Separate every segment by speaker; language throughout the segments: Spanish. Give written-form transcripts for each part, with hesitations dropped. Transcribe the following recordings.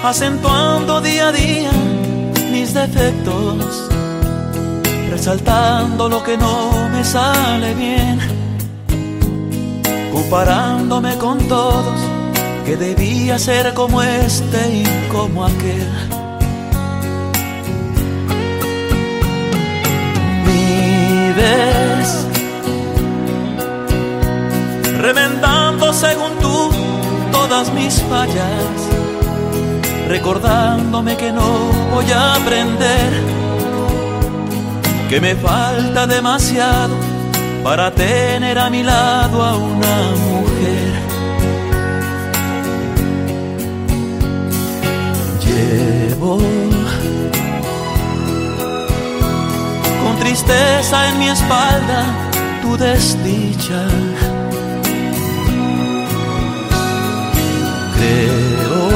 Speaker 1: acentuando día a día mis defectos, resaltando lo que no me sale bien, comparándome con todos, que debía ser como este y como aquel. Vives reventando según tú todas mis fallas, recordándome que no voy a aprender, que me falta demasiado para tener a mi lado a una mujer. Llevo con tristeza en mi espalda tu desdicha. Creo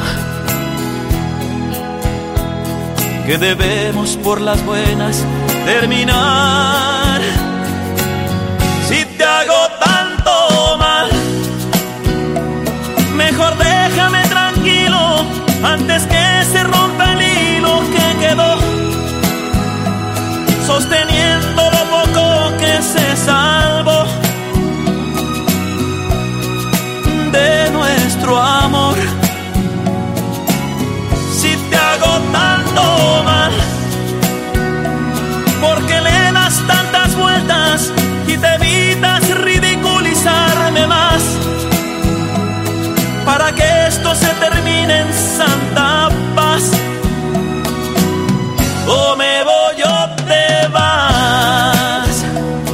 Speaker 1: que debemos por las buenas terminar. Si te hago tanto mal, mejor déjame tranquilo antes que se rompa el hilo que quedó sosteniendo lo poco que se salvó de nuestro amor. Si te hago tanto mal, porque le das tantas vueltas y te evitas ridiculizarme más, para que esto se termine en santa paz. O me voy o te vas.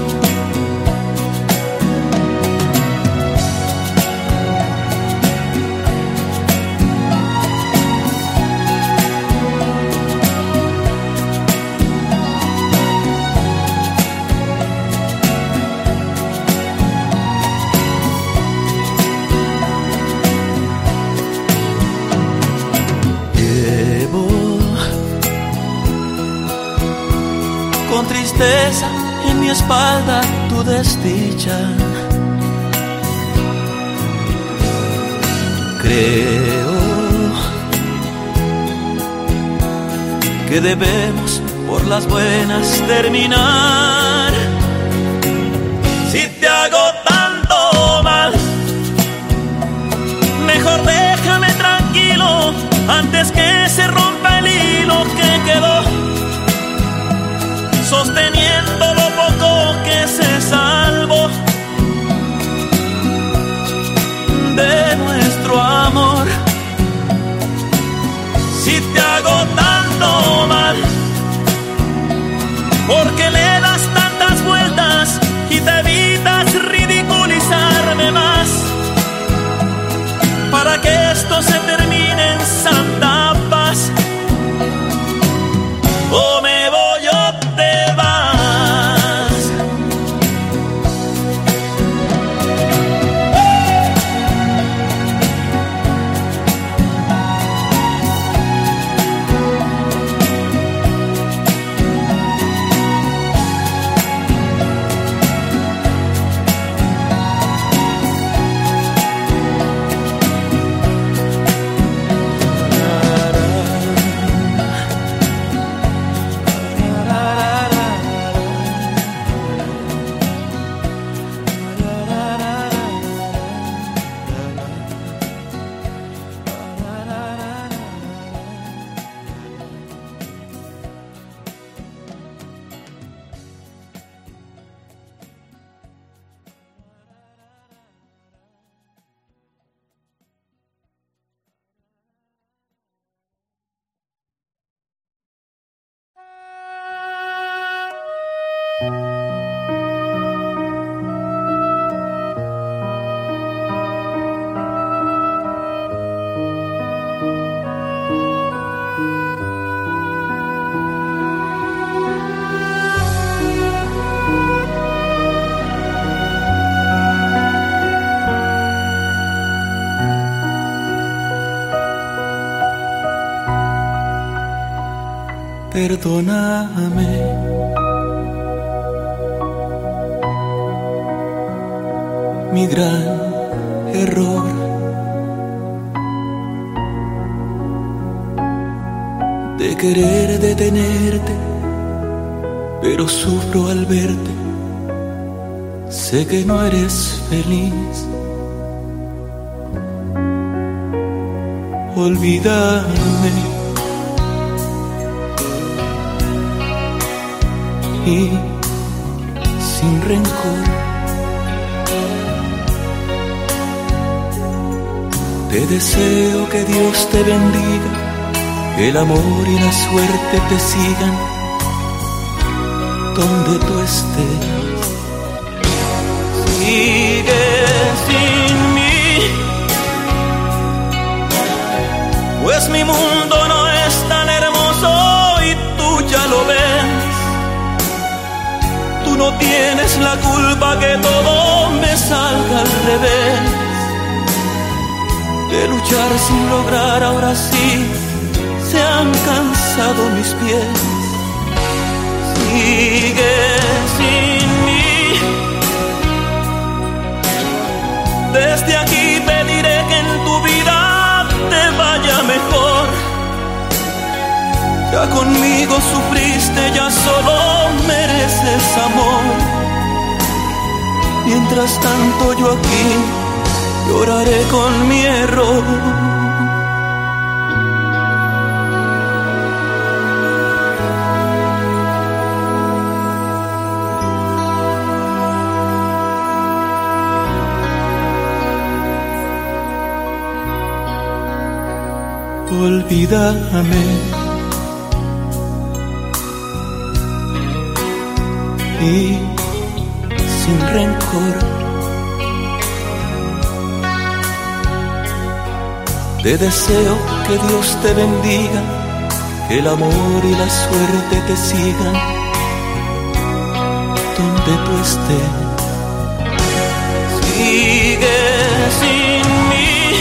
Speaker 1: Con tristeza en mi espalda tu desdicha. Creo que debemos por las buenas terminar. Si te hago tanto mal, mejor déjame tranquilo antes que se rompa el hilo que quedó sosteniendo lo poco que se salvó de nuestro amor. Si te hago tanto mal, porque le das tantas vueltas y te evitas ridiculizarme más, para que esto se termine en santa paz. O me voy o te vas. Perdóname, mi gran error. de querer detenerte, pero sufro al verte. Sé que no eres feliz. Olvídame y sin rencor te deseo que Dios te bendiga, que el amor y la suerte te sigan donde tú estés. Sigue sin mí, pues mi mundo no es tan hermoso y tú ya lo ves. Tú no tienes la culpa que todo me salga al revés. De luchar sin lograr, ahora sí se han cansado mis pies. Sigue sin mí. Desde aquí pediré que en tu vida te vaya mejor. Ya conmigo sufriste, ya solo mereces amor. Mientras tanto yo aquí lloraré con mi error. Olvídame y sin rencor te deseo que Dios te bendiga, que el amor y la suerte te sigan donde tú estés. Sigue sin mí,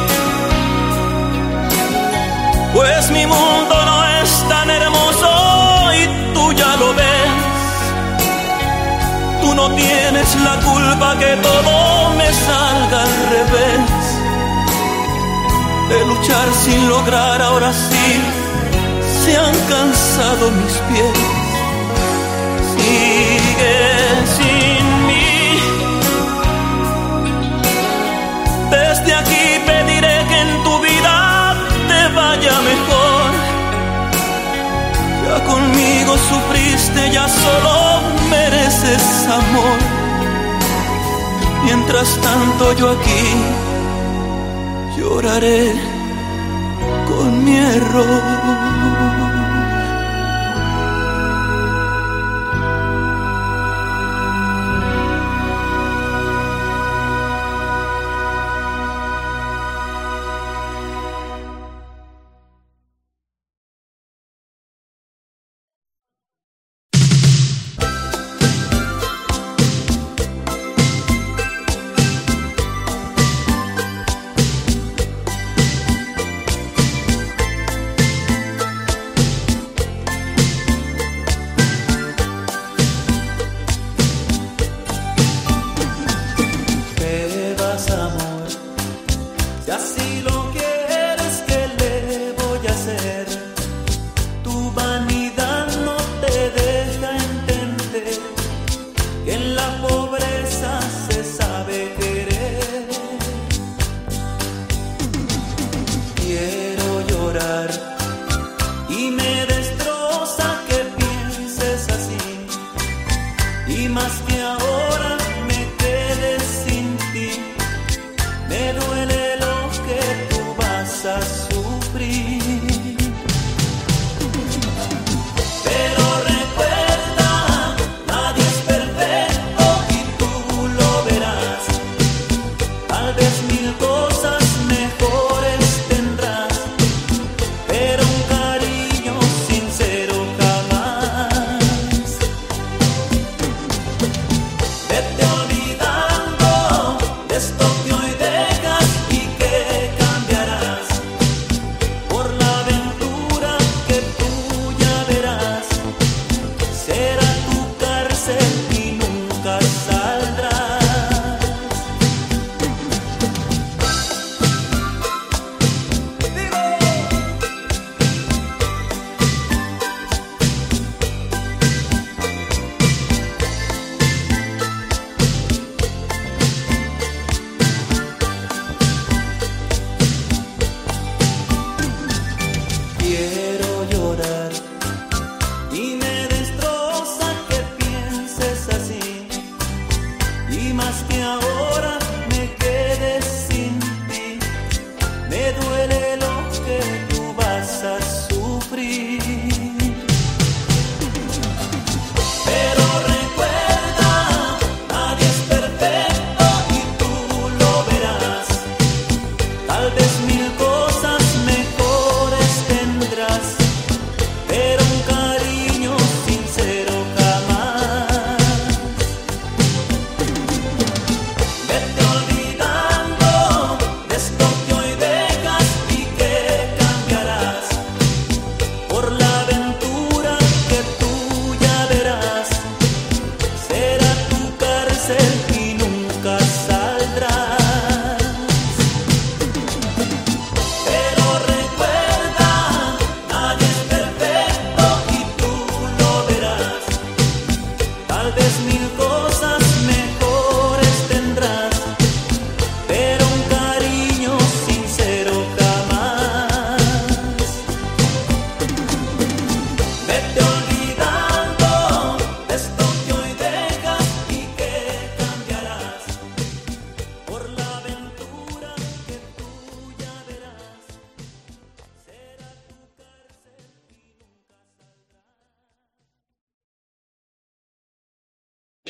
Speaker 1: pues mi mundo no es tan hermoso y tú ya lo ves. Tú no tienes la culpa que todo me salga al revés. De luchar sin lograr, ahora sí se han cansado mis pies. Sigue sin mí. Desde aquí pediré que en tu vida te vaya mejor. Ya conmigo sufriste, ya solo mereces amor. Mientras tanto yo aquí lloraré con mi error.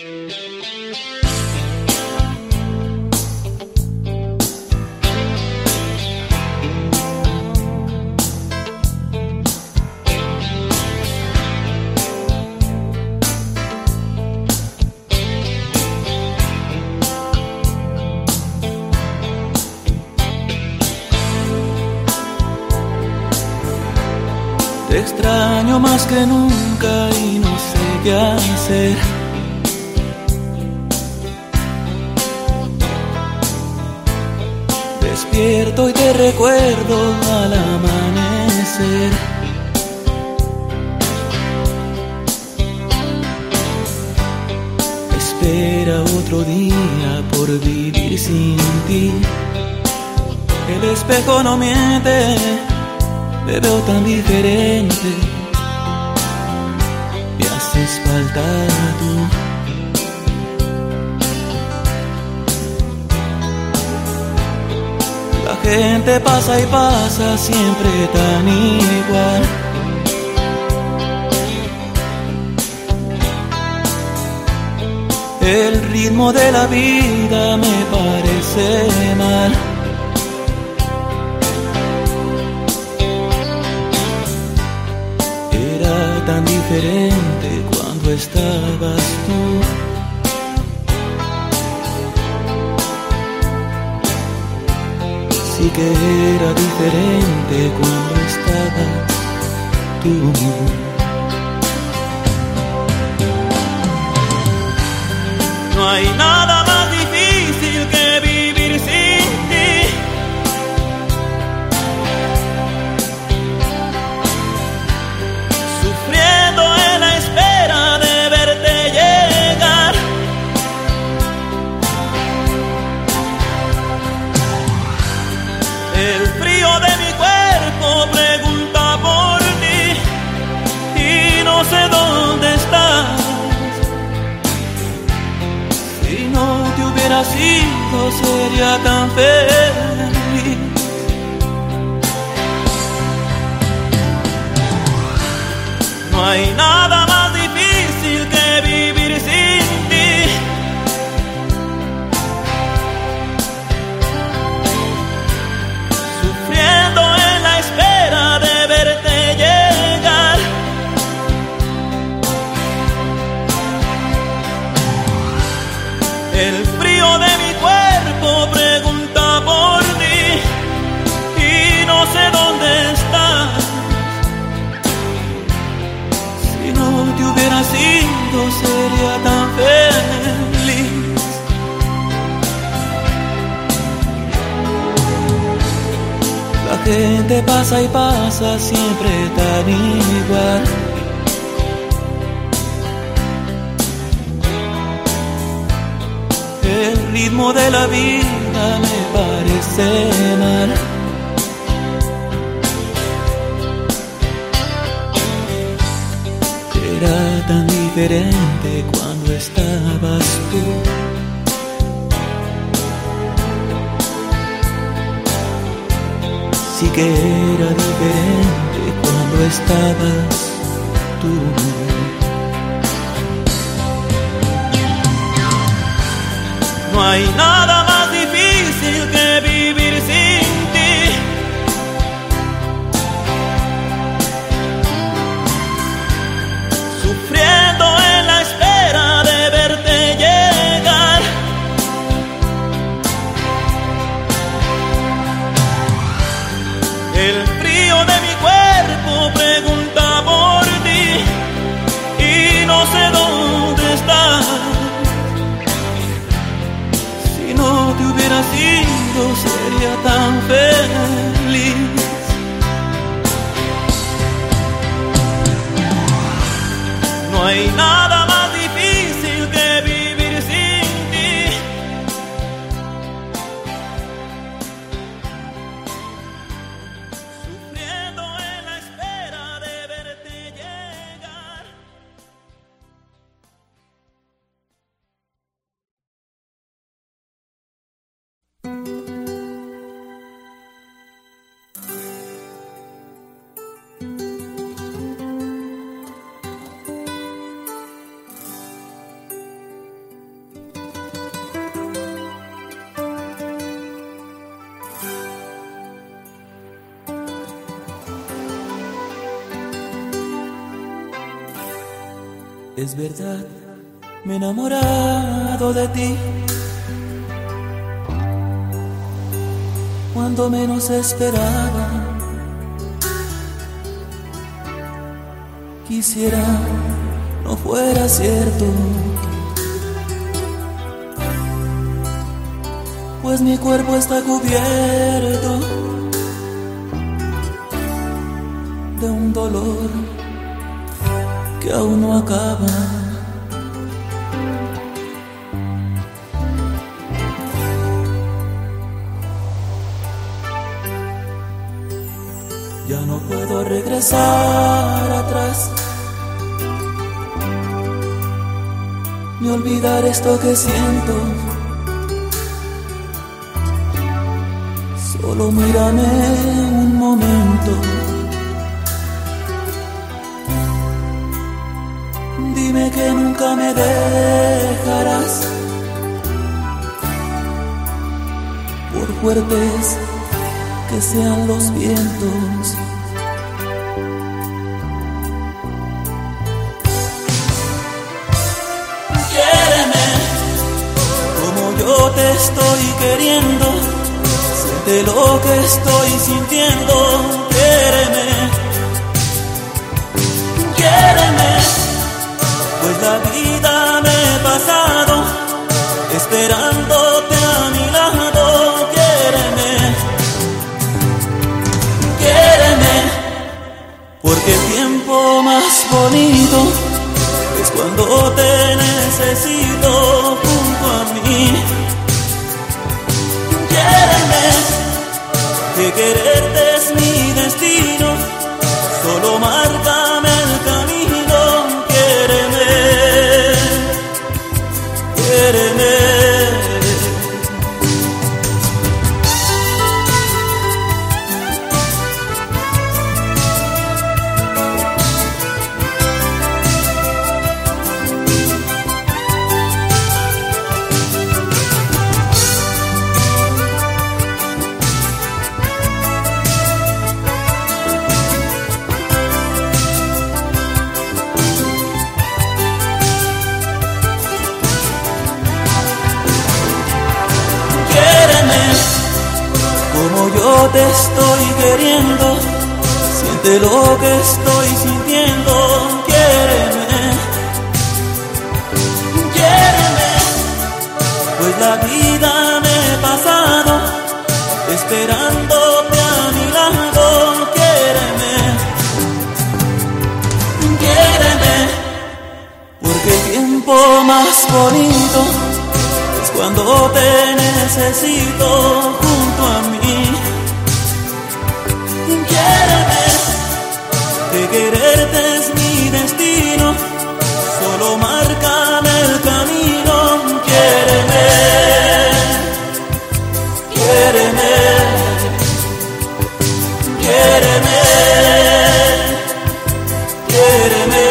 Speaker 1: Te extraño más que nunca y no sé qué hacer. Despierto y te recuerdo al amanecer. Espera otro día por vivir sin ti. El espejo no miente, te veo tan diferente. Me haces falta tú. La gente pasa y pasa siempre tan igual. El ritmo de la vida me parece mal. Tan diferente cuando estabas tú. Sí que era diferente cuando estabas tú. No hay nada más difícil que vivir sin ti. El frío de mi cuerpo pregunta por ti y no sé dónde estás. Si no te hubieras ido sería tan feliz. No hay nada más difícil que vivir sin ti. En la espera de verte llegar. El frío de mi cuerpo pregunta por ti y no sé dónde estás. Si no te hubieras ido sería tan feliz. La gente pasa y pasa siempre tan igual. El ritmo de la vida me parece mal. Era tan diferente cuando estabas tú. Sí que era diferente cuando estabas tú. No hay nada más difícil que vivir sin ti. Sufriendo en la espera de verte llegar. El frío de mi cuerpo pregunta por ti y no sé dónde estás. Si no te hubieras ido sería tan feliz. No hay nada más difícil que vivir sin ti. Sufriendo en la espera de verte llegar. Es verdad, me he enamorado de ti. Cuando menos esperaba, quisiera no fuera cierto, pues mi cuerpo está cubierto de un dolor que aún no acaba. Ya no puedo regresar atrás, ni olvidar esto que siento. Solo mírame un momento, dime que nunca me dejarás, por fuertes que sean los vientos. Quiéreme como yo te estoy queriendo, siente lo que estoy sintiendo. Quiéreme, quiéreme, pues la vida me he pasado esperándote a mi lado. Porque el tiempo más bonito es cuando te necesito junto a mí. Quiéreme, que quererte es mi destino, solo márcame el camino. Quiéreme, quiéreme. Yo te estoy queriendo, siente lo que estoy sintiendo. Quiéreme, quiéreme, pues la vida me he pasado esperándote a mi lado. Quiéreme, quiéreme, porque el tiempo más bonito es cuando te necesito junto a mí. Quiéreme, que quererte es mi destino, solo márcame el camino. Quiéreme, quiéreme, quiéreme, quiéreme.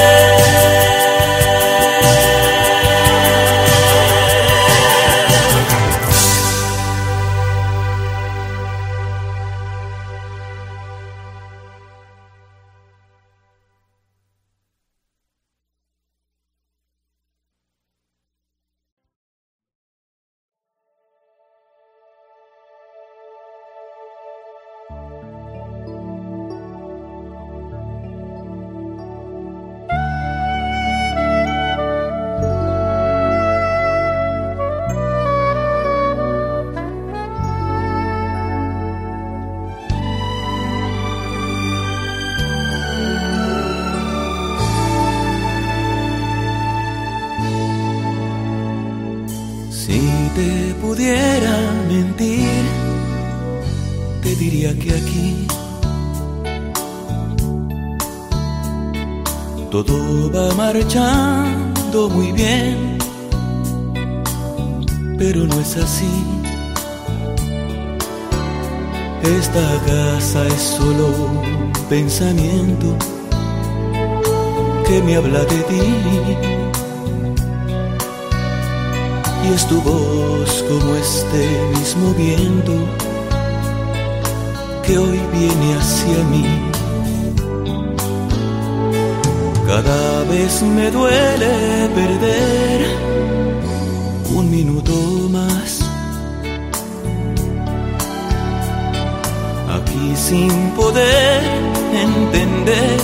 Speaker 1: Si te pudiera mentir, te diría que aquí todo va marchando muy bien, pero no es así. Esta casa es solo un pensamiento que me habla de ti. Y es tu voz como este mismo viento que hoy viene hacia mí. Cada vez me duele perder un minuto más aquí sin poder entender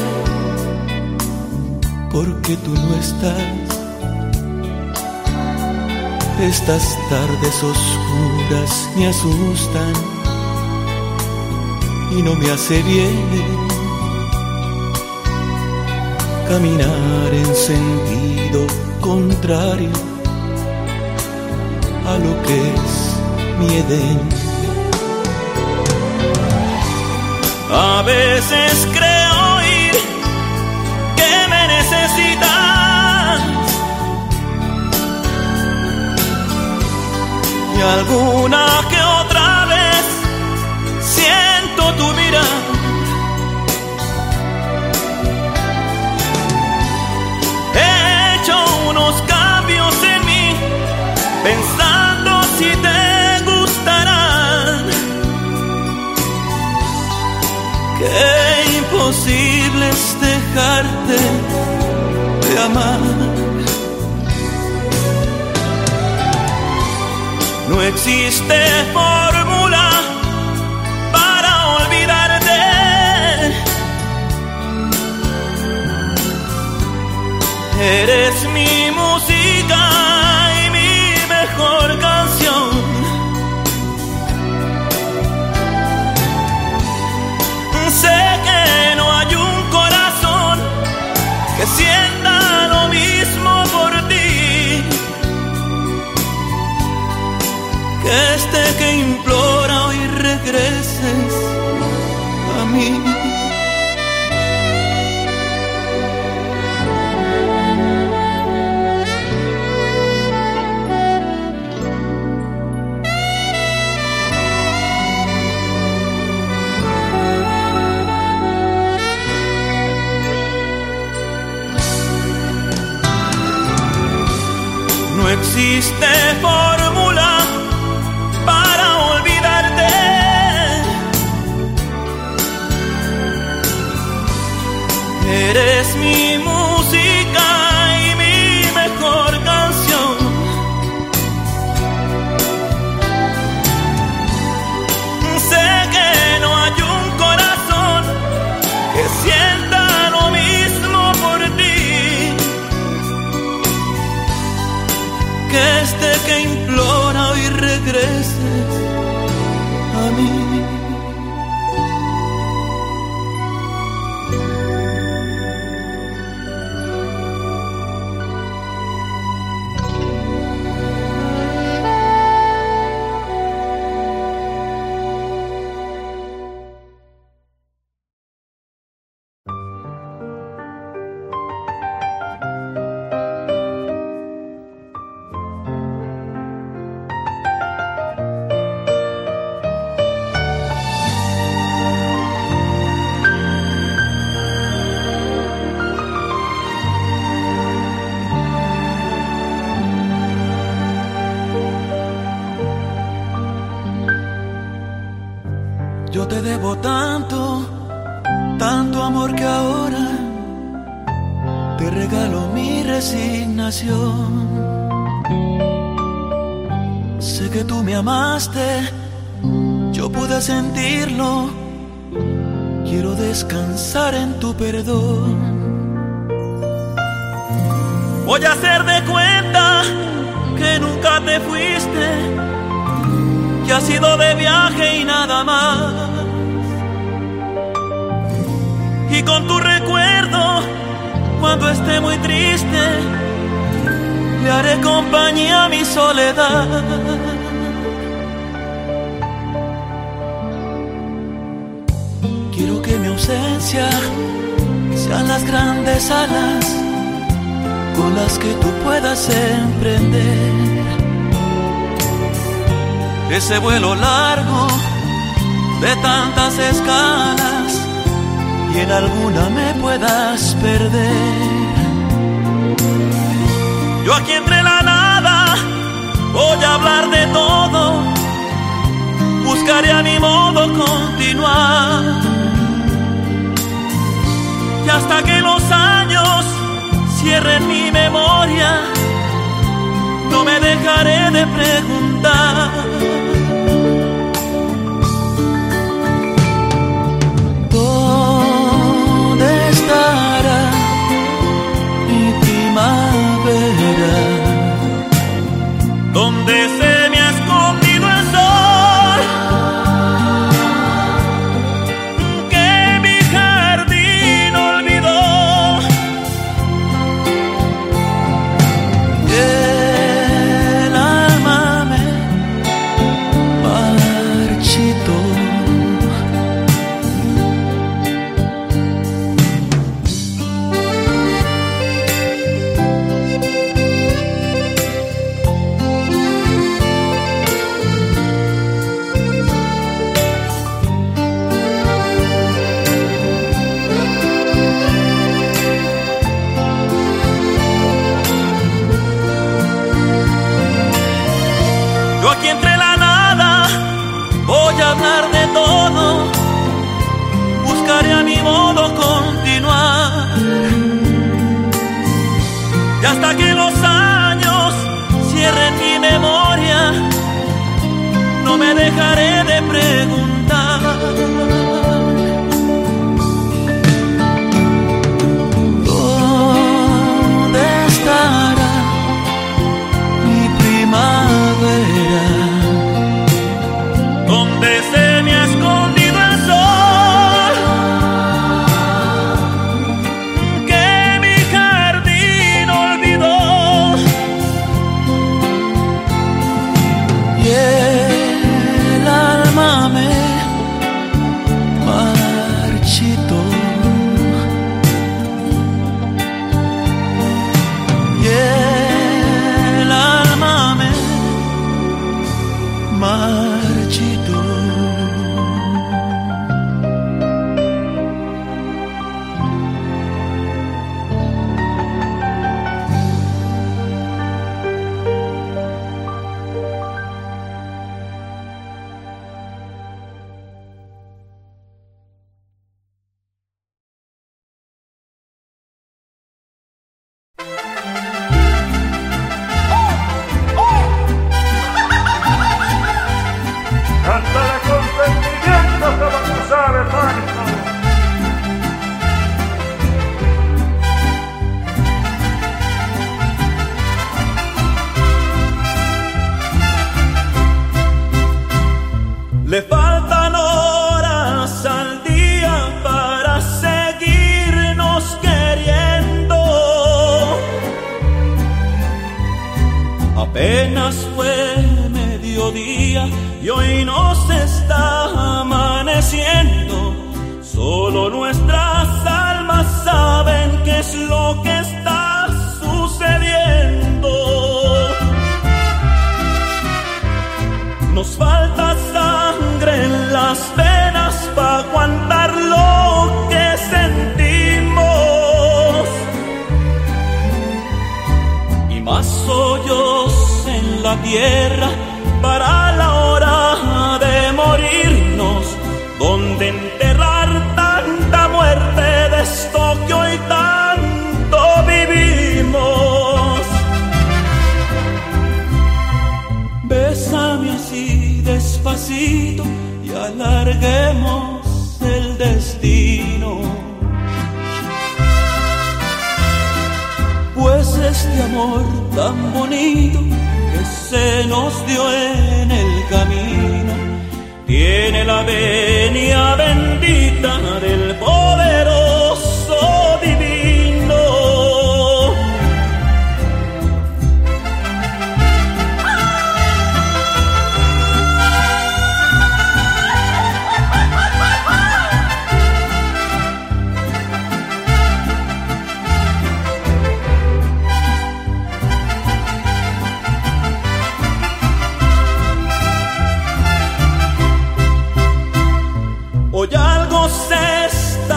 Speaker 1: por qué tú no estás. Estas tardes oscuras me asustan y no me hace bien caminar en sentido contrario a lo que es mi Edén. A veces creo oír que me necesitas y alguna que otra vez siento tu mirada. Cambios en mí, pensando si te gustarán. Qué imposible es dejarte de amar. No existe fórmula para olvidarte. Eres mi música y mi mejor canción. Sé que no hay un corazón que sienta lo mismo por ti, que implora hoy regreses a mí. No existe fórmula para olvidarte. Eres mi música y mi mejor canción. Sé que no hay un corazón que sienta lo mismo por ti, que implora hoy regreses a mí. Yo te debo tanto, tanto amor que ahora te regalo mi resignación. Sé que tú me amaste, yo pude sentirlo. Quiero descansar en tu perdón. Voy a hacer de cuenta que nunca te fuiste, que has ido de viaje y nada más. Y con tu recuerdo, cuando esté muy triste, le haré compañía a mi soledad. Quiero que mi ausencia sean las grandes alas con las que tú puedas emprender ese vuelo largo de tantas escalas y en alguna me puedas perder. Yo aquí entre la nada voy a hablar de todo, buscaré a mi modo continuar, y hasta que los años cierre en mi memoria, no me dejaré de preguntar. ¿Dónde estará mi primavera? ¿Dónde se me ha escondido el sol que mi jardín olvidó? Y el alma me marchitó. Yo aquí entre la nada voy a hablar de todo, buscaré a mi modo continuar. Y hasta que los años cierren mi memoria, no me dejaré de preguntar. ¿Dónde estará mi primavera? ¿Dónde se me ha escondido el sol que mi jardín olvidó? Y el alma me marchitó. Y el alma me marchitó.
Speaker 2: Cántale con sentimiento que va a cruzar el pánico.
Speaker 1: Le faltan horas al día para seguirnos queriendo. Apenas fue mediodía y hoy nos está amaneciendo. Solo nuestras almas saben qué es lo que está sucediendo. Nos falta sangre en las venas para aguantar lo que sentimos, y más hoyos en la tierra para la hora de morirnos, donde enterrar tanta muerte de esto que hoy tanto vivimos. Bésame así despacito y alarguemos el destino, pues este amor tan bonito que se nos dio en el camino tiene la venia bendita del poderoso divino. Hoy algo se está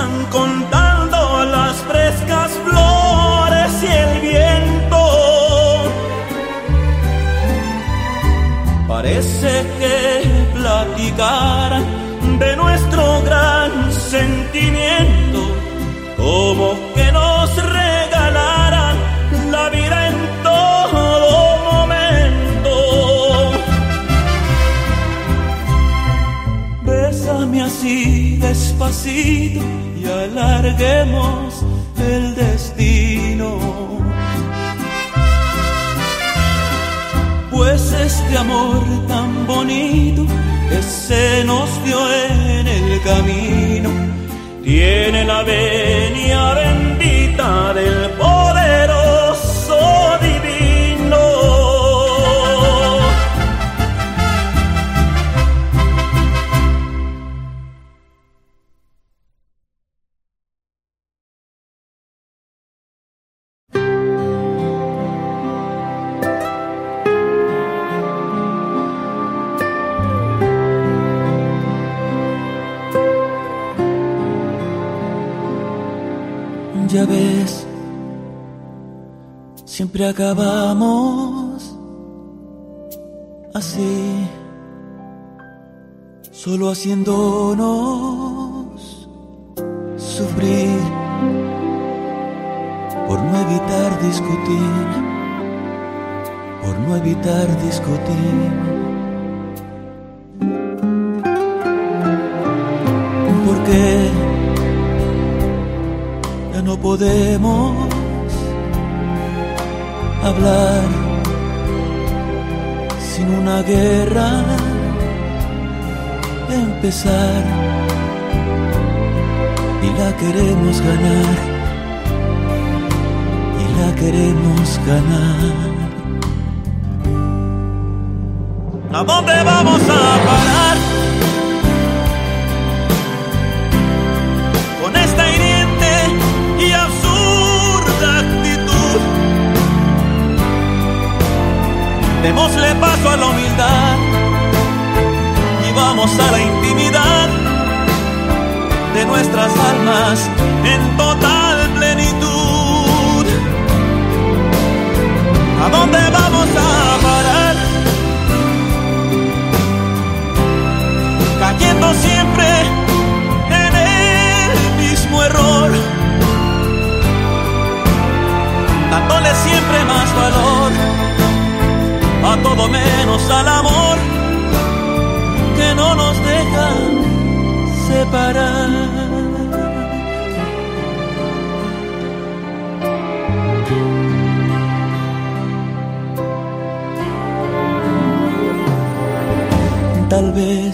Speaker 1: despacito y alarguemos el destino. Pues este amor tan bonito que se nos dio en el camino tiene la venia bendita del poderoso divino. Ya ves, siempre acabamos así, solo haciéndonos sufrir por no evitar discutir, por no evitar discutir. ¿Por qué ya no podemos hablar sin una guerra empezar? Y la queremos ganar, y la queremos ganar. ¿A dónde vamos a parar con esta hiriente y absurda actitud? Démosle paso a la humildad y vamos a la intimidad de nuestras almas en total plenitud. ¿A dónde vamos a parar? Cayendo siempre en el mismo error, dándole siempre más valor a todo menos al amor que no nos deja separar. Tal vez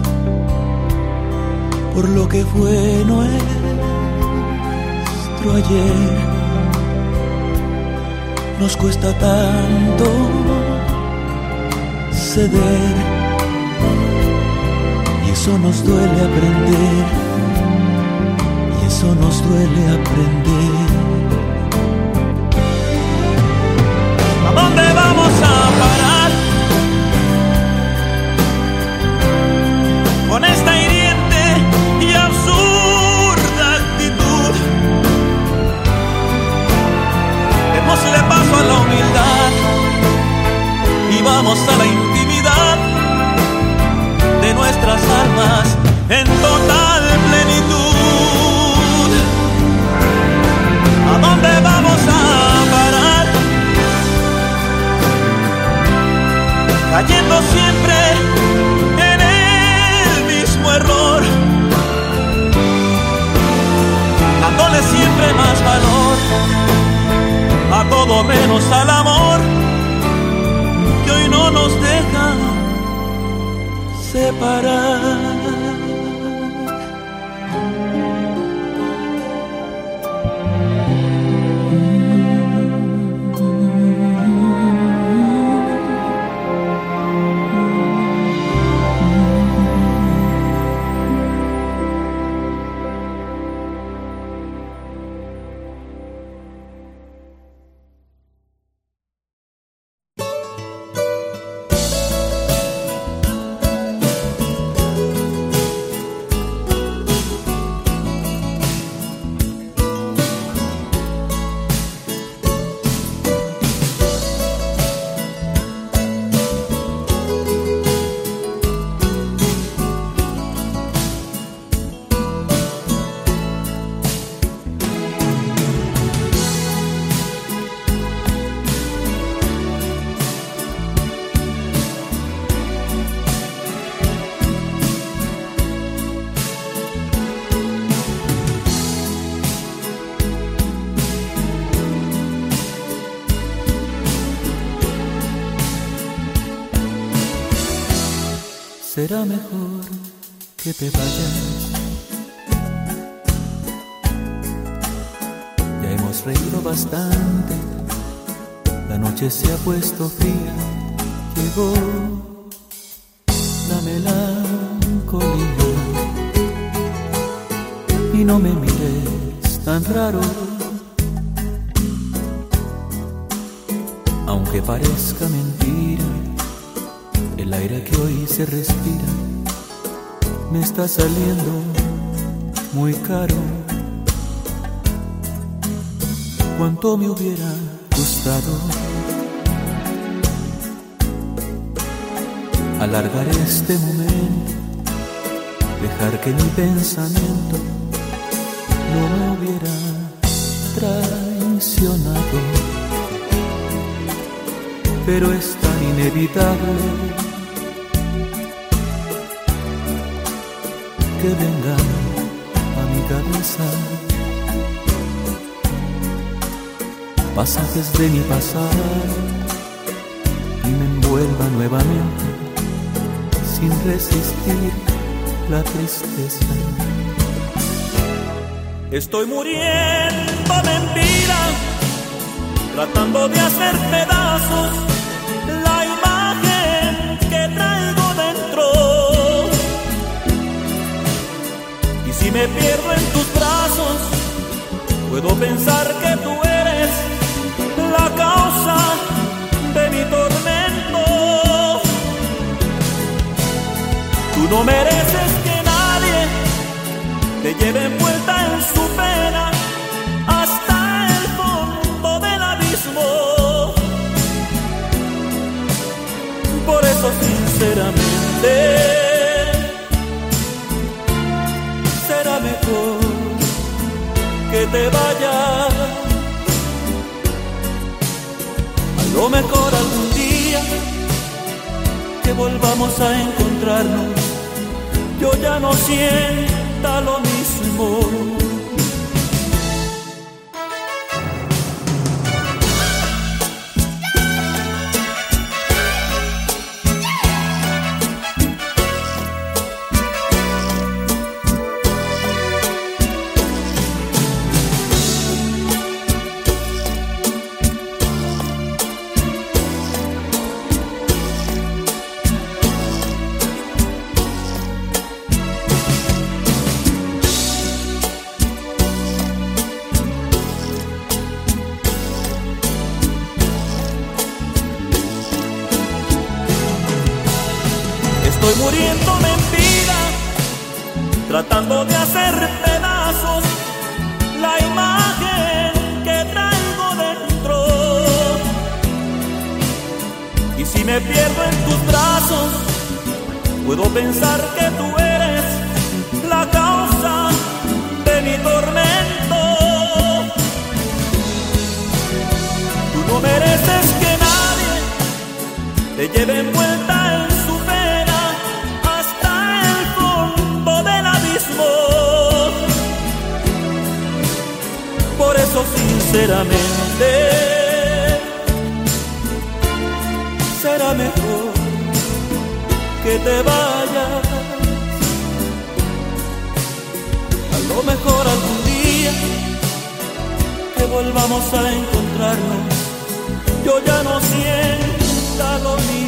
Speaker 1: por lo que fue nuestro ayer nos cuesta tanto ceder, y eso nos duele aprender, y eso nos duele aprender. ¿A dónde vamos a parar con esta hiriente y absurda actitud? Démosle paso a la humildad y vamos a la intimidad de nuestras almas en total plenitud. ¿A dónde vamos a parar? Cayendo siempre en el mismo error, dándole siempre más valor a todo menos al amor que hoy no nos deja separar. será mejor que te vayas. Ya hemos reído bastante, la noche se ha puesto fría, llegó la melancolía. Y no me mires tan raro, aunque parezca mentira, el aire que hoy se respira me está saliendo muy caro. Cuánto me hubiera gustado alargar este momento, dejar que mi pensamiento no me hubiera traicionado, pero es tan inevitable que venga a mi cabeza pasajes de mi pasado y me envuelva nuevamente sin resistir la tristeza. Estoy muriéndome en vida, tratando de hacer pedazos la imagen que traigo dentro. Y si me pierdo en tus brazos, puedo pensar que tú eres la causa de mi tormento. Tú no mereces que nadie te lleve envuelta en su pena hasta el fondo del abismo. Por eso sinceramente será mejor que te vayas. A lo mejor algún día que volvamos a encontrarnos, yo ya no sienta lo mismo. Estoy muriéndome en vida, tratando de hacer pedazos la imagen que traigo dentro. Y si me pierdo en tus brazos, puedo pensar que tú eres la causa de mi tormento. Tú no mereces que nadie te lleve envuelta en su pena hasta el fondo del abismo. Por eso sinceramente será mejor que te vayas. A lo mejor algún día que volvamos a encontrarnos, yo ya no sienta lo mismo.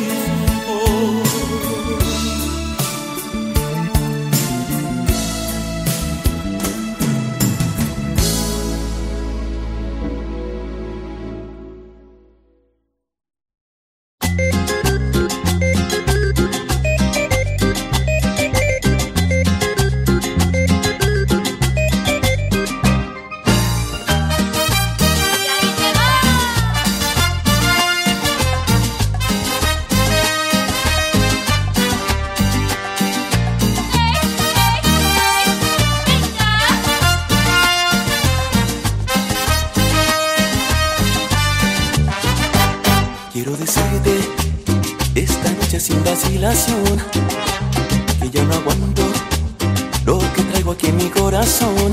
Speaker 3: Quiero decirte esta noche sin vacilación que ya no aguanto lo que traigo aquí en mi corazón.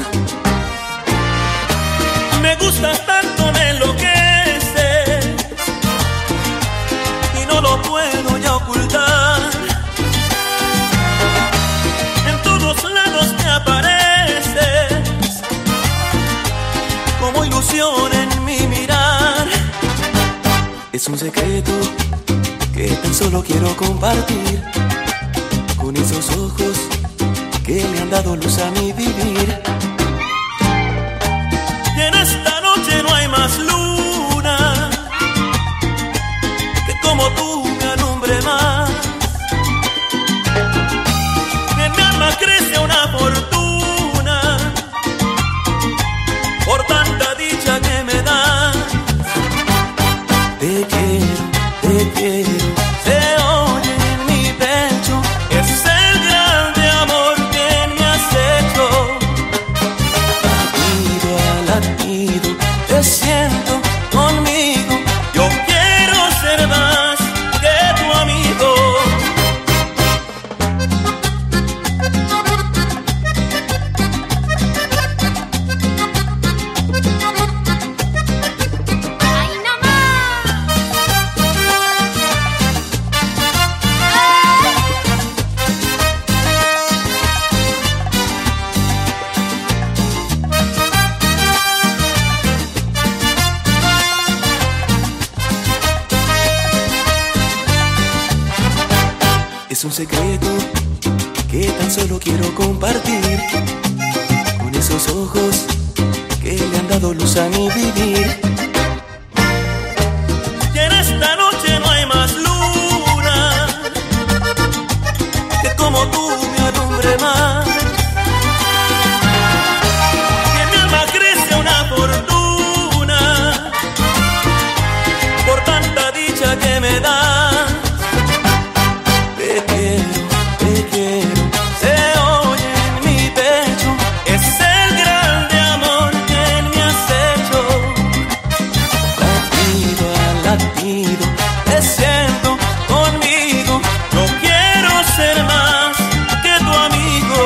Speaker 1: Me gustas tanto, me enloqueces y no lo puedo ya ocultar.
Speaker 3: confusión en mi mirar. Es un secreto que tan solo quiero compartir con esos ojos que le han dado luz a mi vivir. Y en esta noche no hay más luna que como tú me alumbre más. En mi alma crece una fortuna por tanta dicha que me das. Te quiero, se oye en mi pecho, es el grande amor que me has hecho. Latido a latido, te siento conmigo, yo quiero ser más que tu amigo. Es un secreto que tan solo quiero compartir con esos ojos que le han dado luz a mi vivir. Y en esta noche no hay más luna que como tú me alumbre más. Y en mi alma crece una fortuna por tanta dicha que me da. Te quiero, se oye en mi pecho, es el grande amor que me has hecho. Latido a latido, te siento conmigo, yo quiero ser más que tu amigo.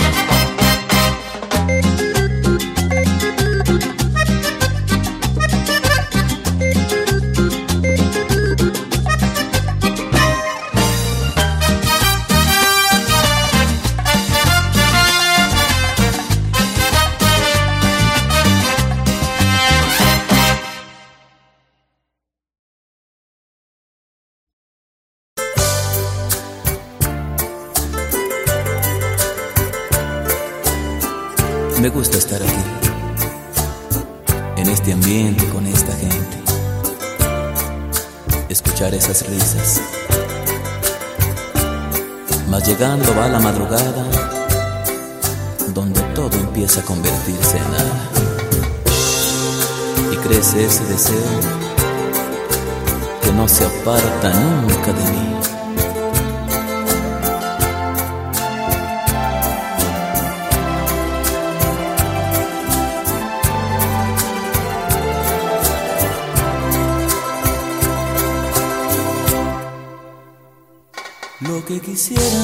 Speaker 1: Me gusta estar aquí, en este ambiente, con esta gente, escuchar esas risas. Mas llegando va la madrugada, donde todo empieza a convertirse en nada, y crece ese deseo que no se aparta nunca de mí.
Speaker 3: Lo que quisiera,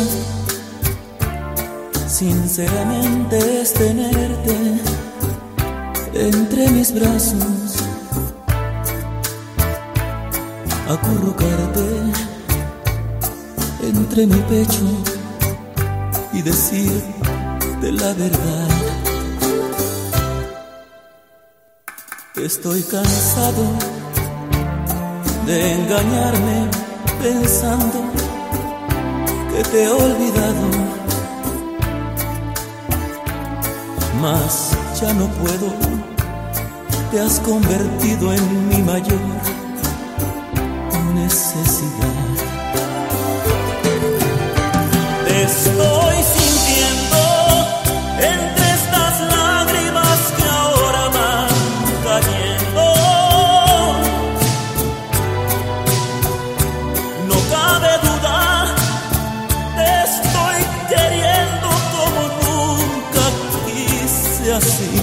Speaker 3: sinceramente, es tenerte entre mis brazos, acurrucarte entre mi pecho y decirte la verdad. Estoy cansado de engañarme pensando que te he olvidado, mas ya no puedo, te has convertido en mi mayor necesidad. Te estoy sintiendo entre estas lágrimas que ahora van cayendo. No cabe duda, te estoy queriendo como nunca quise así.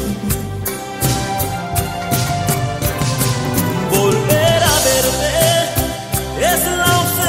Speaker 3: Volver a verte es la ausencia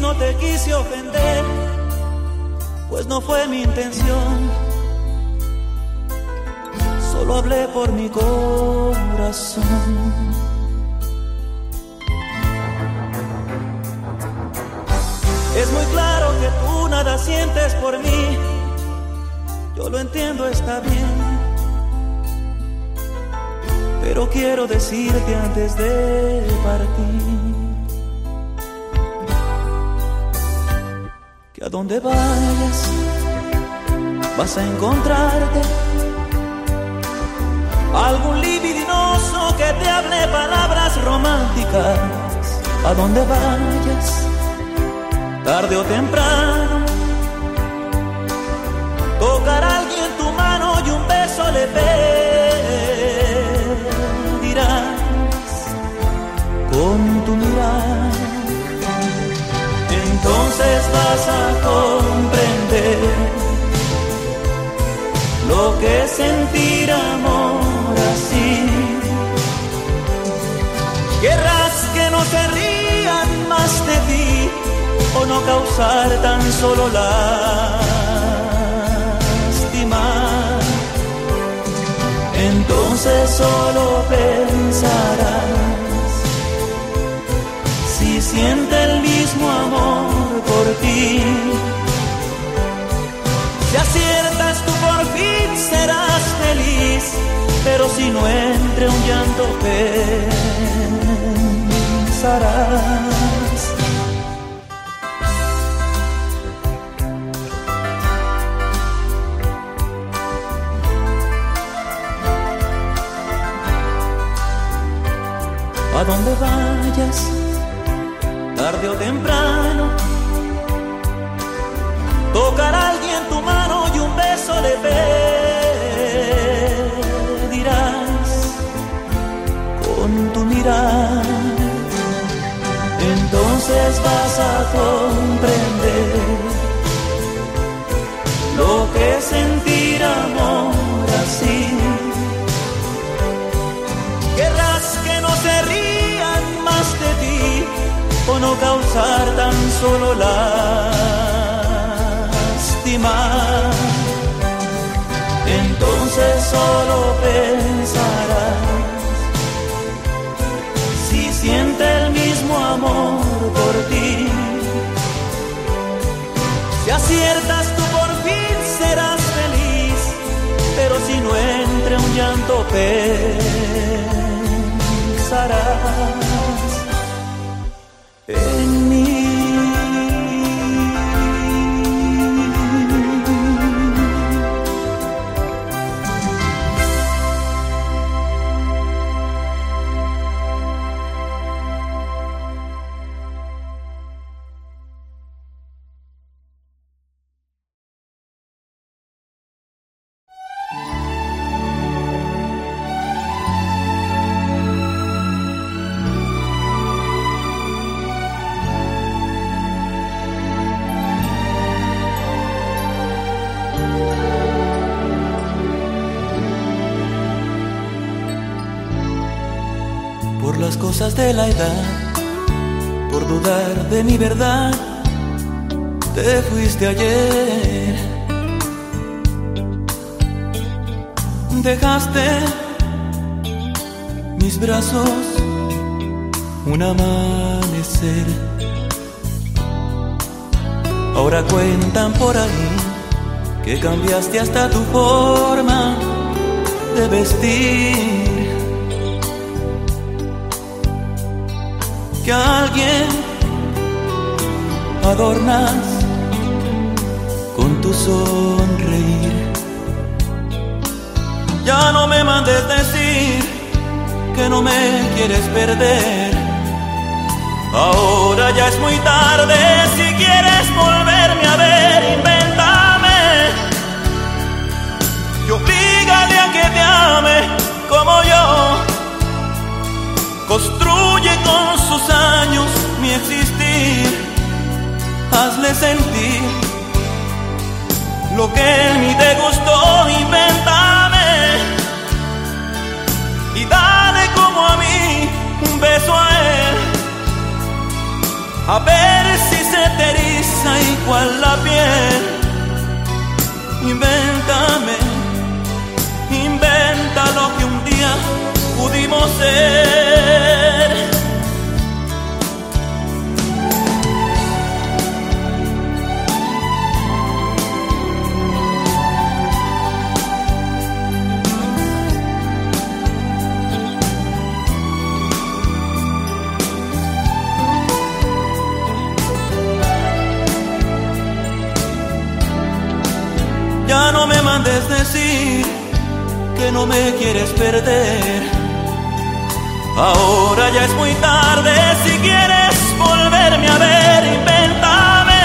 Speaker 1: no te quise ofender, pues no fue mi intención. Solo hablé por mi corazón. Es muy claro que tú nada sientes por mí. Yo lo entiendo, está bien, pero quiero decirte antes de partir que a donde vayas vas a encontrarte algún libidinoso que te hable palabras románticas. A donde vayas, tarde o temprano, tocará a alguien tu mano y un beso le pedirás con tu mirada. Entonces vas a comprender lo que es sentir amor así. Querrás que no se rían más de ti o no causar tan solo lástima. Entonces solo pensarás si siente el mismo amor por ti. Si aciertas tú por fin serás feliz, pero si no entre un llanto pensarás. A donde vayas, tarde o temprano, tocará a alguien tu mano y un beso le pedirás con tu mirada. Entonces vas a comprender lo que es sentir amor así. Querrás que no se rían más de ti o no causar tan solo lástima. Entonces solo pensarás si siente el mismo amor por ti. Si aciertas tú por fin serás feliz, pero si no entre un llanto pensarás en mí. Por las cosas de la edad, por dudar de mi verdad, te fuiste ayer. Dejaste mis brazos un amanecer. Ahora cuentan por ahí que cambiaste hasta tu forma de vestir. Que a alguien adornas con tu sonreír. Ya no me mandes decir que no me quieres perder. Ahora ya es muy tarde, si quieres volverme a ver, invéntame y oblígale a que te ame como yo. Construye con sus años mi existir, hazle sentir lo que ni te gustó, invéntame y dale como a mí un beso a él, a ver si se
Speaker 3: igual la piel. Invéntame, inventa lo que un día pudimos ser. Ya no me mandes decir que no me quieres perder. Ahora ya es muy tarde, si quieres volverme a ver, invéntame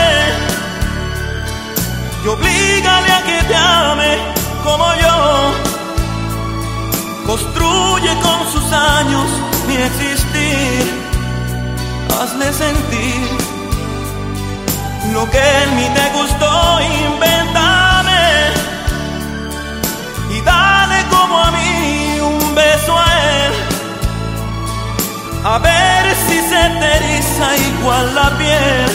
Speaker 3: y oblígale a que te ame como yo. Construye con sus años mi existir, hazle sentir lo que en mí te gustó, invéntame y dale como a mí un beso a él, a ver si se te eriza igual la piel.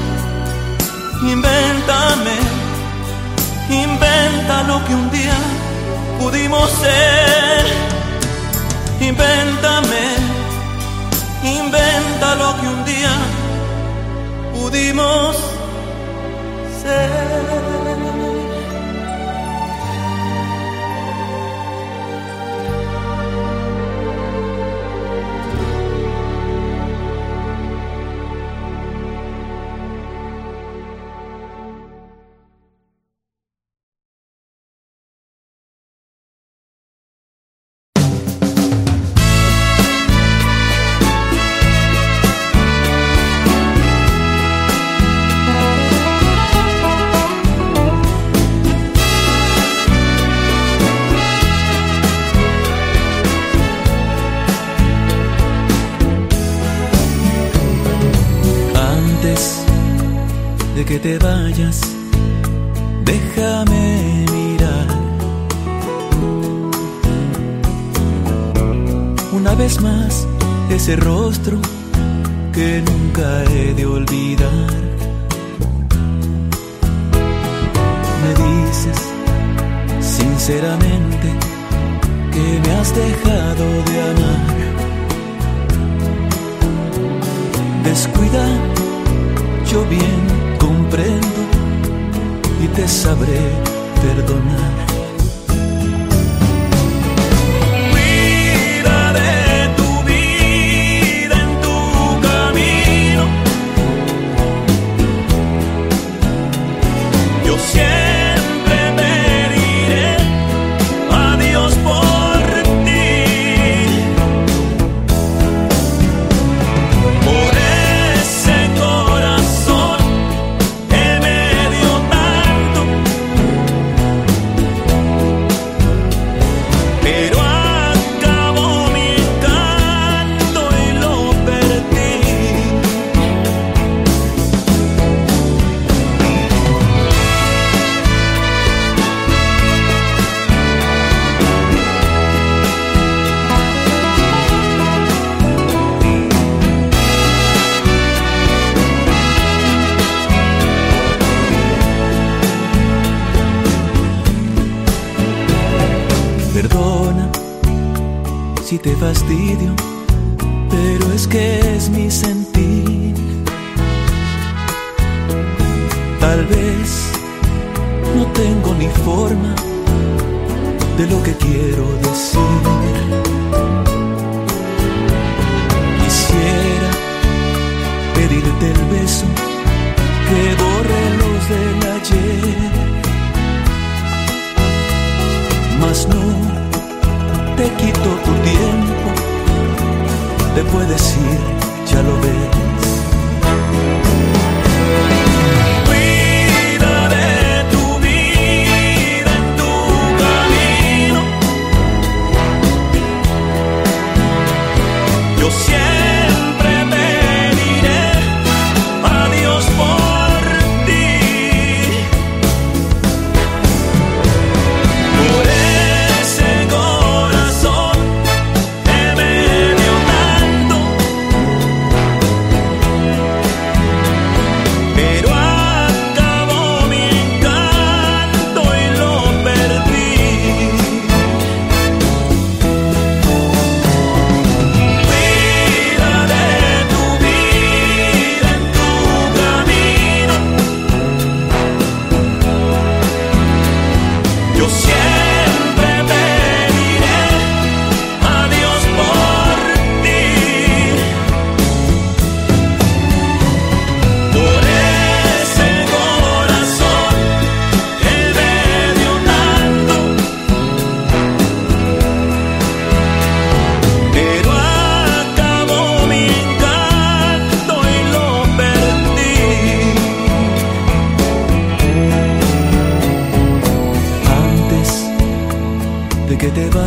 Speaker 3: Invéntame, inventa lo que un día pudimos ser. Invéntame, inventa lo que un día pudimos ser. Que te vayas, déjame mirar una vez más ese rostro que nunca he de olvidar. Me dices sinceramente que me has dejado de amar. Descuida, yo bien comprendo y te sabré perdonar. Cuida de tu vida en tu camino. Yo siempre pediré a Dios por ti. Por ese corazón si te fastidio, pero es que es mi sentir. Tal vez no tengo ni forma de lo que quiero decir. Quisiera pedirte el beso que borre los del ayer, mas no te quito tu tiempo, te puedes ir, ya lo ves. Cuida de tu vida en tu camino. Yo siempre pediré a Dios por ti. Por ese corazón que me dio tanto.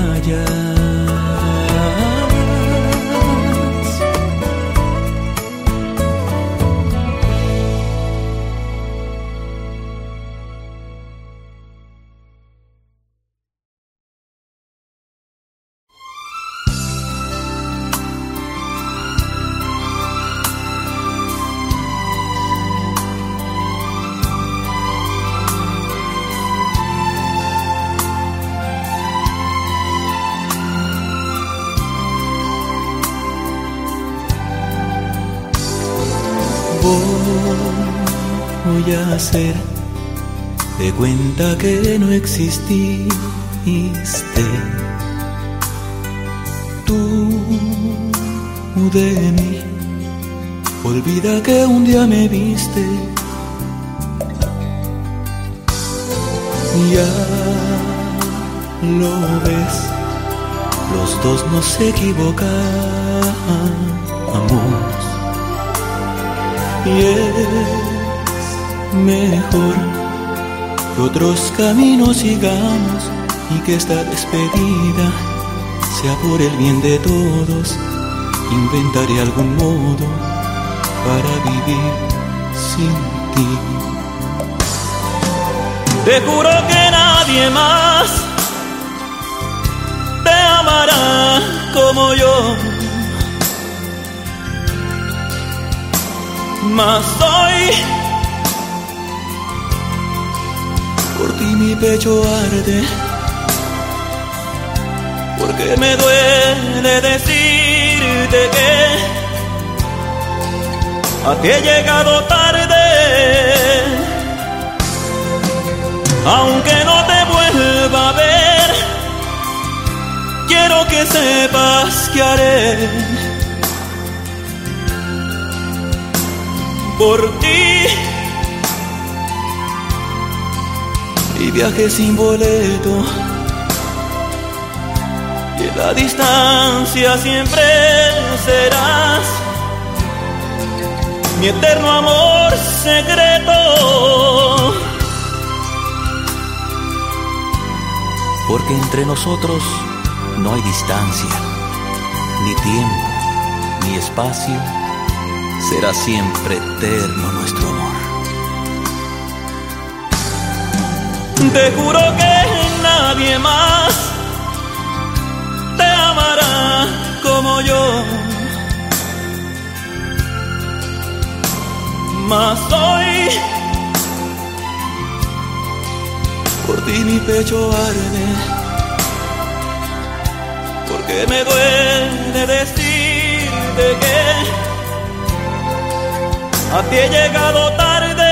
Speaker 1: vayas. Voy a hacer de cuenta que no exististe. Tú de mí, olvida que un día me viste. Ya lo ves, los dos nos equivocamos. Y es mejor que otros caminos sigamos y que esta despedida sea por el bien de todos. Inventaré algún modo para vivir sin ti. Te juro que nadie más te amará como yo. Mas hoy por ti mi pecho arde, porque me duele decirte que a ti he llegado tarde. Aunque no te vuelva a ver, quiero que sepas que haré por ti. Y viaje sin boleto, y en la distancia siempre serás mi eterno amor secreto. Porque entre nosotros no hay distancia, ni tiempo, ni espacio. Será siempre eterno nuestro amor. Te juro que nadie más te amará como yo. Mas hoy por ti mi pecho arde, porque me duele decirte que a ti he llegado tarde.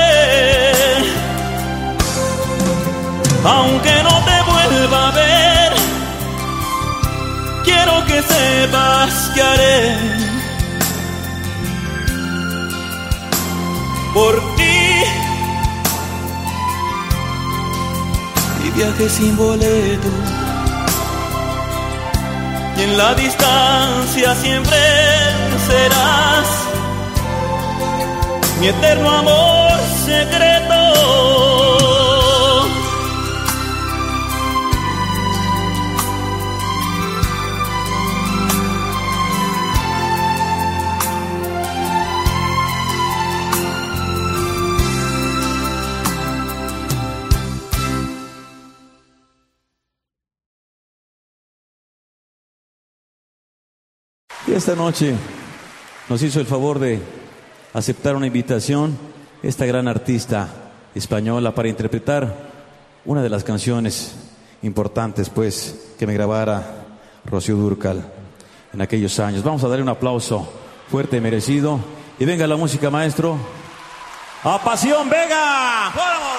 Speaker 1: Aunque no te vuelva a ver, quiero que sepas que haré por ti. Y viaje sin boleto, y en la distancia siempre serás mi eterno amor secreto.
Speaker 4: Y esta noche nos hizo el favor de aceptar una invitación esta gran artista española para interpretar una de las canciones importantes pues que me grabara Rocío Dúrcal en aquellos años. Vamos a darle un aplauso fuerte y merecido. Y venga la música, maestro. ¡A pasión, venga! ¡Por amor!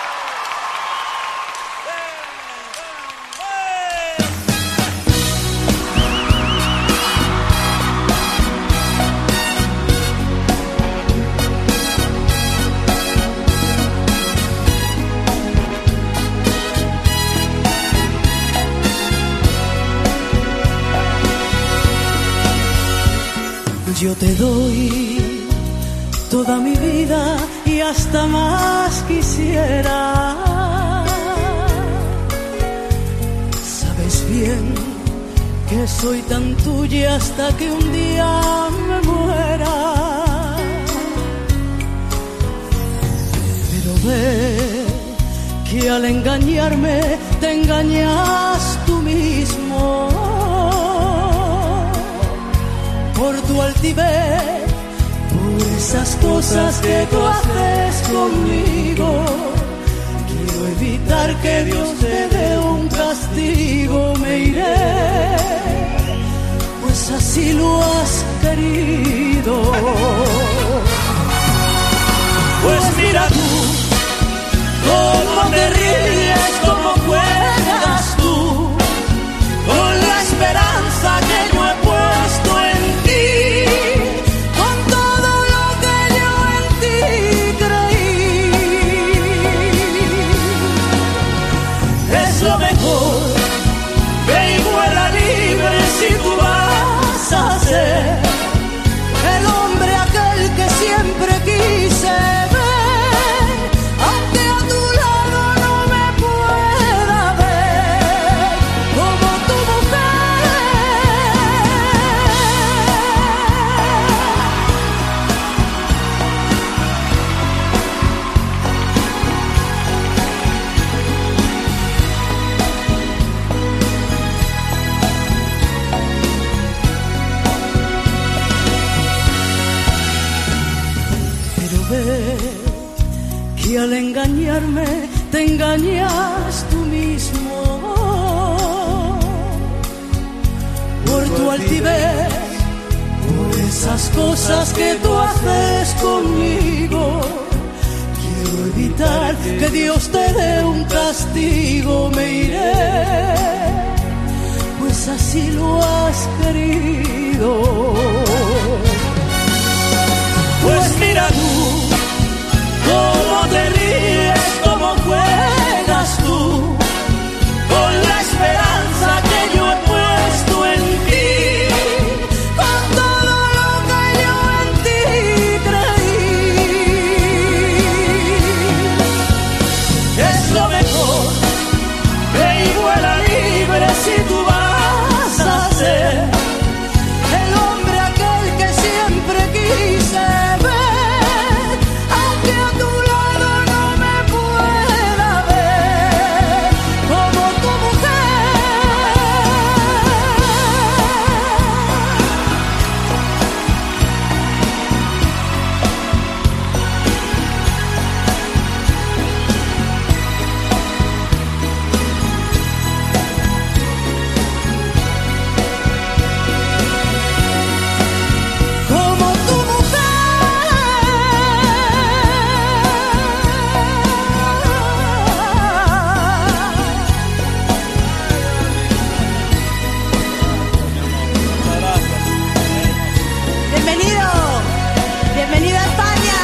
Speaker 5: Yo te doy toda mi vida y hasta más quisiera. Sabes bien que soy tan tuya hasta que un día me muera. Pero ve que al engañarme te engañas tú mismo. Por tu altivez, por esas cosas que tú haces conmigo, quiero evitar que Dios te dé un castigo. Me iré, pues así lo has querido.
Speaker 3: Pues mira tú, cómo te ríes, cómo juegas tú, con la esperanza que yo he puesto en ti, con todo lo que yo en ti creí. Es lo mejor, ve y vuela libre si tú vas a ser el hombre aquel que siempre quise ver, aunque a tu lado no me pueda ver como tu mujer.
Speaker 5: Pero ve que al engañarme te engañas tú mismo. Por tu altivez, por esas cosas que tú haces conmigo, quiero evitar que Dios te dé un castigo. Me iré, pues así lo has querido.
Speaker 3: Pues mira tú, cómo te ríes, cómo juegas tú, con la esperanza que yo he puesto en ti, con todo lo que yo en ti creí. Es lo mejor, ve y vuela libre si tú vas a ser el hombre aquel que siempre quise ver, aunque a tu lado no me pueda ver como tu mujer. Como tu
Speaker 5: Bienvenido, bienvenido a España.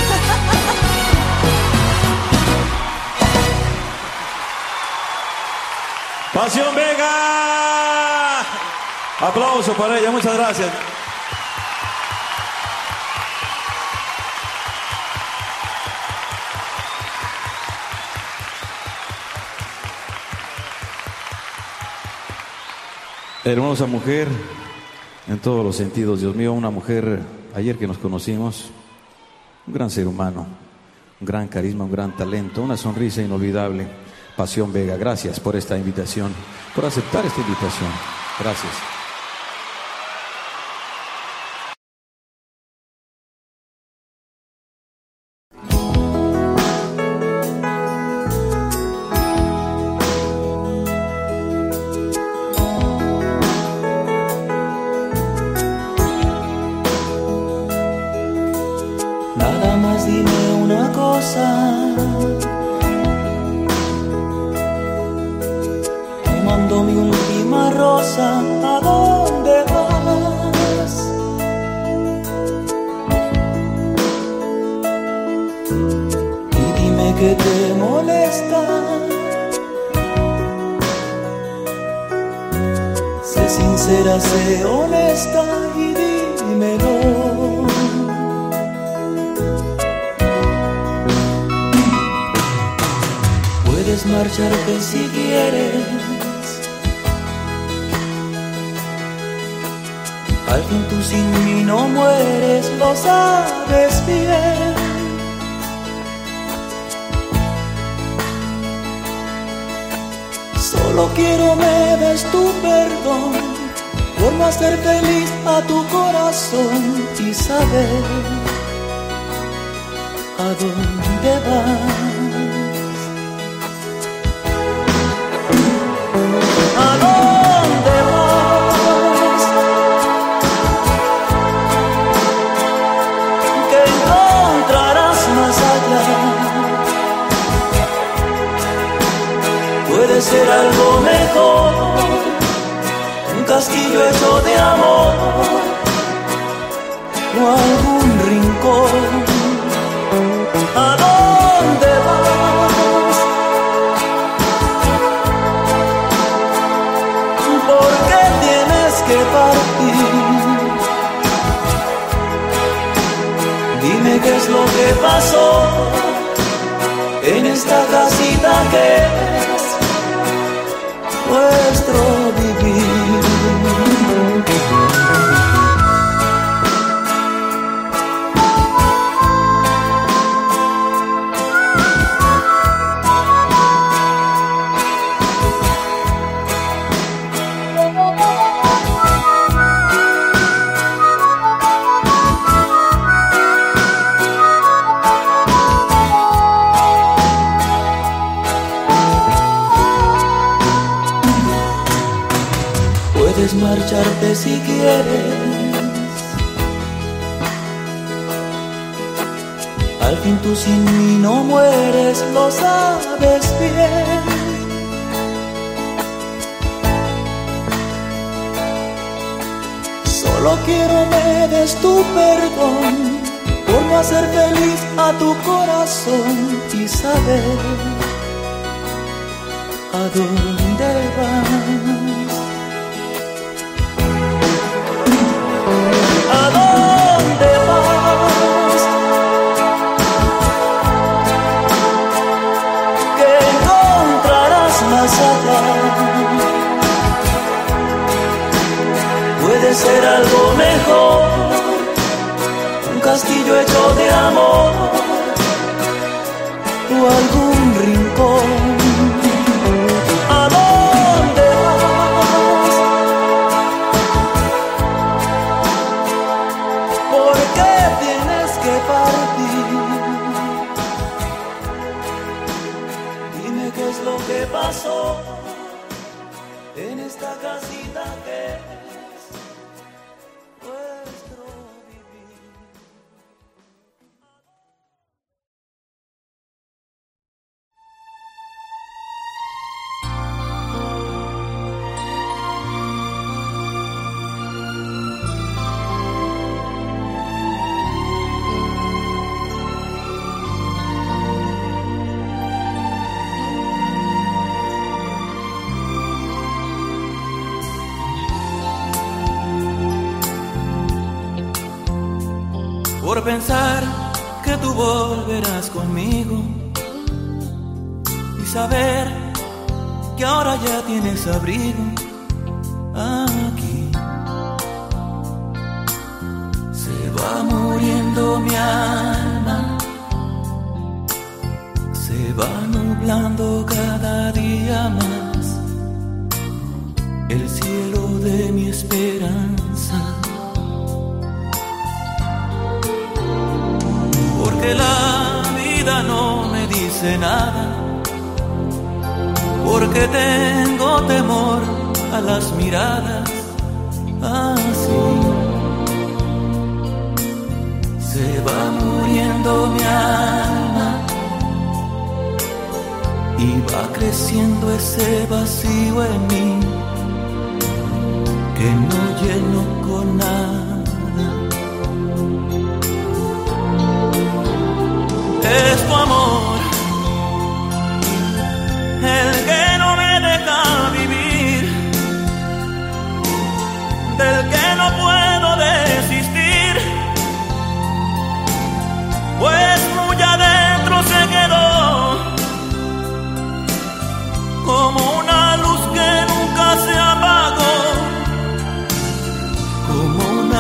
Speaker 4: Pasión Vega. Aplauso para ella, muchas gracias. Hermosa mujer en todos los sentidos, Dios mío, una mujer, ayer que nos conocimos, un gran ser humano, un gran carisma, un gran talento, una sonrisa inolvidable. Pasión Vega, gracias por esta invitación, por aceptar esta invitación. Gracias.
Speaker 3: Nada más dime una cosa, te mando mi última rosa, ¿a dónde vas? Y dime que te molesta, sé sincera, sé honesta y dímelo. Puedes marcharte si quieres,
Speaker 1: Al fin tú sin mí no mueres, lo sabes bien. Solo quiero me des tu perdón por no hacer feliz a tu corazón y saber a dónde vas. ¿A dónde vas? ¿Qué encontrarás más allá? Puede ser algo mejor, un castillo hecho de amor o algún rincón. ¿A dónde vas? ¿Por qué tienes que partir? Dime qué es lo que pasó en esta casita que es nuestro vivir. Puedes marcharte si quieres, al fin tú sin mí no mueres, lo sabes bien. Solo quiero me des tu perdón por no hacer feliz a tu corazón y saber a dónde vas. ¿A dónde vas? ¿Qué encontrarás más allá? Puede ser algo mejor, un castillo hecho de amor o algún rincón. ¿A dónde vas? ¿Por qué tienes que partir? Dime qué es lo que pasó en esta casita que es nuestro vivir. Por pensar que tú volverás conmigo y saber que ahora ya tienes abrigo aquí. Se va muriendo mi alma, se va nublando cada día más el cielo de mi esperanza. Porque la vida no me dice nada, porque tengo temor a las miradas así. Se va muriendo mi alma y va creciendo ese vacío en mí que no lleno con nada. Es tu amor el que no me deja vivir, del que no puedo desistir, pues muy adentro se quedó como una luz que nunca se apagó, como una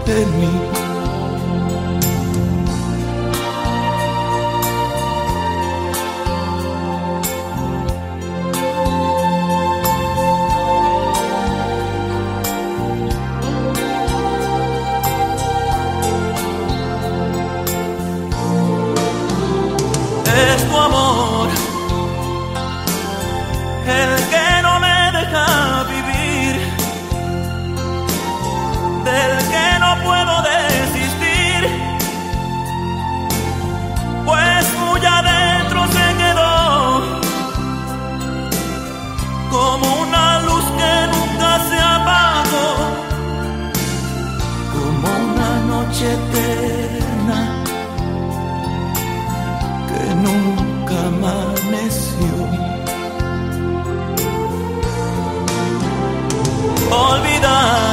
Speaker 1: de mí.
Speaker 3: Es tu amor el que no me deja vivir, del que no puedo desistir, pues muy adentro se quedó como una luz que nunca se apagó,
Speaker 1: Como una noche eterna que nunca amaneció.
Speaker 3: olvidar.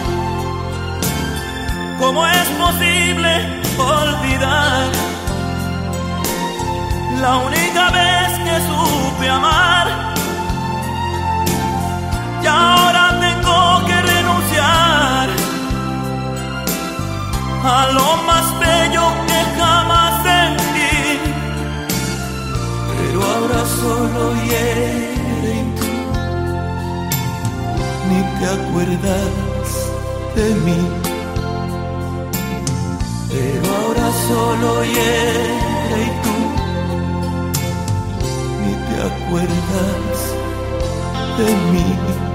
Speaker 3: ¿Cómo es posible olvidar la única vez que supe amar? Y ahora tengo que renunciar a lo más bello que jamás sentí.
Speaker 1: Pero ahora solo hiere y tú ni te acuerdas de mí. Pero ahora solo hiere y tú ni te acuerdas de mí.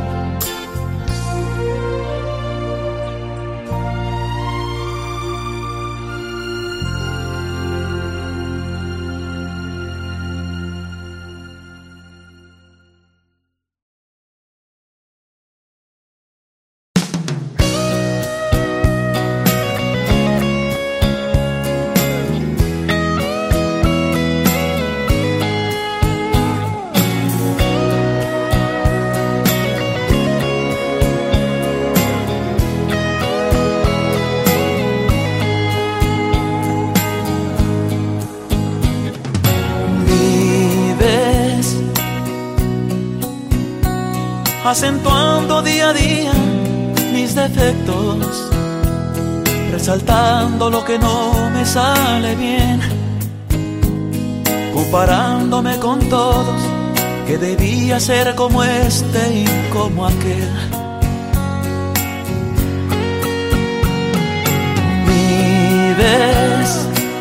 Speaker 3: Acentuando día a día mis defectos, resaltando lo que no me sale bien, comparándome con todos, que debía ser como este y como aquel. Vives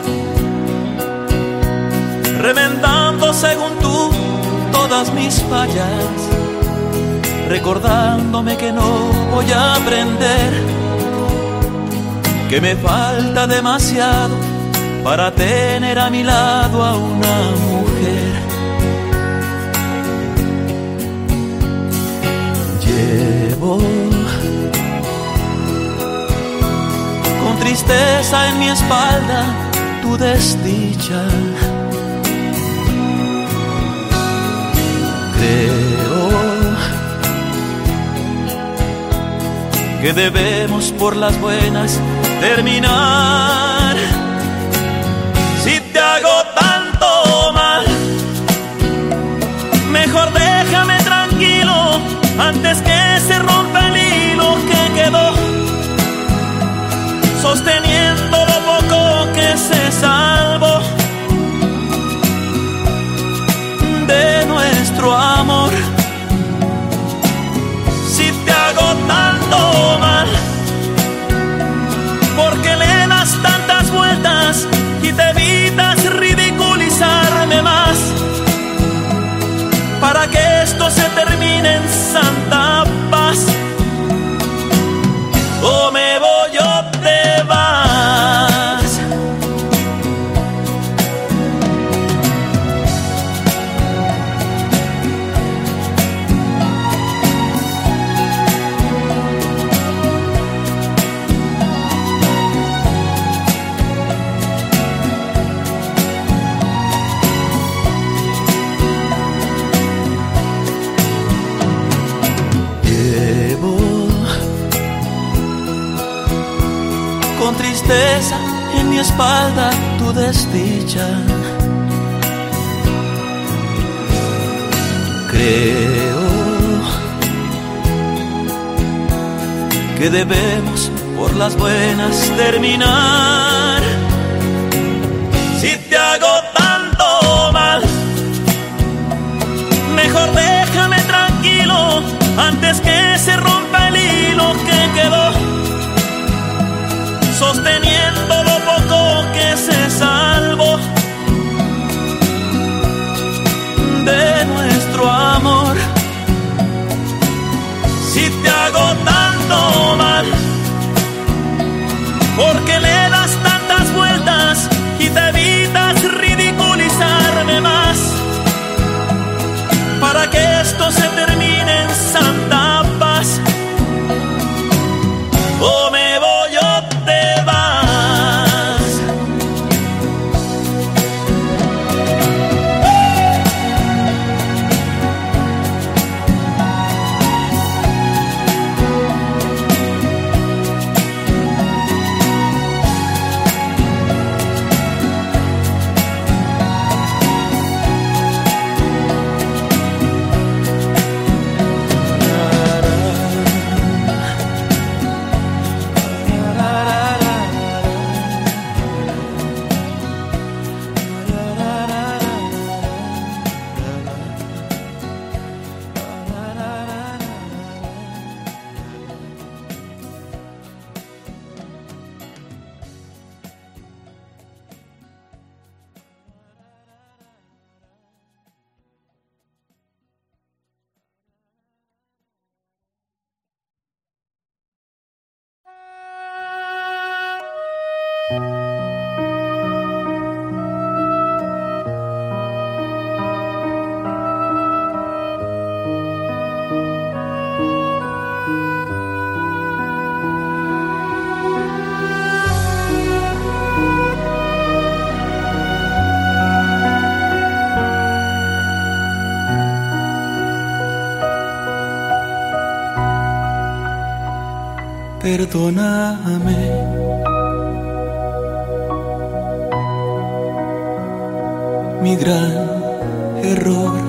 Speaker 3: remendando según tú todas mis fallas, recordándome que no voy a aprender, que me falta demasiado para tener a mi lado a una mujer. Llevo con tristeza en mi espalda tu desdicha. Creo que debemos por las buenas terminar. Si te hago tanto mal, mejor déjame tranquilo antes que se rompa el hilo que quedó sosteniendo lo poco que se salvó de nuestro amor. Si te hago tanto mal, porque le das tantas vueltas y te evitas ridiculizarme más, para que esto se termine en santa paz. O me voy o te vas. Con tristeza en mi espalda tu desdicha. Creo que debemos
Speaker 1: por las buenas terminar. Si te hago tanto mal, mejor déjame tranquilo antes que se rompa el hilo que quedó sosteniendo lo poco que se salvó de nuestro amor. Si te hago tanto mal, porque le das tantas vueltas y te evitas ridiculizarme más, para que esto se termine en santa paz. O me voy o te vas. Perdóname, mi gran error.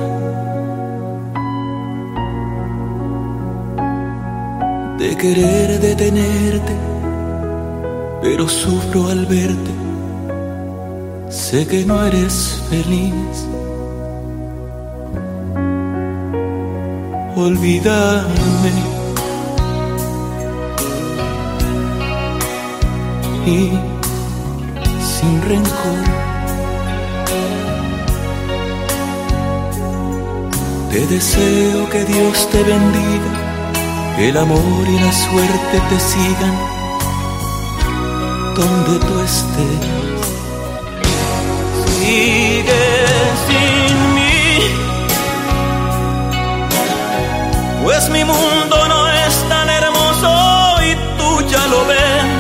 Speaker 1: De querer detenerte, pero sufro al verte. Sé que no eres feliz. Olvídame y sin rencor te deseo que Dios te bendiga, que el amor y la suerte te sigan donde tú estés. Sigue sin mí, pues mi mundo no es tan hermoso y tú ya lo ves.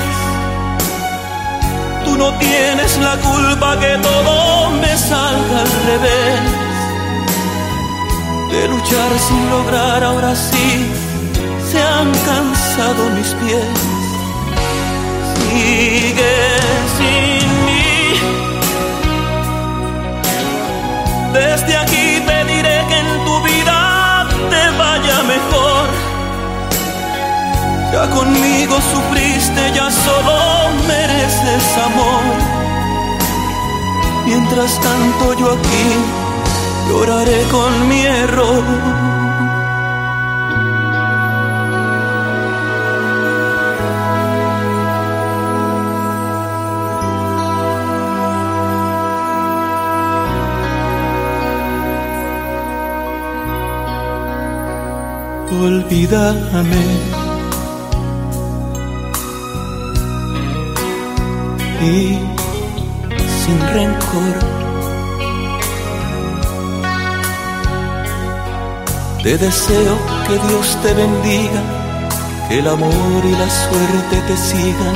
Speaker 1: Tú no tienes la culpa que todo me salga al revés. De luchar sin lograr, ahora sí se han cansado mis pies. Sigue sin mí. Desde aquí pediré que en tu vida te vaya mejor. Ya conmigo sufriste, ya solo mereces amor. Mientras tanto yo aquí lloraré con mi error. Olvídame y sin rencor te deseo que Dios te bendiga, que el amor y la suerte te sigan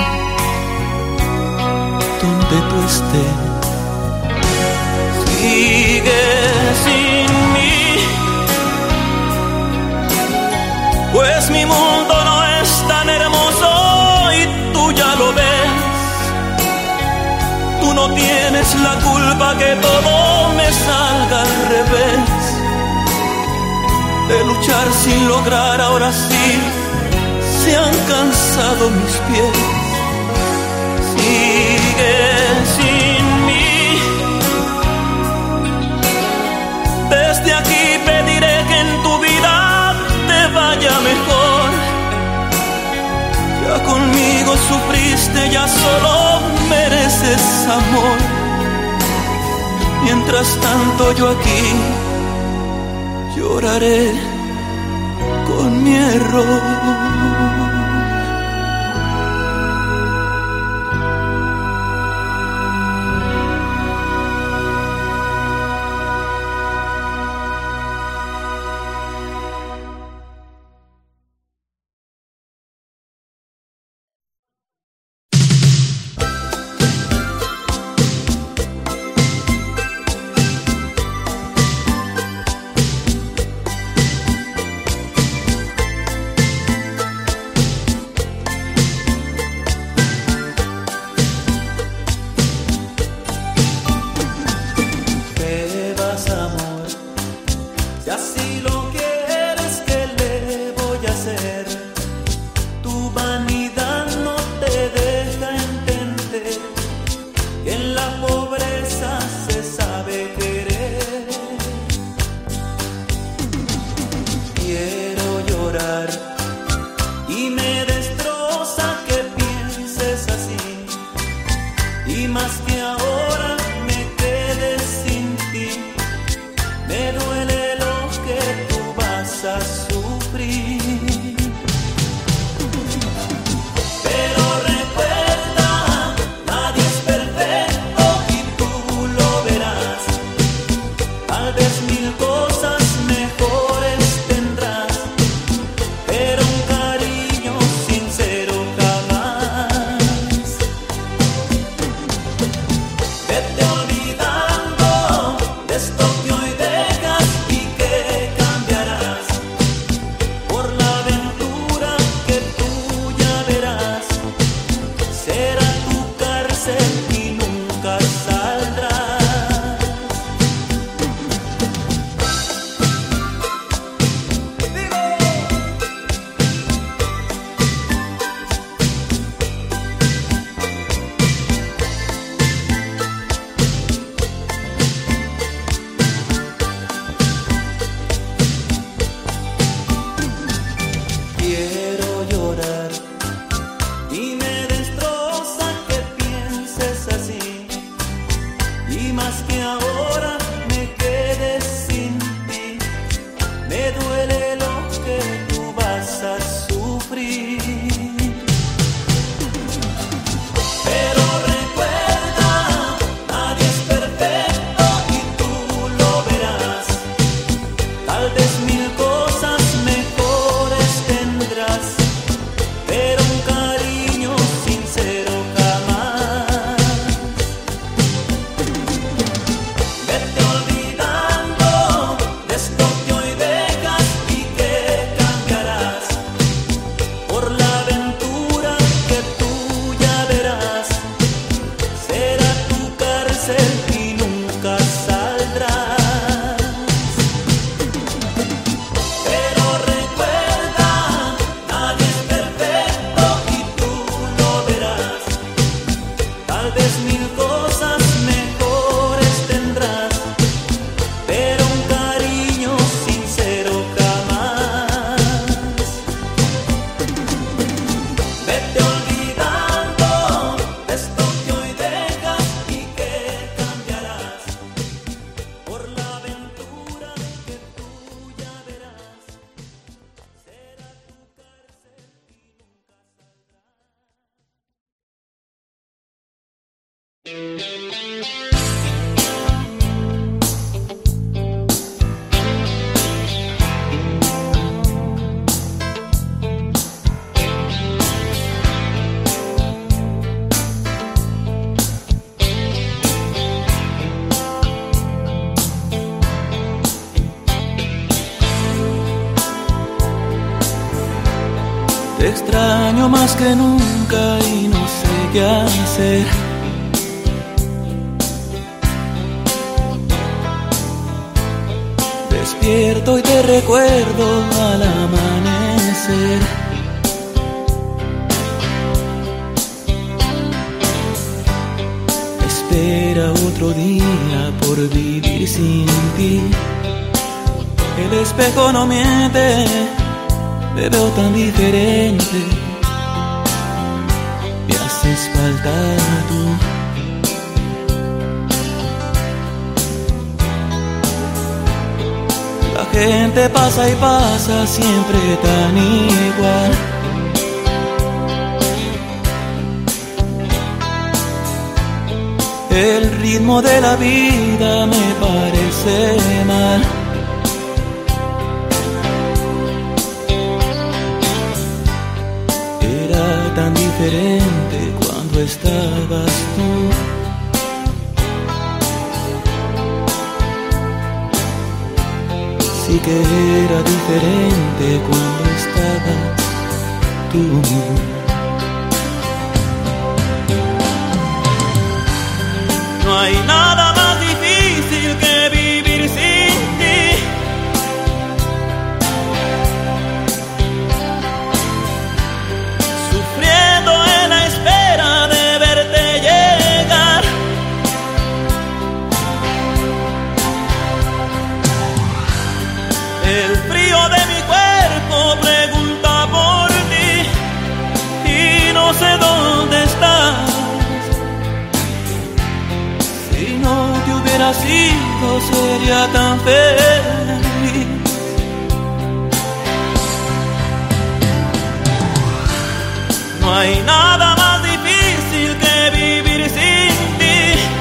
Speaker 1: donde tú estés. Sigue sin mí, pues mi mundo no es tan hermoso y tú ya lo ves. Tú no tienes la culpa que todo me salga al revés. De luchar sin lograr, ahora sí se han cansado mis pies. Sigue sin mí. Desde aquí pediré que en tu vida te vaya mejor. Ya conmigo sufriste, ya solo mereces amor. Mientras tanto yo aquí lloraré con mi error. Te extraño más que nunca y no sé qué hacer. Despierto y te recuerdo al amanecer. espera otro día por vivir sin ti. El espejo no miente, te veo tan diferente. Me haces falta tú. La gente pasa y pasa siempre tan igual. El ritmo de la vida me parece mal. Era tan diferente cuando estabas tú. Sí que era diferente cuando estabas tú. No hay nada más difícil que vivir sin ti. Sufriendo en la espera de verte llegar. El frío de mi cuerpo pregunta por ti y no sé dónde estás. Si no te hubieras ido sería tan feliz. No hay nada más difícil que vivir sin ti.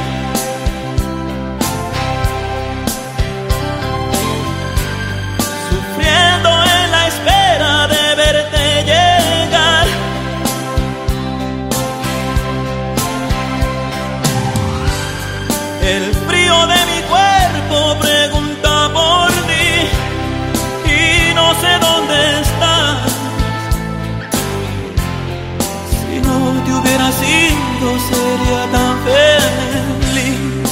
Speaker 1: Sufriendo en la espera de verte llegar. El frío de mi cuerpo pregunta por ti y no sé dónde estás. Si no te hubieras ido sería tan feliz.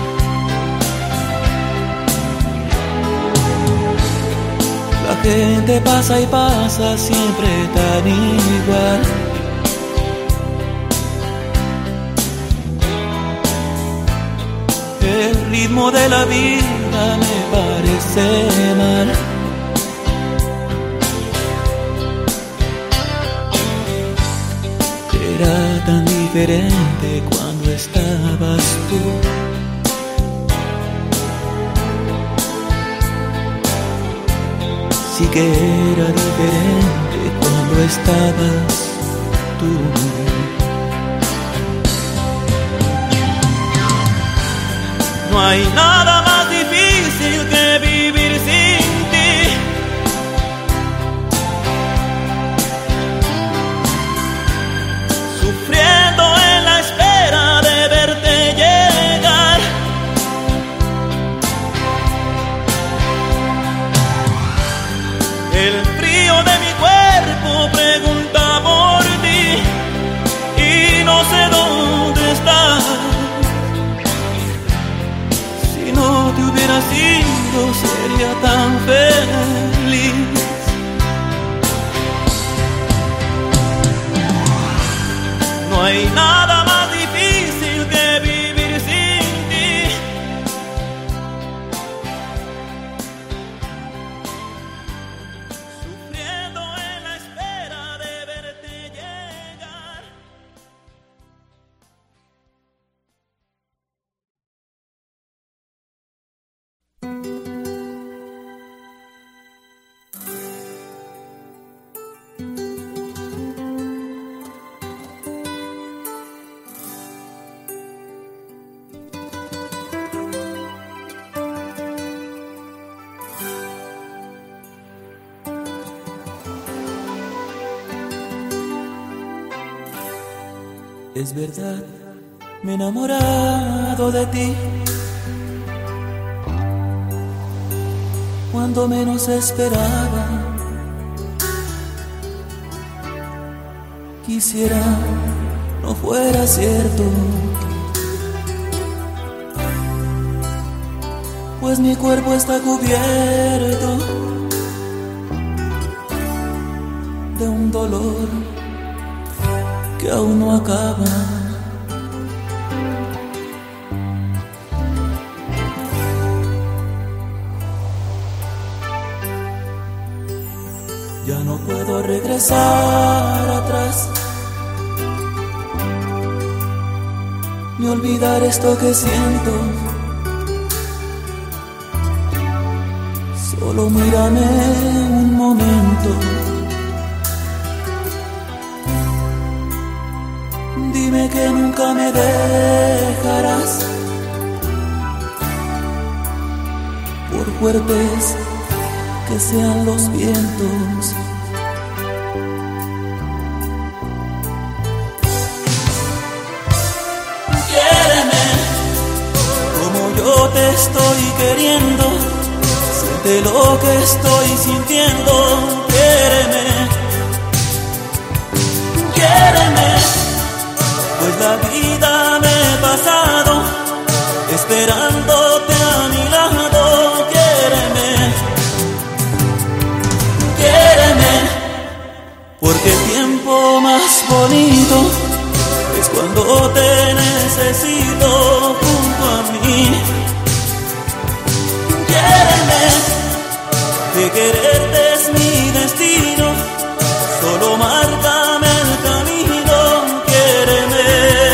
Speaker 1: La gente pasa y pasa siempre tan igual. El ritmo de la vida me parece mal. Era tan diferente cuando estabas tú. Sí que era diferente cuando estabas tú. No hay nada más difícil que vivir sin ti. Sufriendo en la espera de verte llegar. El frío de mi cuerpo pregunta por ti y no sé dónde estás. Si no te hubieras ido sería tan feliz. No hay nada más difícil que vivir sin ti. Sufriendo en la espera de verte llegar. Es verdad, me he enamorado de ti cuando menos esperaba. Quisiera no fuera cierto, pues mi cuerpo está cubierto de un dolor que aún no acaba.
Speaker 3: regresar atrás, ni olvidar esto que siento. Solo mírame un momento, dime que nunca me dejarás, por fuertes que sean los vientos. Quiéreme como yo te estoy queriendo, siente lo que estoy sintiendo. Quiéreme, quiéreme, pues la vida me he pasado esperándote a mi lado. Quiéreme, quiéreme, porque el tiempo más bonito es cuando te necesito junto a mí. Quiéreme, que quererte es mi destino, solo márcame el camino. Quiéreme,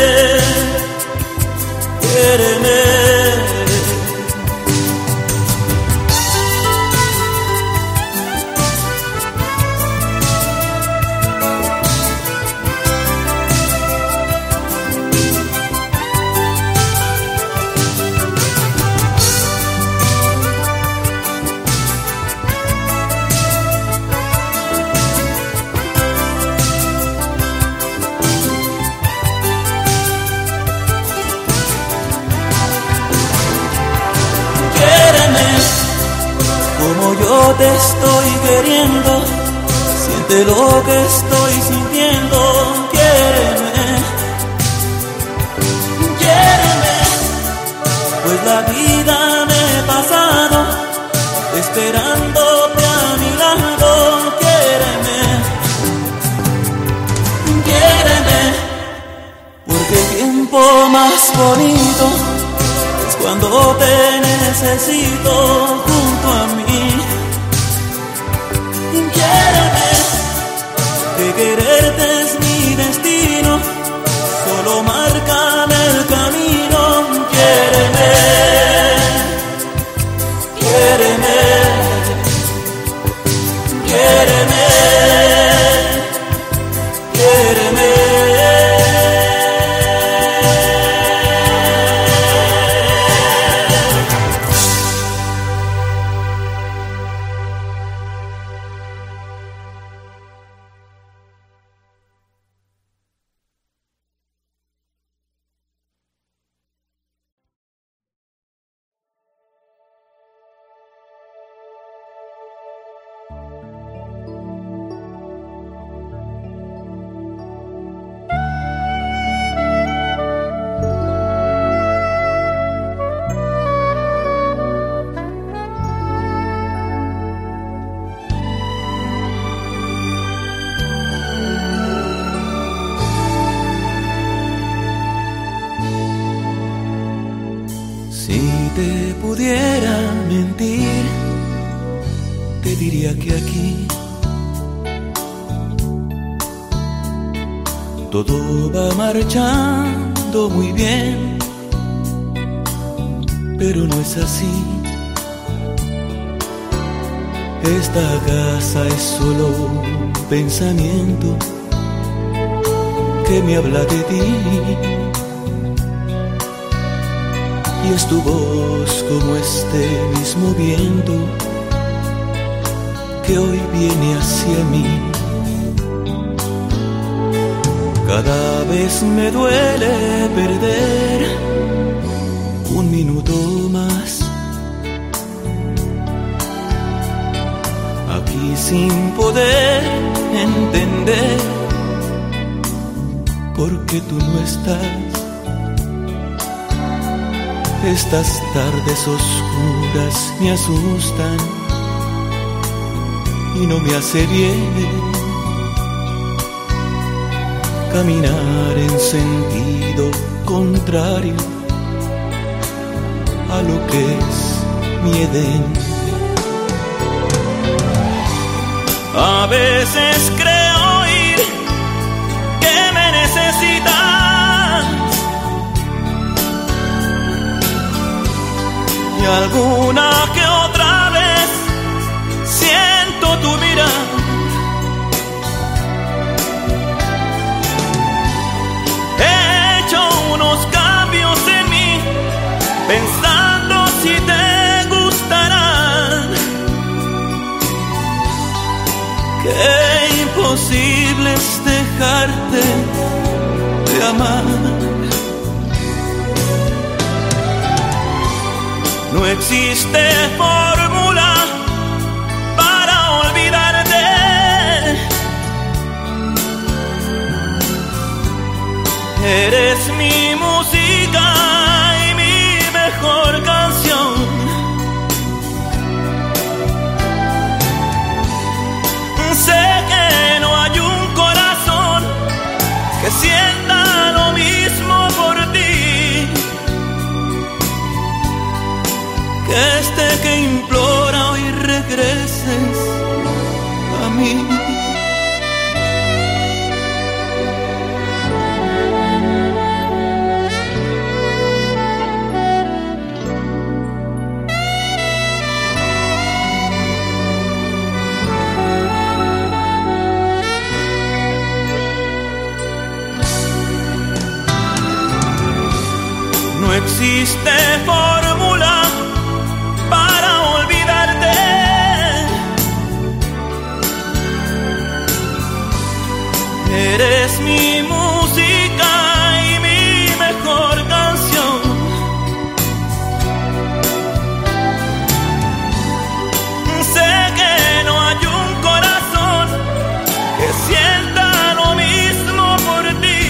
Speaker 3: quiéreme. Yo te estoy queriendo, siente lo que estoy sintiendo. Quiéreme, quiéreme, pues la vida me he pasado esperándote a mi lado. Quiéreme, quiéreme, porque el tiempo más bonito es cuando te necesito junto a mí. Quiéreme, que quererte es mi destino, solo márcame el camino. Quiéreme, quiéreme, quiéreme, quiéreme. te pudiera mentir, te diría que aquí todo va marchando muy bien, pero no es así. Esta casa es solo un pensamiento que me habla de ti, y es tu voz como este mismo viento que hoy viene hacia mí. Cada vez me duele perder un minuto más aquí sin poder entender por qué tú no estás. Estas tardes oscuras me asustan y no me hace bien caminar en sentido contrario a lo que es mi Edén. A veces creo
Speaker 1: es dejarte de amar. No existe fórmula para olvidarte. Eres mi música y mi mejor canción. Sé que no hay un corazón que sienta lo mismo por ti, que que implora hoy regreses a mí. No existe fórmula para olvidarte. Eres mi música y mi mejor canción. Sé que no hay un corazón que sienta lo mismo por ti,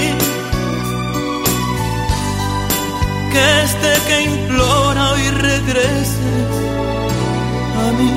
Speaker 1: que implora hoy regreses a mí.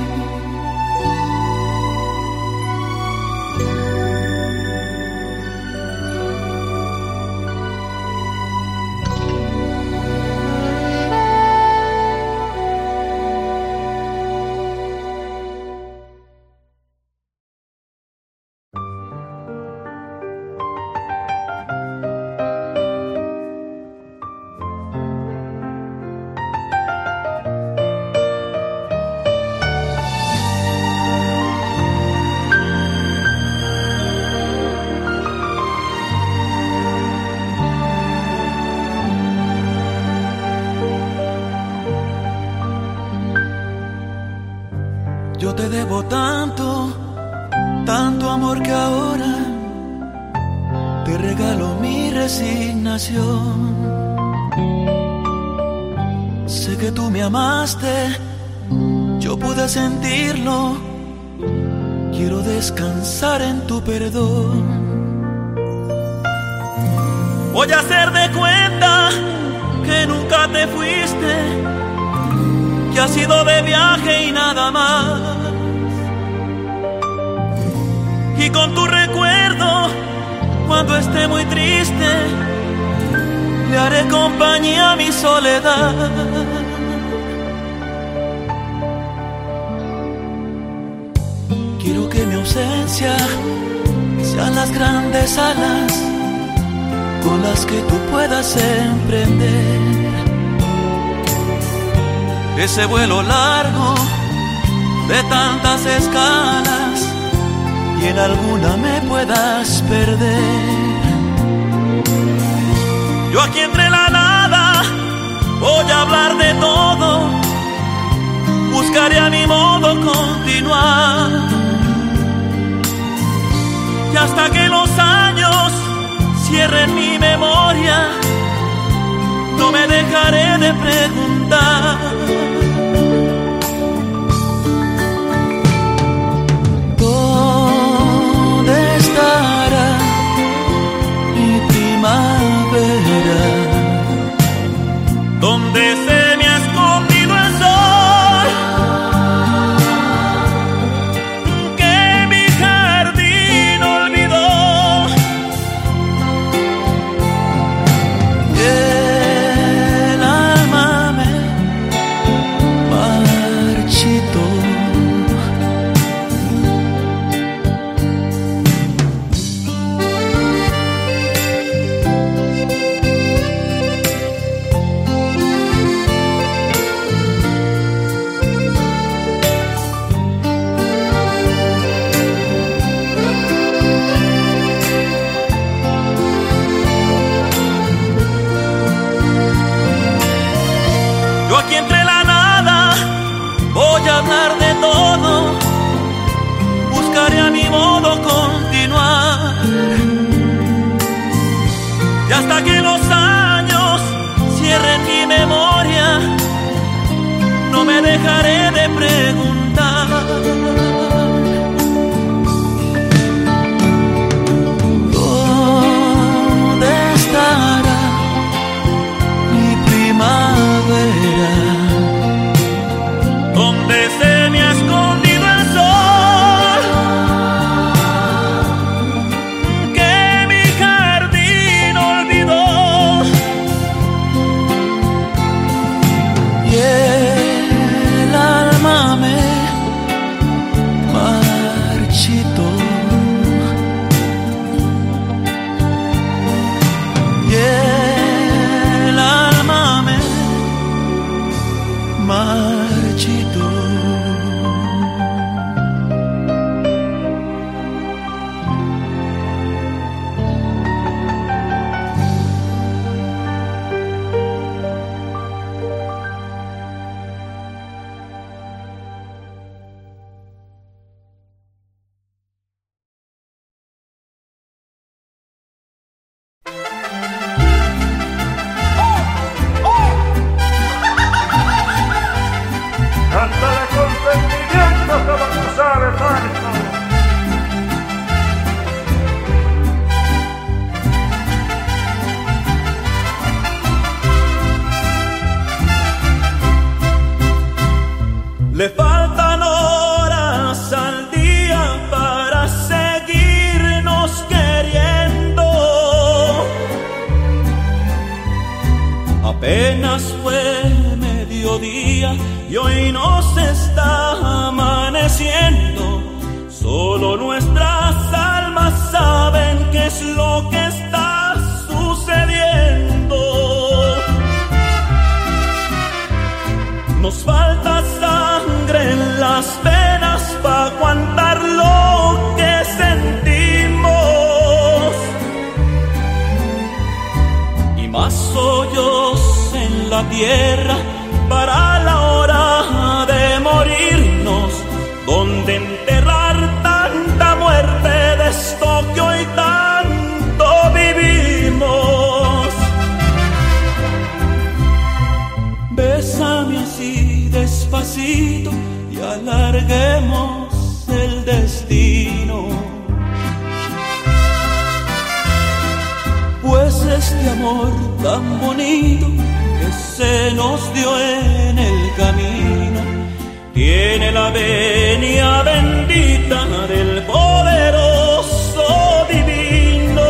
Speaker 1: Yo te debo tanto, tanto amor que ahora te regalo mi resignación. Sé que tú me amaste, yo pude sentirlo. Quiero descansar en tu perdón. Voy a hacer de cuenta que nunca te fuiste, que has ido de viaje y nada más. Y con tu recuerdo, cuando esté muy triste, le haré compañía a mi soledad. Quiero que mi ausencia sean las grandes alas con las que tú puedas emprender ese vuelo largo de tantas escalas y en alguna me puedas perder. Yo aquí entre la nada voy a hablar de todo, buscaré a mi modo continuar, y hasta que los años cierren mi memoria no me dejaré de preguntar. ¿Dónde estará mi primavera? ¿Dónde se me ha escondido el sol que mi jardín olvidó? El alma me
Speaker 3: hasta que los años cierren mi memoria, no me dejaré de preguntar. ¿Dónde estará mi primavera? ¿Dónde se me ha escondido el sol que mi jardín olvidó? Y el alma me marchitó. Y el alma me marchitó.
Speaker 2: Cántale con sentimiento que va a pasar, hermano.
Speaker 3: Le faltan horas al día para seguirnos queriendo. Apenas fue mediodía y hoy nos está amaneciendo. Solo nuestras almas saben qué es lo que está sucediendo. Nos falta sangre en las venas para aguantar lo que sentimos, y más hoyos en la tierra para la hora de morirnos, donde enterrar tanta muerte de esto que hoy tanto vivimos. Bésame así despacito y alarguemos el destino, pues este amor tan bonito que se nos dio en el camino tiene la venia bendita del poderoso divino.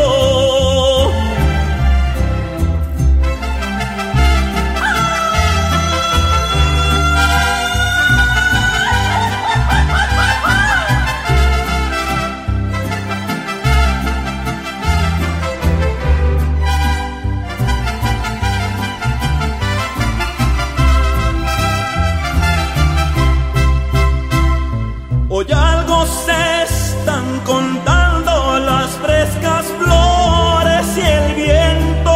Speaker 3: Hoy algo se están contando las frescas flores y el viento.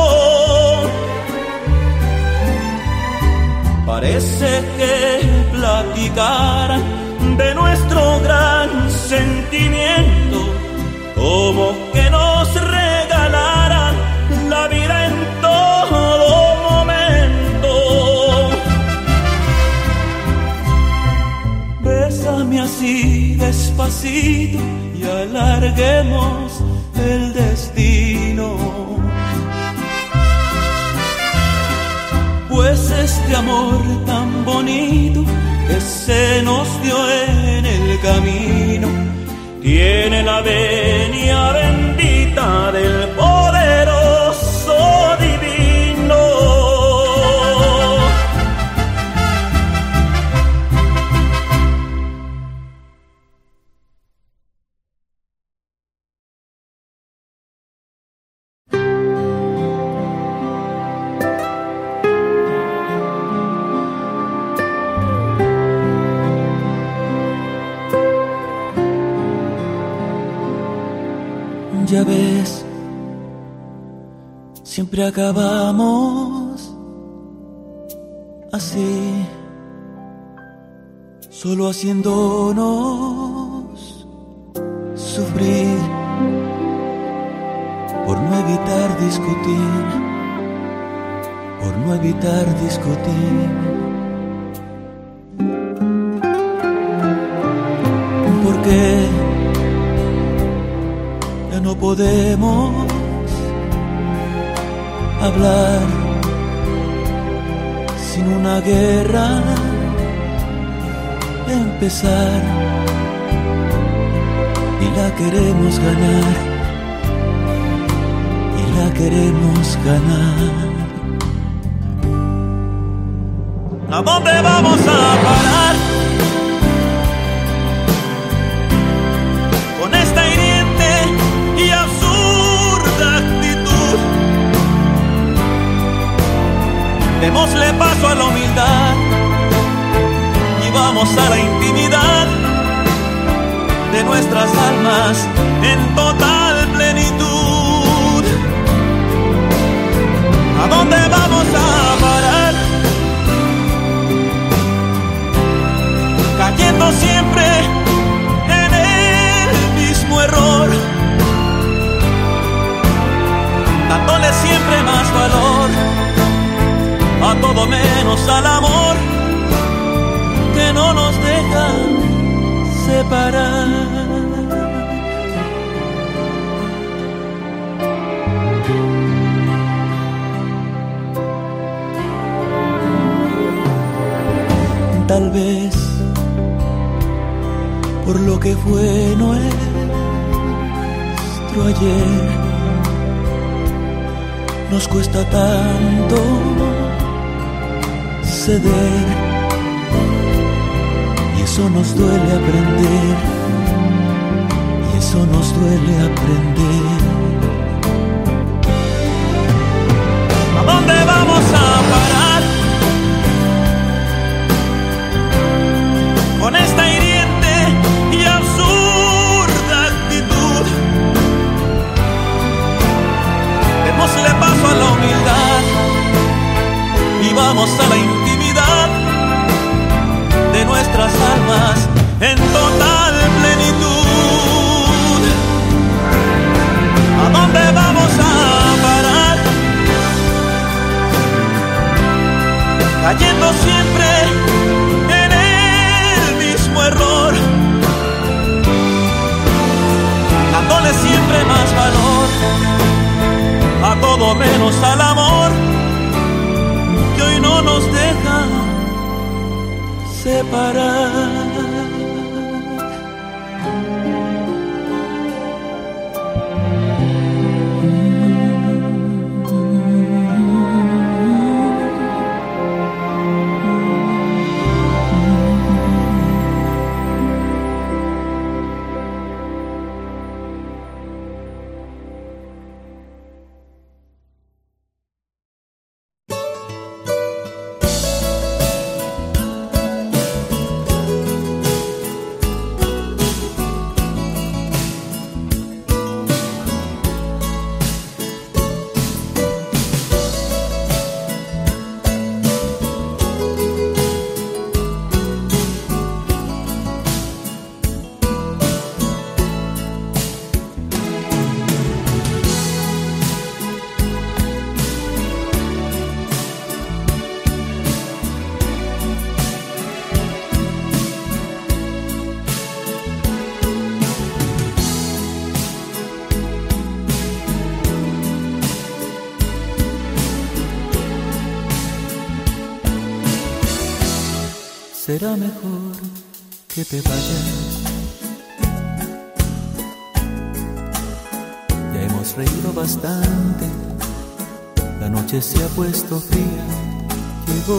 Speaker 3: Parece que platicaran de nuestro gran sentimiento, como que nos regalaran la vida en todo momento. Bésame así despacito y alarguemos el destino, pues este amor tan bonito que se nos dio en el camino tiene la venia bendita del poderoso divino. Ya ves, siempre acabamos así, solo haciéndonos sufrir por no
Speaker 1: evitar discutir, por no evitar discutir. Porque ya no podemos hablar sin una guerra empezar, y la queremos ganar, y la queremos ganar. ¿A dónde vamos a parar con esta hiriente y absurda actitud? Démosle paso a la humildad y vamos a la intimidad de nuestras almas en total plenitud. ¿A dónde vamos a parar? Cayendo siempre en el mismo error, dándole siempre más valor a todo menos al amor que no nos deja separar. Tal vez por lo que fue nuestro ayer nos cuesta tanto ceder, y eso nos duele aprender, y eso nos duele aprender. ¿A dónde vamos a parar con esta hiriente y absurda actitud? Démosle paso a la humildad y vamos a la intimidad de nuestras almas en total plenitud. ¿A dónde vamos a parar? Cayendo siempre en el mismo error, dándole siempre más valor a todo menos al amor que hoy no nos deja separar. Será mejor que te vayas. Ya hemos reído bastante, la noche se ha puesto fría, llegó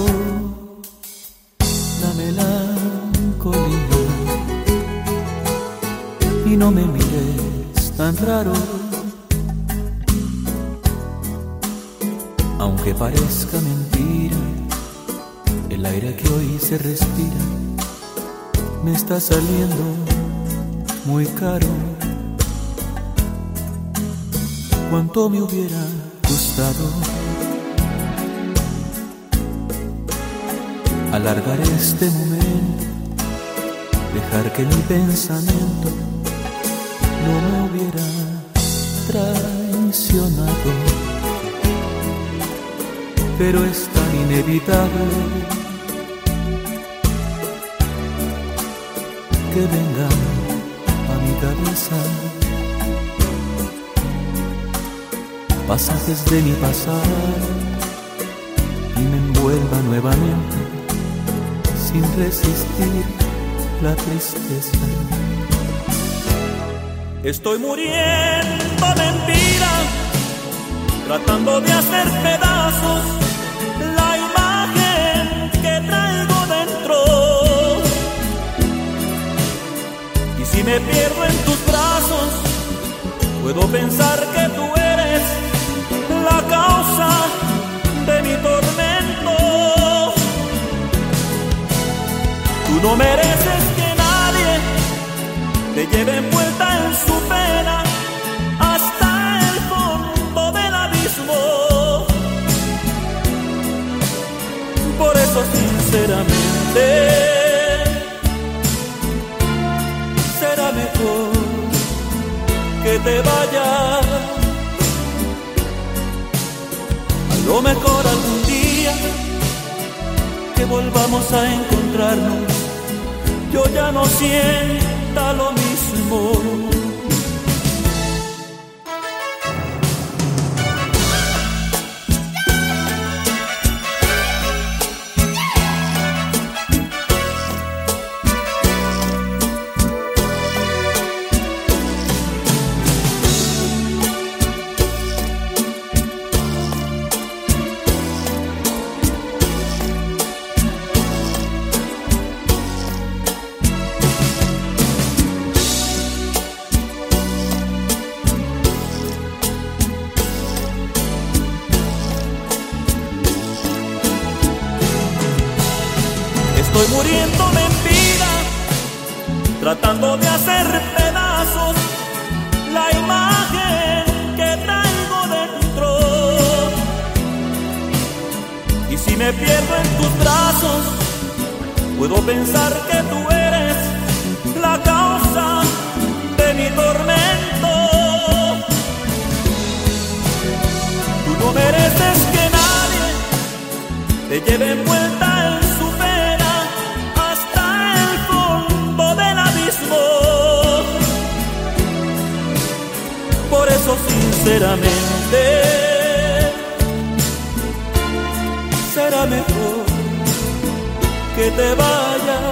Speaker 1: la melancolía. Y no me mires tan raro, aunque parezca mentira, el aire que hoy se respira me está saliendo muy caro. Cuánto me hubiera gustado alargar este momento, dejar que mi pensamiento no me hubiera traicionado. traicionado, pero es tan inevitable que venga a mi cabeza pasajes de mi pasado y me envuelva nuevamente sin resistir la tristeza.
Speaker 3: Estoy muriendo de mentira, tratando de hacer pedazos la imagen que traigo dentro. Y si me pierdo en tus brazos, puedo pensar que tú eres la causa de mi tormento. Tú no mereces que nadie te lleve envuelta en su pena hasta el fondo del abismo. Por eso sinceramente será mejor que te vayas. A lo mejor algún día que volvamos a encontrarnos, yo ya no sienta lo mismo. Estoy muriéndome en vida, tratando de hacer pedazos la imagen que traigo dentro. Y si me pierdo en tus brazos, puedo pensar que tú eres la causa de mi tormento. Tú no mereces que nadie te lleve envuelta en su pena hasta el fondo del abismo. Por eso sinceramente será mejor que te vayas.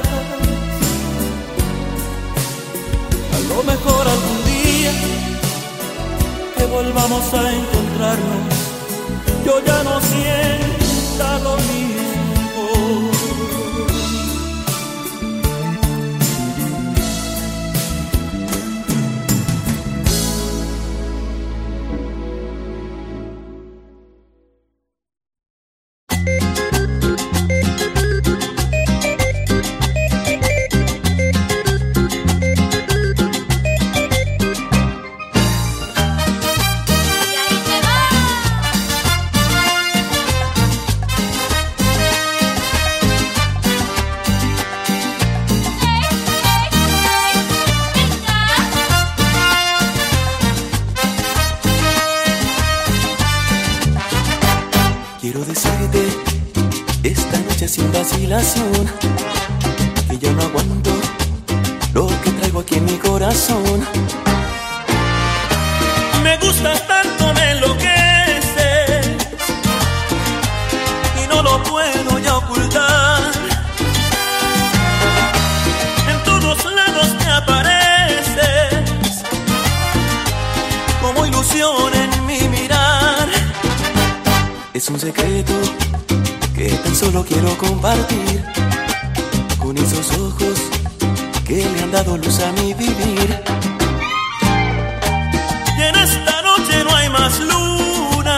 Speaker 3: A lo mejor algún día que volvamos a encontrarnos, yo ya no sienta lo mismo.
Speaker 1: Quiero decirte esta noche sin vacilación que ya no aguanto lo que traigo aquí en mi corazón.
Speaker 3: Me gustas tanto, me enloqueces y no lo puedo ya ocultar. En todos lados te apareces como ilusión en mi mirar.
Speaker 1: Es un secreto que tan solo quiero compartir con esos ojos que le han dado luz a mi vivir.
Speaker 3: Y en esta noche no hay más luna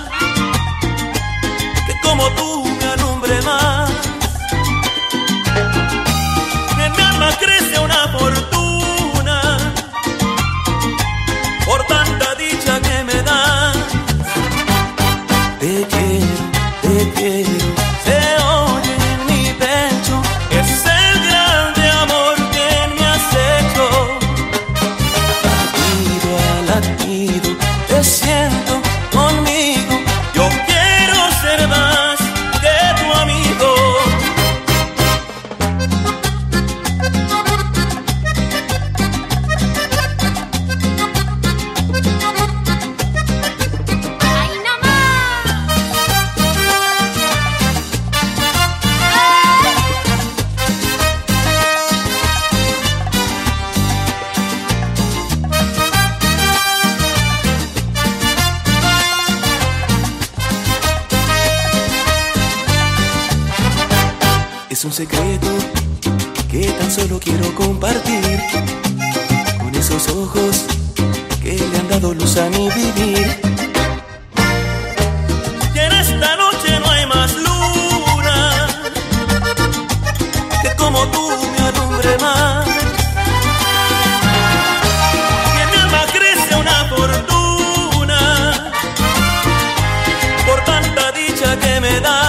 Speaker 3: que como tú me alumbre más. En mi alma crece una fortuna por tanta dicha que me das.
Speaker 1: Te quiero,
Speaker 3: Se oye en mi pecho, es el grande amor que me has hecho.
Speaker 1: latido a latido, te siento
Speaker 3: Es un secreto que tan solo quiero compartir con esos ojos que le han dado luz a mi vivir. Y en esta noche no hay más luna que como tú me alumbre más. Y en mi alma crece una fortuna por tanta dicha que me da.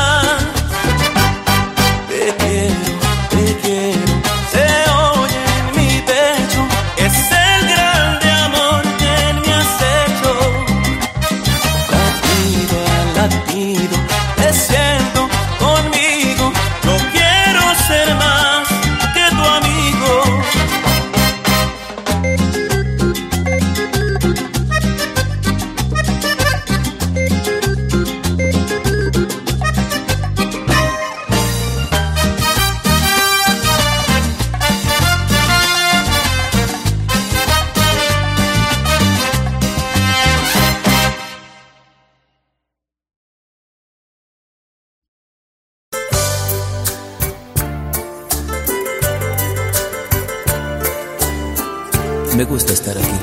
Speaker 1: Me gusta estar aquí,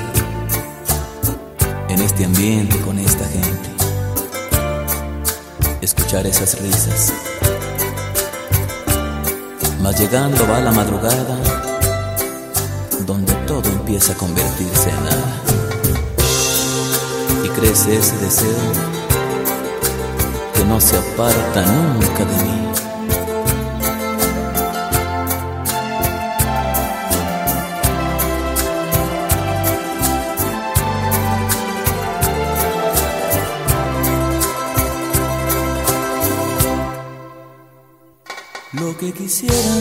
Speaker 1: en este ambiente, con esta gente, escuchar esas risas. Mas llegando va la madrugada, donde todo empieza a convertirse en nada, y crece ese deseo que no se aparta nunca de mí.
Speaker 3: Lo que quisiera,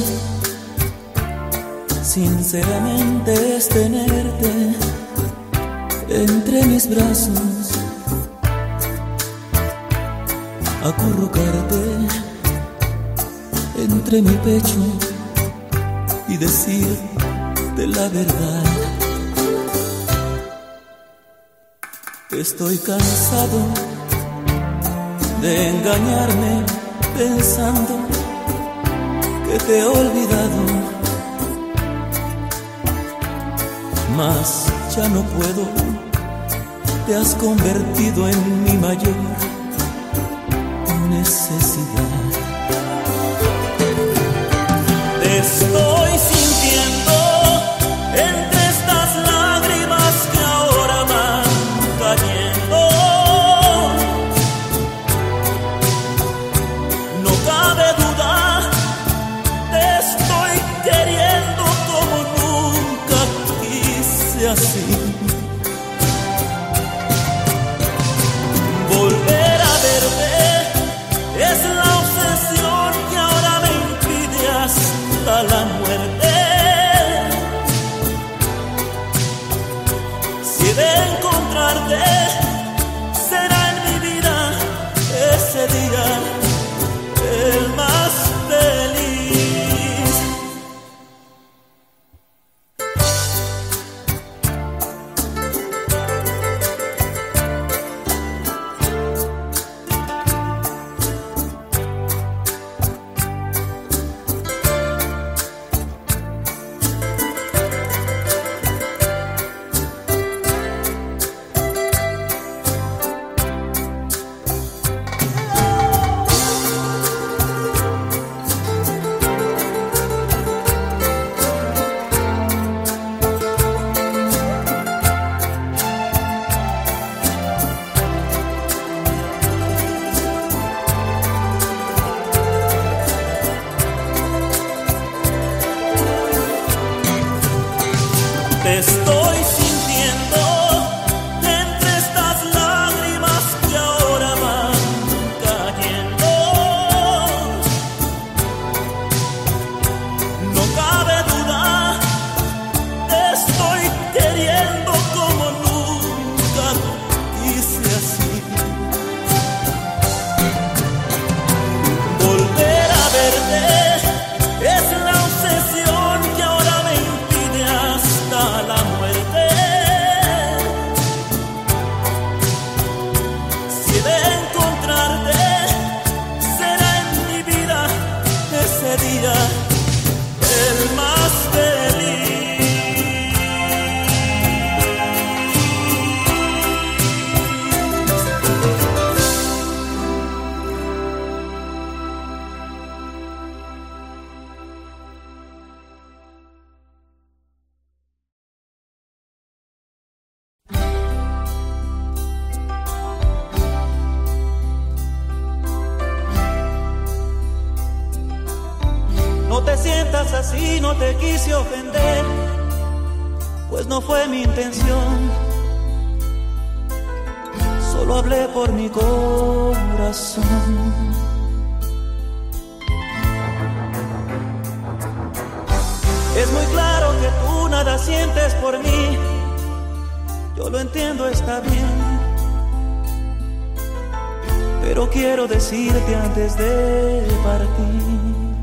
Speaker 3: sinceramente, es tenerte entre mis brazos, acurrucarte entre mi pecho y decirte la verdad. Estoy cansado de engañarme pensando que te he olvidado, mas ya no puedo, te has convertido en mi mayor necesidad. Te estoy sintiendo entre estas lágrimas que ahora van cayendo. No cabe duda, te estoy queriendo como nunca quise así. Volver a verte es la
Speaker 1: sientas así, no te quise ofender, pues no fue mi intención. Solo hablé por mi corazón. Es muy claro que tú nada sientes por mí. Yo lo entiendo, está bien. Pero quiero decirte antes de partir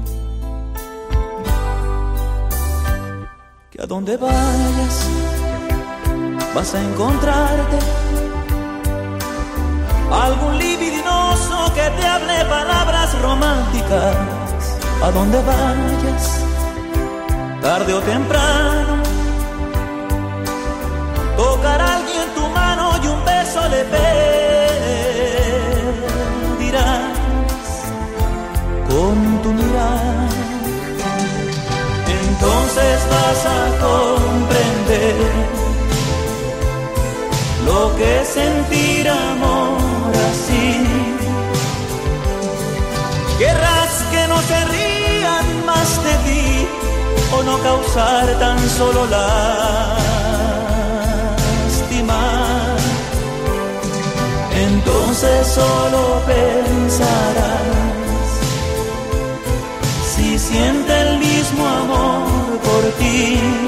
Speaker 1: que a donde vayas vas a encontrarte algún libidinoso que te hable palabras románticas. A donde vayas, tarde o temprano, tocará a alguien tu mano y un beso le pedirás con tu mirada. Entonces vas a comprender lo que es sentir amor así. Querrás que no se rían más de ti o no causar tan solo lástima. Entonces solo pensarás si siente el mismo amor por ti.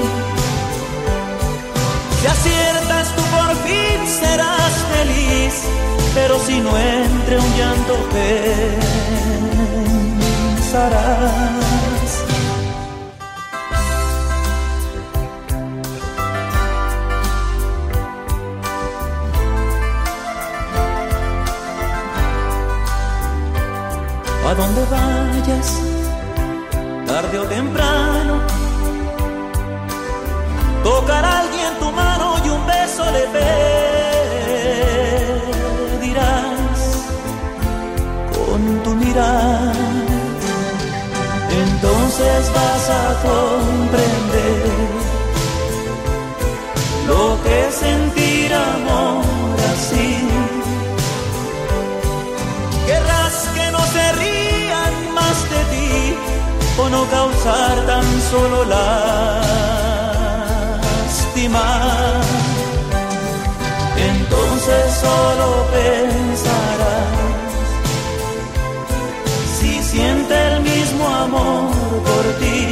Speaker 1: Si aciertas tú por fin serás feliz, pero si no entre un llanto pensarás. A donde vayas, tarde o temprano, tocará a alguien tu mano y un beso le pedirás con tu mirada. Entonces vas a comprender lo que es sentir amor así. Querrás que no se rían más de ti o no causar tan solo lástima. Entonces solo pensarás si siente el mismo amor por ti.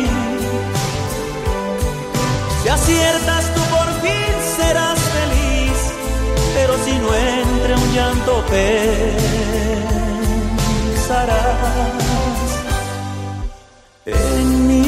Speaker 1: Si aciertas tú por fin serás feliz, pero si no entre un llanto pensarás en mí.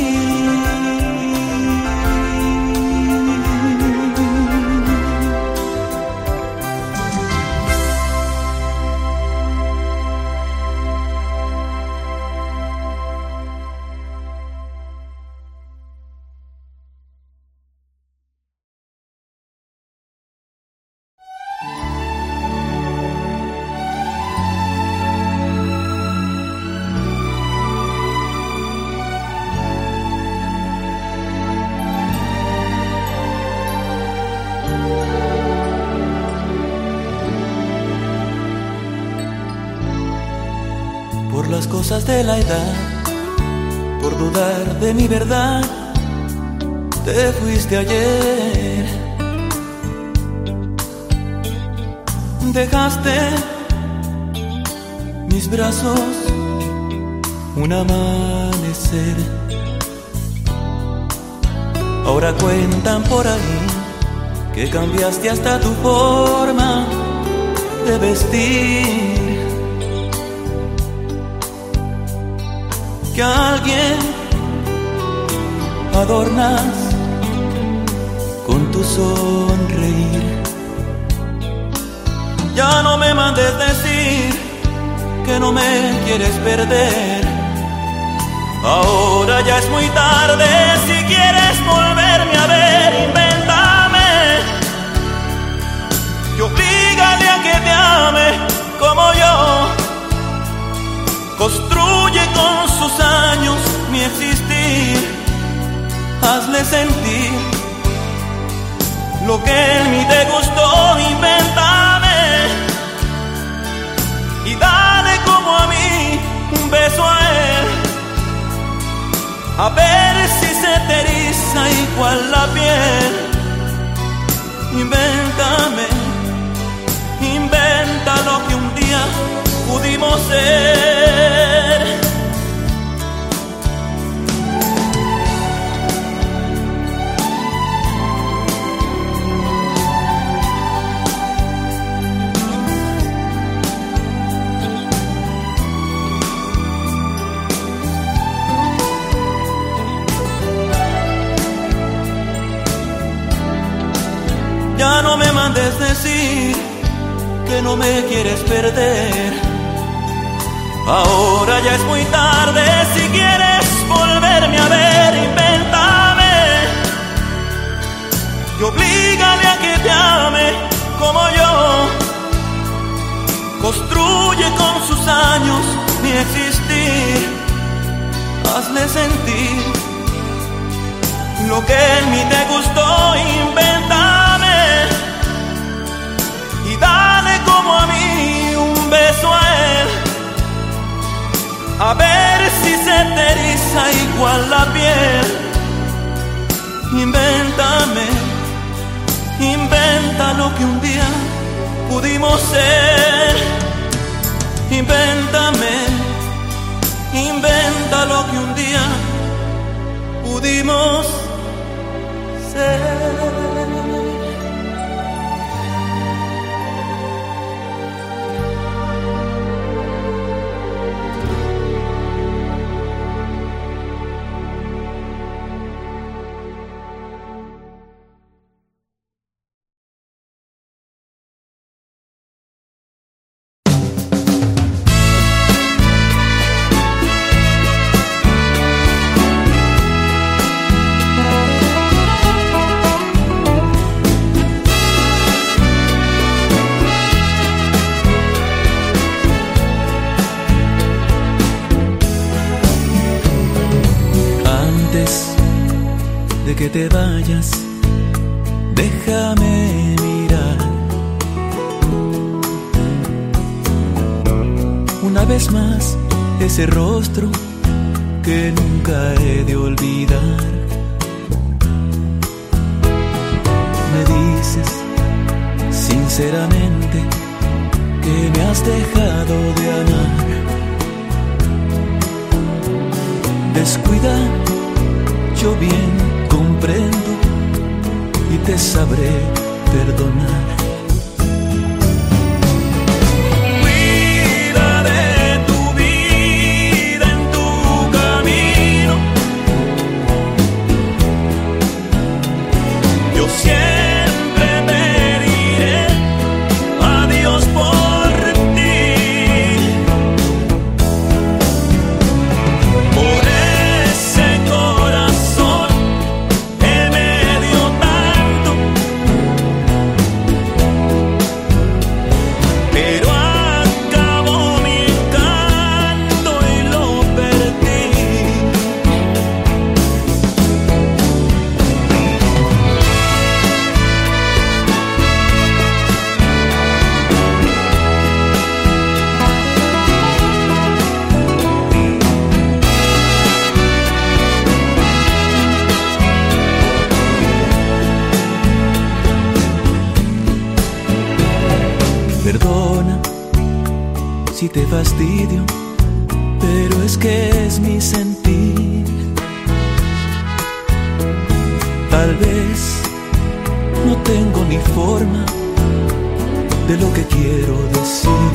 Speaker 1: Las cosas de la edad, por dudar de mi verdad, te fuiste ayer. Dejaste mis brazos un amanecer. Ahora cuentan por ahí que cambiaste hasta tu forma de vestir. Que a alguien adornas con tu sonreír. Ya no me mandes decir que no me quieres perder. Ahora ya es muy tarde, si quieres volverme a ver, invéntame y oblígale a que te ame como yo. Construye con sus años mi existir, hazle sentir lo que en mí te gustó, invéntame y dale como a mí un beso a él.
Speaker 3: a ver si se te eriza igual la piel. Invéntame, inventa lo que un día pudimos ser. Ya no me mandes decir que no me quieres perder. Ahora ya es muy tarde, si quieres volverme a ver, invéntame y oblígame a que te ame como yo. Construye con sus años mi existir, hazle sentir lo que en mí te gustó, invéntame y dale como a mí un beso a él, a ver si se te eriza igual la piel. Invéntame, inventa lo que un día pudimos ser. Invéntame, inventa lo que un día pudimos ser.
Speaker 1: Que te vayas, déjame mirar una vez más ese rostro que nunca he de olvidar. Me dices sinceramente que me has dejado de amar. Descuida, yo bien comprendo y te sabré perdonar.
Speaker 3: Cuida de tu vida en tu camino. Yo siempre pediré a Dios por ti. Por ese corazón
Speaker 1: si te fastidio, pero es que es mi sentir. Tal vez no tengo ni forma de lo que quiero decir.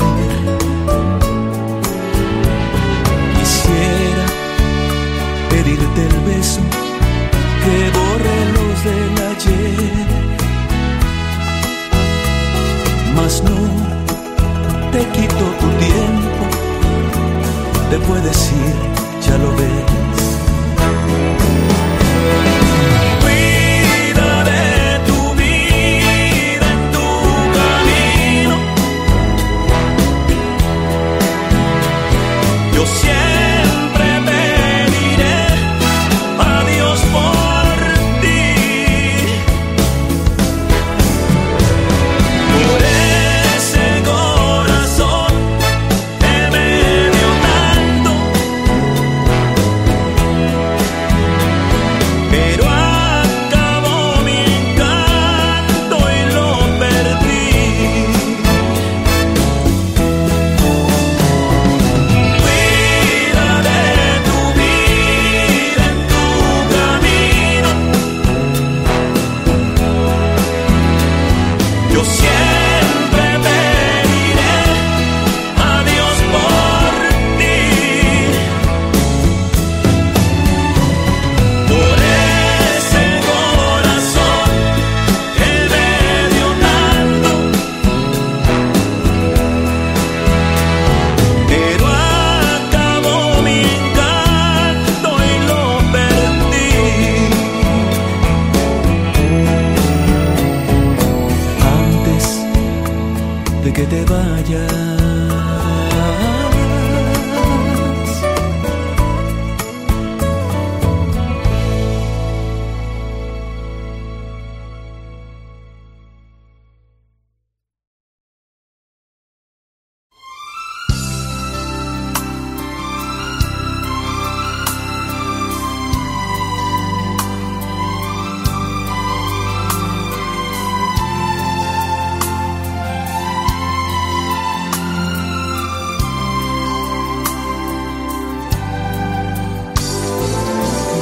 Speaker 1: Quisiera pedirte el beso que borre los del ayer, mas no te quito tu tiempo, te puedes ir, ya lo ves.
Speaker 3: Cuida de tu vida en tu camino. Yo siempre pediré a Dios por ti. Por ese corazón que me dio tanto.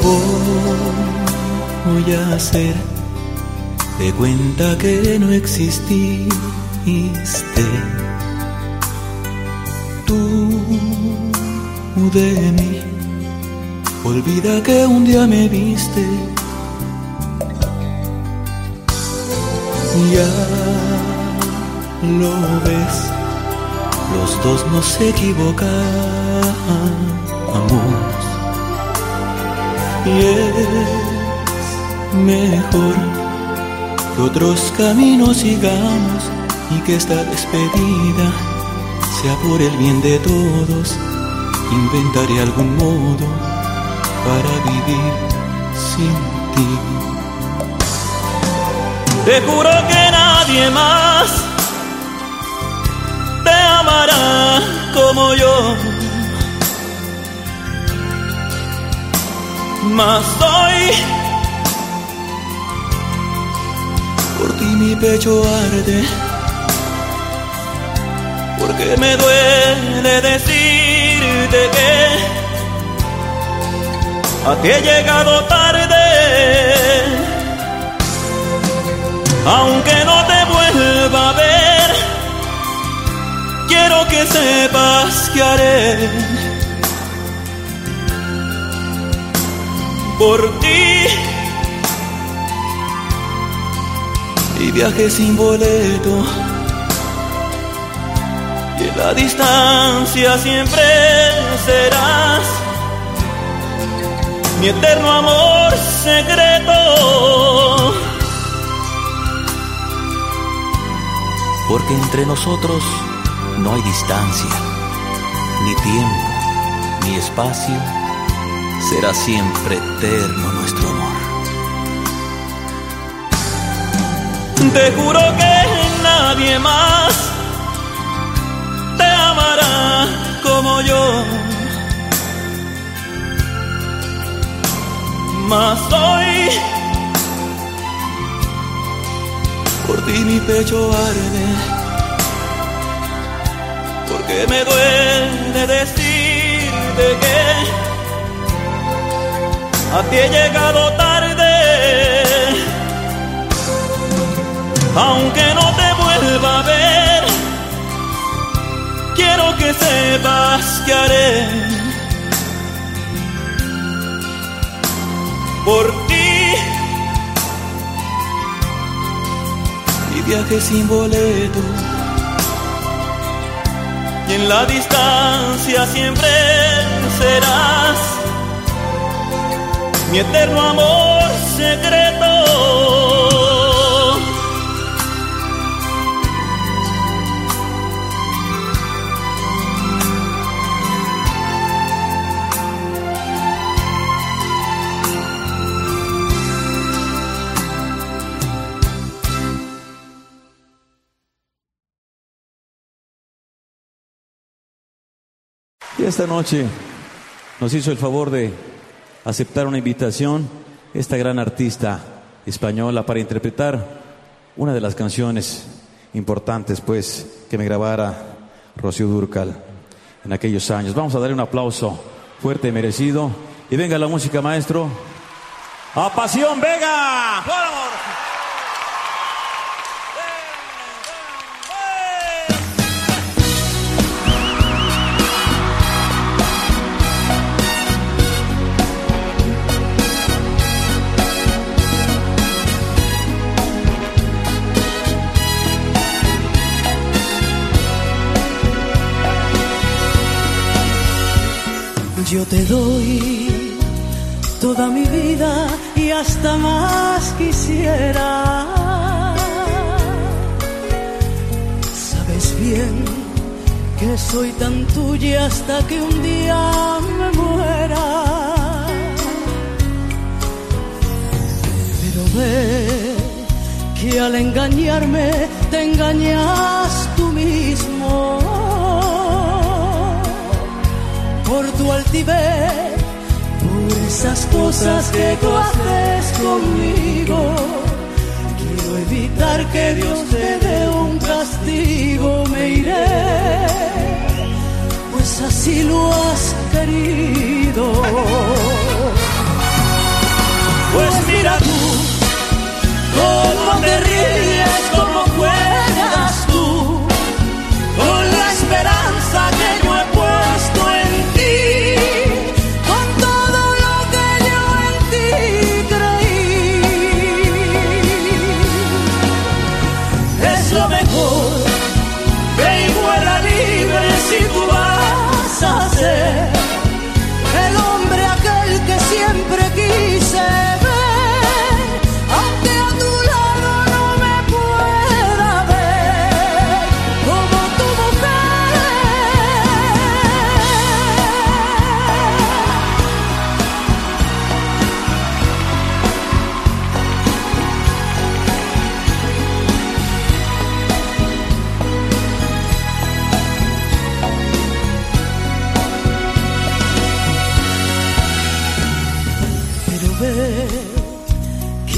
Speaker 1: voy a hacer de cuenta que no exististe. Tú de mí, olvida que un día me viste. Ya lo ves, los dos nos equivocamos. Y es mejor que otros caminos sigamos y que esta despedida sea por el bien de todos. Inventaré algún modo para vivir sin ti.
Speaker 3: Te juro que nadie más te amará como yo. Mas hoy
Speaker 1: por ti mi pecho arde, porque me duele decirte que a ti he llegado tarde. Aunque no te vuelva a ver, quiero que sepas que haré por ti. Y viaje sin boleto, y en la distancia siempre serás mi eterno amor secreto. Porque entre nosotros no hay distancia, ni tiempo, ni espacio. Será siempre eterno nuestro amor. Te juro que nadie más te amará como yo. Mas hoy por ti mi pecho arde, porque me duele decirte que a ti he llegado tarde. Aunque no te vuelva a ver, quiero que sepas que haré por ti. Y viaje sin boleto, y en la distancia siempre serás mi eterno amor secreto.
Speaker 4: Y esta noche nos hizo el favor de aceptar una invitación esta gran artista española para interpretar una de las canciones importantes pues que me grabara Rocío Dúrcal en aquellos años. Vamos a darle un aplauso fuerte y merecido. Y venga la música, maestro. ¡A Pasión Vega! ¡Vamos!
Speaker 5: Yo te doy toda mi vida y hasta más quisiera. Sabes bien que soy tan tuya hasta que un día me muera. Pero ve que al engañarme te engañas tú mismo. Por tu altivez, por esas cosas que tú haces conmigo, quiero evitar que Dios te dé un castigo. Me iré, pues así lo has querido.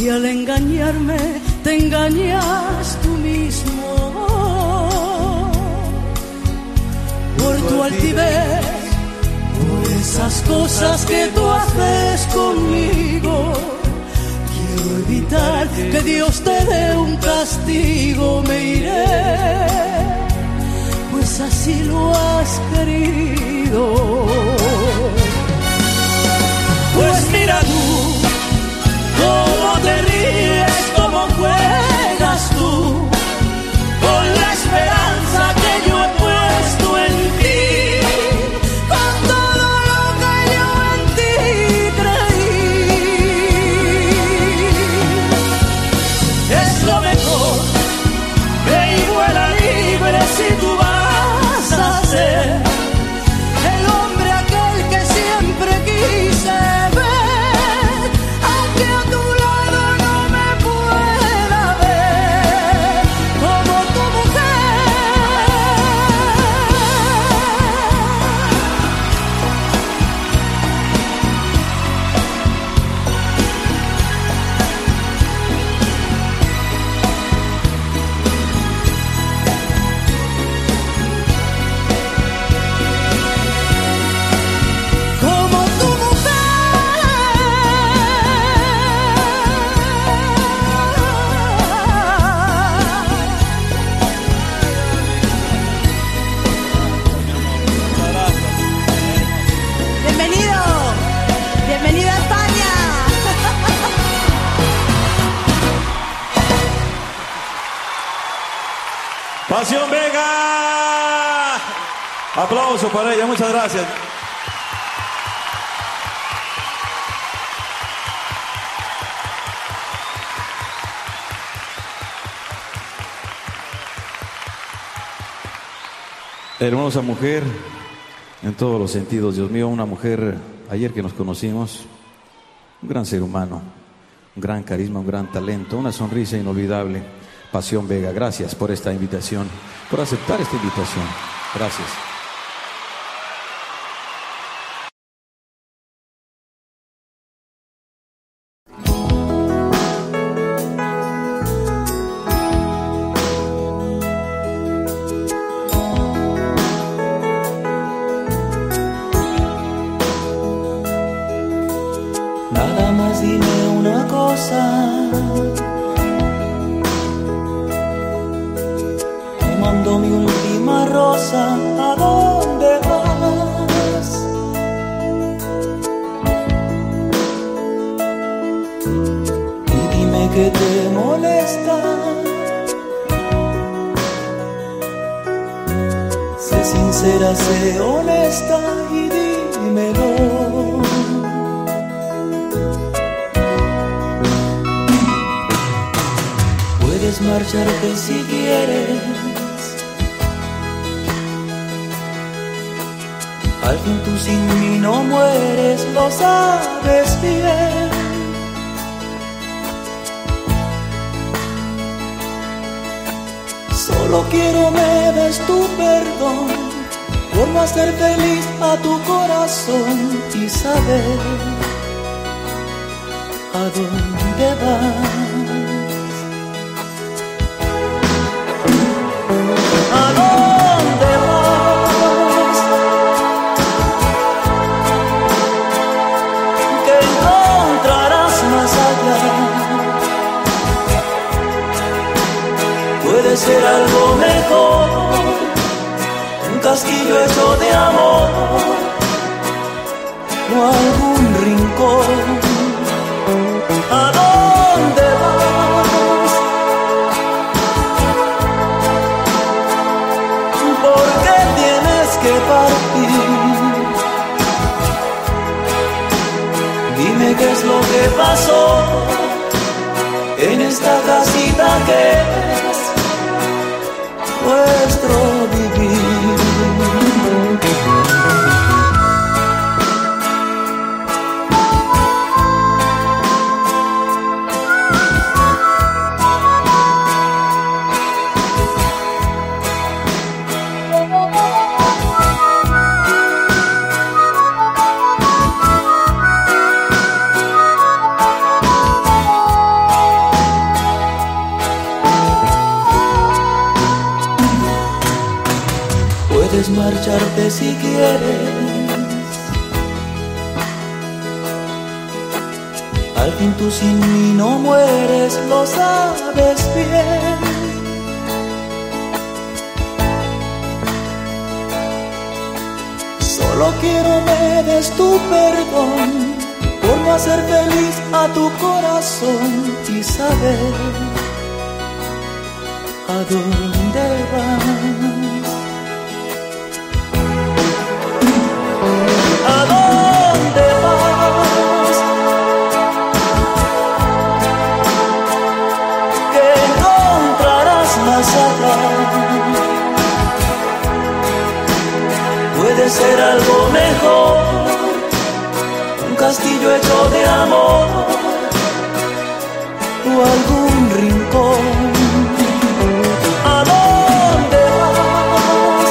Speaker 5: Y al engañarme te engañas tú mismo. Por tu altivez, por esas cosas que tú haces conmigo, quiero evitar que Dios te dé un castigo. Me iré, pues así lo has querido. Pues mira tú, cómo te ríes, cómo juegas tú, con la esperanza que yo he puesto en ti, con todo lo que yo en ti creí. Es lo mejor, ve y vuela libre si tú vas a ser el hombre aquel que siempre quise ver, aunque a tu lado no me pueda ver como tu mujer. Como tu mujer. Bienvenido, bienvenido a España.
Speaker 4: Pasión Vega. Aplauso para ella, muchas gracias. Hermosa mujer en todos los sentidos, Dios mío, una mujer, ayer que nos conocimos, un gran ser humano, un gran carisma, un gran talento, una sonrisa inolvidable. Pasión Vega, gracias por esta invitación, por aceptar esta invitación. Gracias.
Speaker 1: Nada más dime una cosa, te mando mi última rosa, ¿a dónde vas? Y dime que te molesta, sé sincera, sé honesta y dímelo. Puedes marcharte si quieres, al fin tú sin mí no mueres, lo sabes bien. Solo quiero me des tu perdón por no hacer feliz a tu corazón y saber a dónde vas. ¿A dónde vas? ¿Qué encontrarás más allá? Puede ser algo mejor, un castillo hecho de amor o algún rincón. ¿A dónde vas? ¿Por qué tienes que partir? Dime qué es lo que pasó en esta casita que es nuestro vivir. sé si quieres. Al fin tú sin mí no mueres, lo sabes bien. Solo quiero me des tu perdón por no hacer feliz a tu corazón y saber a dónde vas. ¿A dónde vas? ¿Qué encontrarás más allá? Puede ser algo mejor, un castillo hecho de amor o algún rincón. ¿A dónde vas?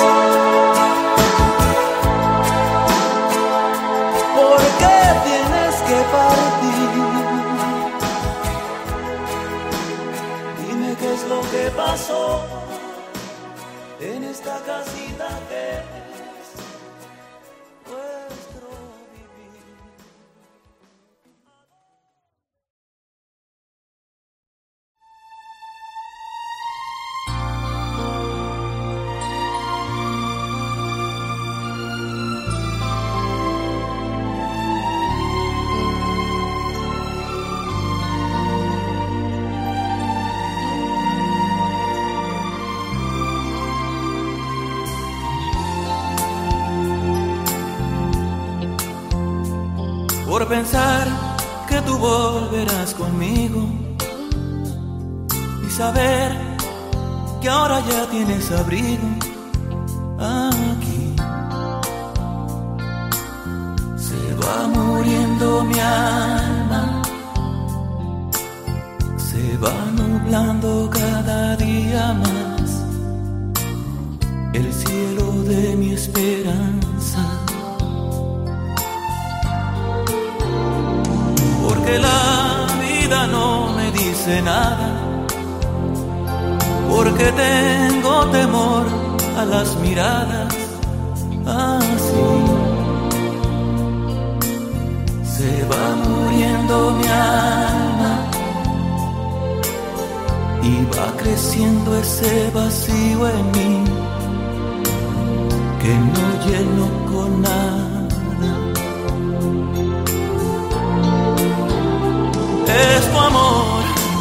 Speaker 1: ¿Por qué tienes que partir? Dime qué es lo que pasó en esta casita que es nuestro vivir. Por pensar que tú volverás conmigo y saber que ahora ya tienes abrigo aquí. Se va muriendo mi alma, se va nublando cada día más el cielo de mi esperanza. Porque la vida no me dice nada, porque tengo temor a las miradas así. Se va muriendo mi alma y va creciendo ese vacío en mí que no lleno con nada. Es tu amor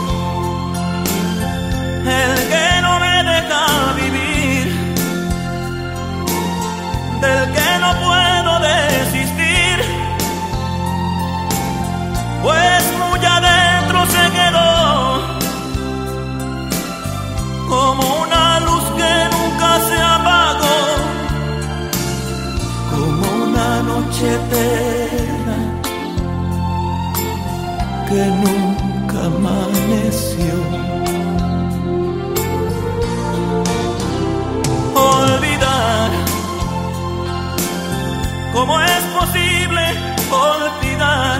Speaker 1: el que no me deja vivir, del que no puedo desistir, pues muy adentro se quedó como una luz que nunca se apagó, como una noche eterna que nunca amaneció. Olvidar, ¿cómo es posible olvidar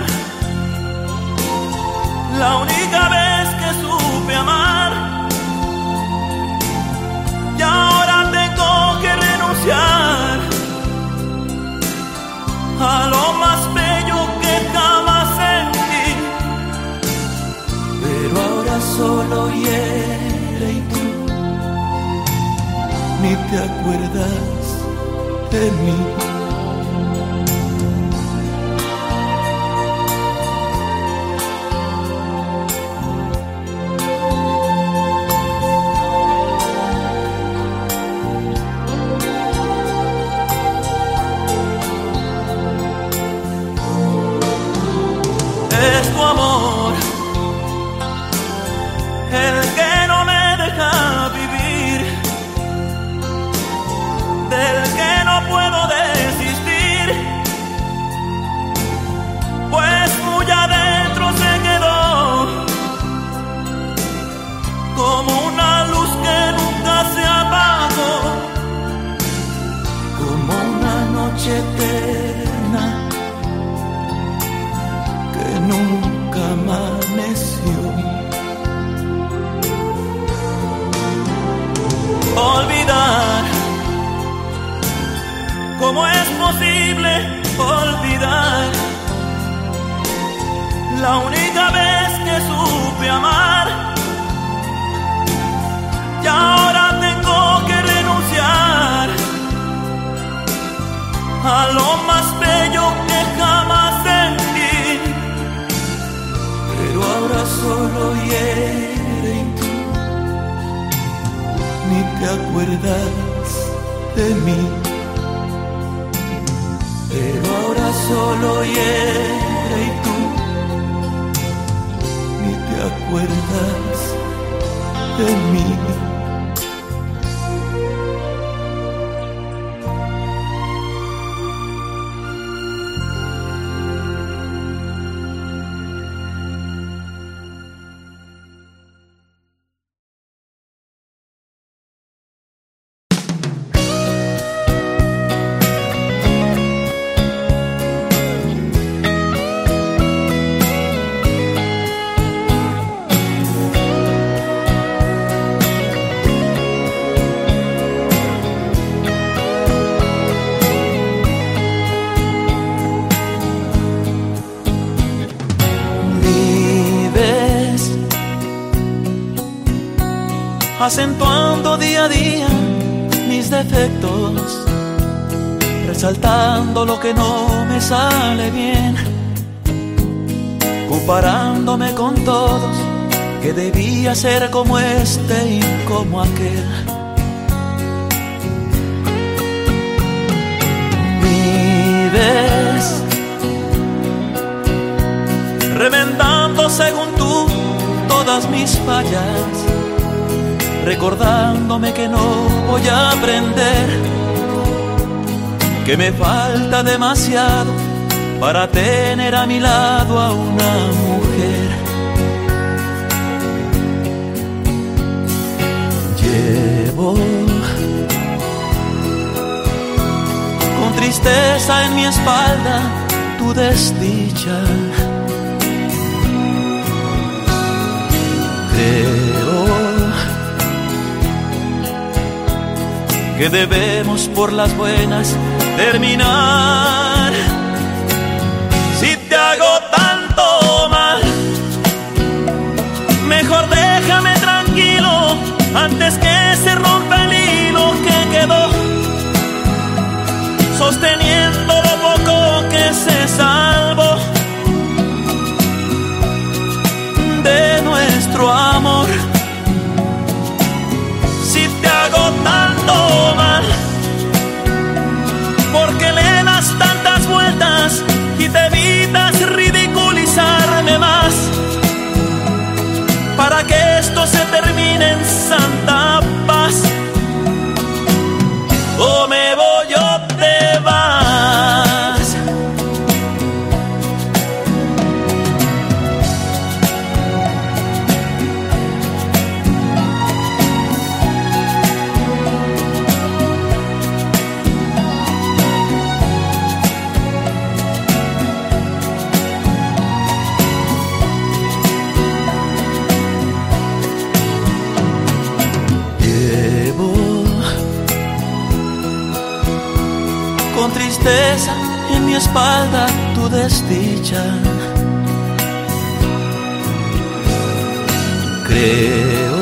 Speaker 1: la única vez que supe amar? Y ahora tengo que renunciar a lo más bello que jamás sentí. Pero ahora solo hiere y tú ni te acuerdas de mí. Es tu amor el que no me deja vivir, del que no puedo desistir,
Speaker 3: la única vez que supe amar. Y ahora tengo que renunciar a lo más bello que jamás sentí. Pero ahora solo hiere y tú ni te acuerdas de mí. Pero ahora solo hiere y tú ni te acuerdas de mí.
Speaker 1: Acentuando día a día mis defectos, resaltando lo que no me sale bien, comparándome con todos, que debía ser como este y como aquel. Vives remendando según tú todas mis fallas, recordándome que no voy a aprender, que me falta demasiado para tener a mi lado a una mujer. Llevo con tristeza en mi espalda tu desdicha. Creo que debemos por las buenas terminar. Si te hago tanto mal, mejor déjame tranquilo antes que se rompa el hilo que quedó sosteniendo lo poco que se salvó de nuestro amor. Si te hago tanto mal, porque le das tantas vueltas y te evitas ridiculizarme más, para que esto se termine en santa paz. O me voy o te vas. Con tristeza en mi espalda tu desdicha. Creo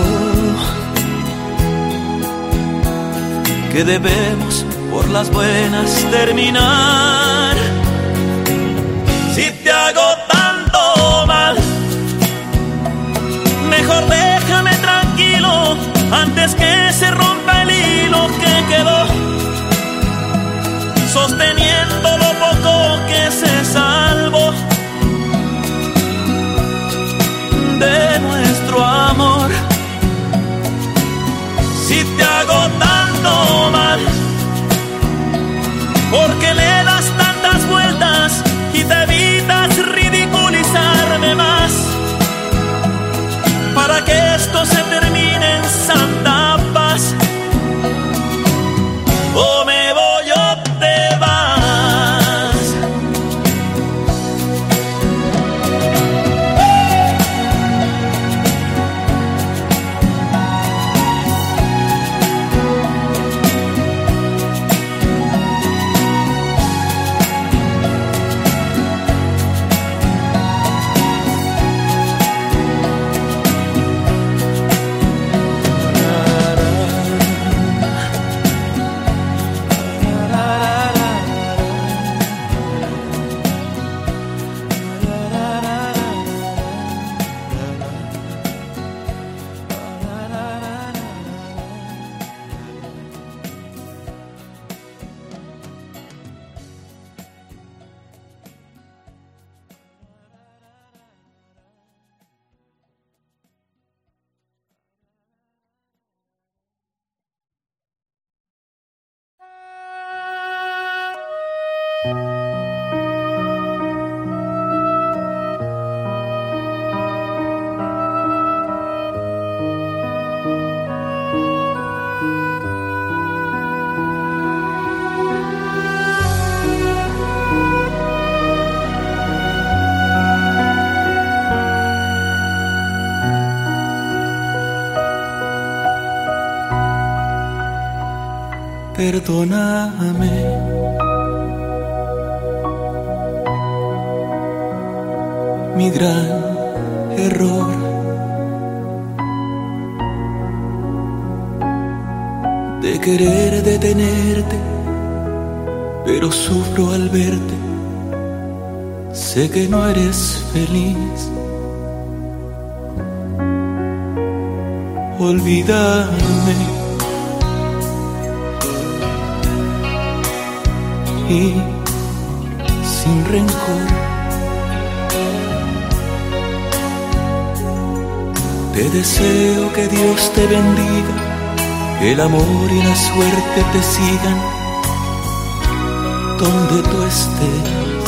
Speaker 1: que debemos por las buenas terminar. Si te hago tanto mal, mejor déjame tranquilo antes que se rompa el hilo que quedó sosteniendo lo poco que se salvó de nuestro amor. Si te hago tanto mal, porque le das perdóname. Mi gran error. De querer detenerte, pero sufro al verte. Sé que no eres feliz. Olvídame y sin rencor te deseo que Dios te bendiga, que el amor y la suerte te sigan donde tú estés.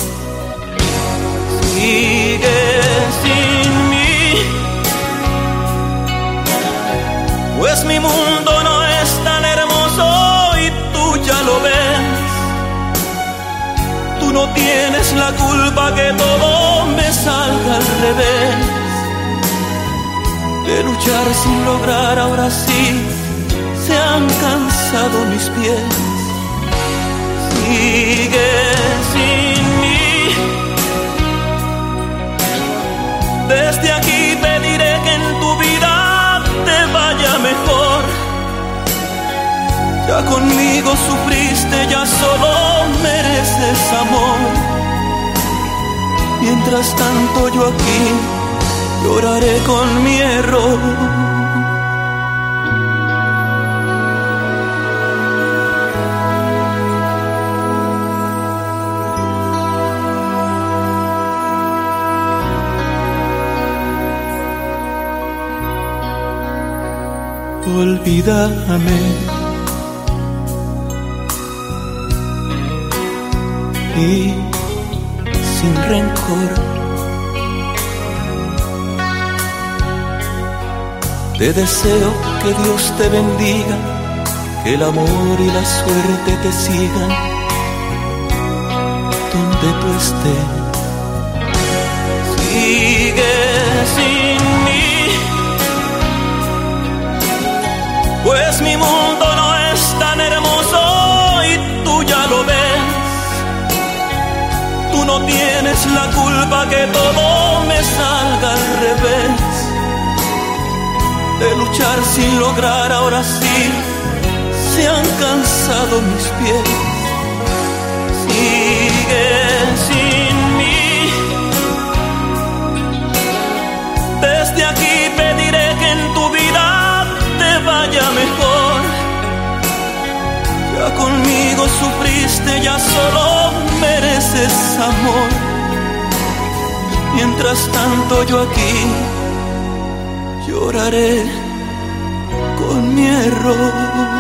Speaker 1: Sigue sin mí, pues mi mundo no es tan hermoso y tú ya lo ves. Tú no tienes la culpa que todo me salga al revés. De luchar sin lograr, ahora sí se han cansado mis pies. Sigue sin mí. Desde aquí pediré que en tu vida te vaya mejor. Ya conmigo sufriste, ya solo mereces amor. Mientras tanto yo aquí lloraré con mi error. Olvídame y sin rencor te deseo que Dios te bendiga, que el amor y la suerte te sigan donde tú estés. Sigue sin mí, pues mi mundo no es tan hermoso y tú ya lo ves. Tú no tienes la culpa que todo me salga al revés. De luchar sin lograr, ahora sí se han cansado mis pies. Sigue sin mí. Desde aquí pediré que en tu vida te vaya mejor. Ya conmigo sufriste, ya solo mereces amor. Mientras tanto yo aquí lloraré con mi error.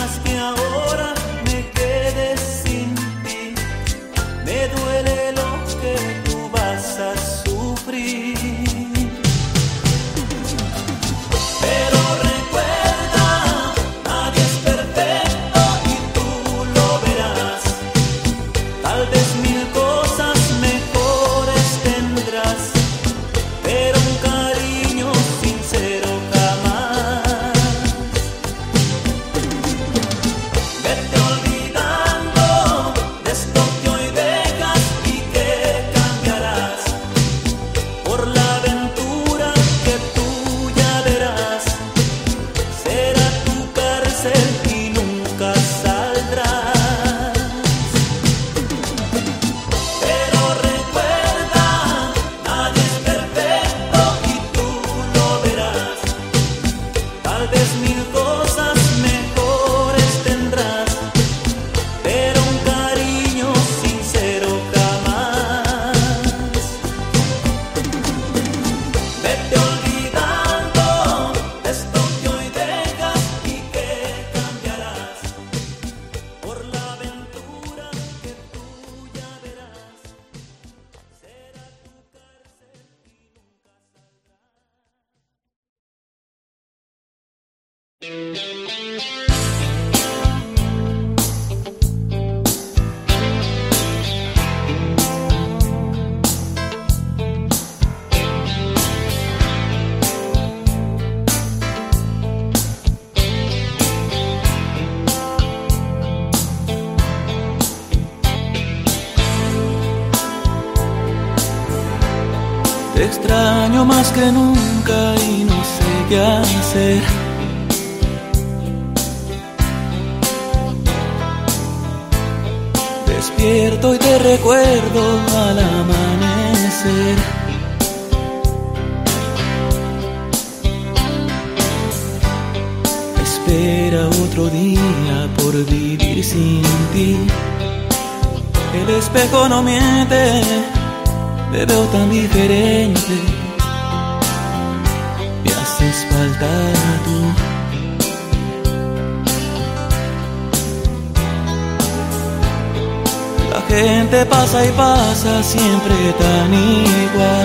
Speaker 3: quieras que ahora me quede sin ti. Me duele lo que tú vas a sufrir. Pero recuerda, nadie es perfecto y tú lo verás. Tal vez mil cosas mejores tendrás, pero un cariño sincero jamás. Vete olvidando de esto que hoy dejas y que cambiarás por la aventura que tú ya verás. Será tu cárcel y nunca saldrás. Pero recuerda, nadie es perfecto y tú lo verás. Tal vez mil cosas mejores tendrás, pero un cariño sincero jamás. Vete olvidando de esto que hoy dejas y que cambiarás por la aventura que tú ya verás. Será tu cárcel y nunca
Speaker 1: Te extraño más que nunca y no sé qué hacer. Despierto y te recuerdo al amanecer. Espera otro día por vivir sin ti. El espejo no miente, te veo tan diferente. Me haces falta tú. La gente pasa y pasa siempre tan igual.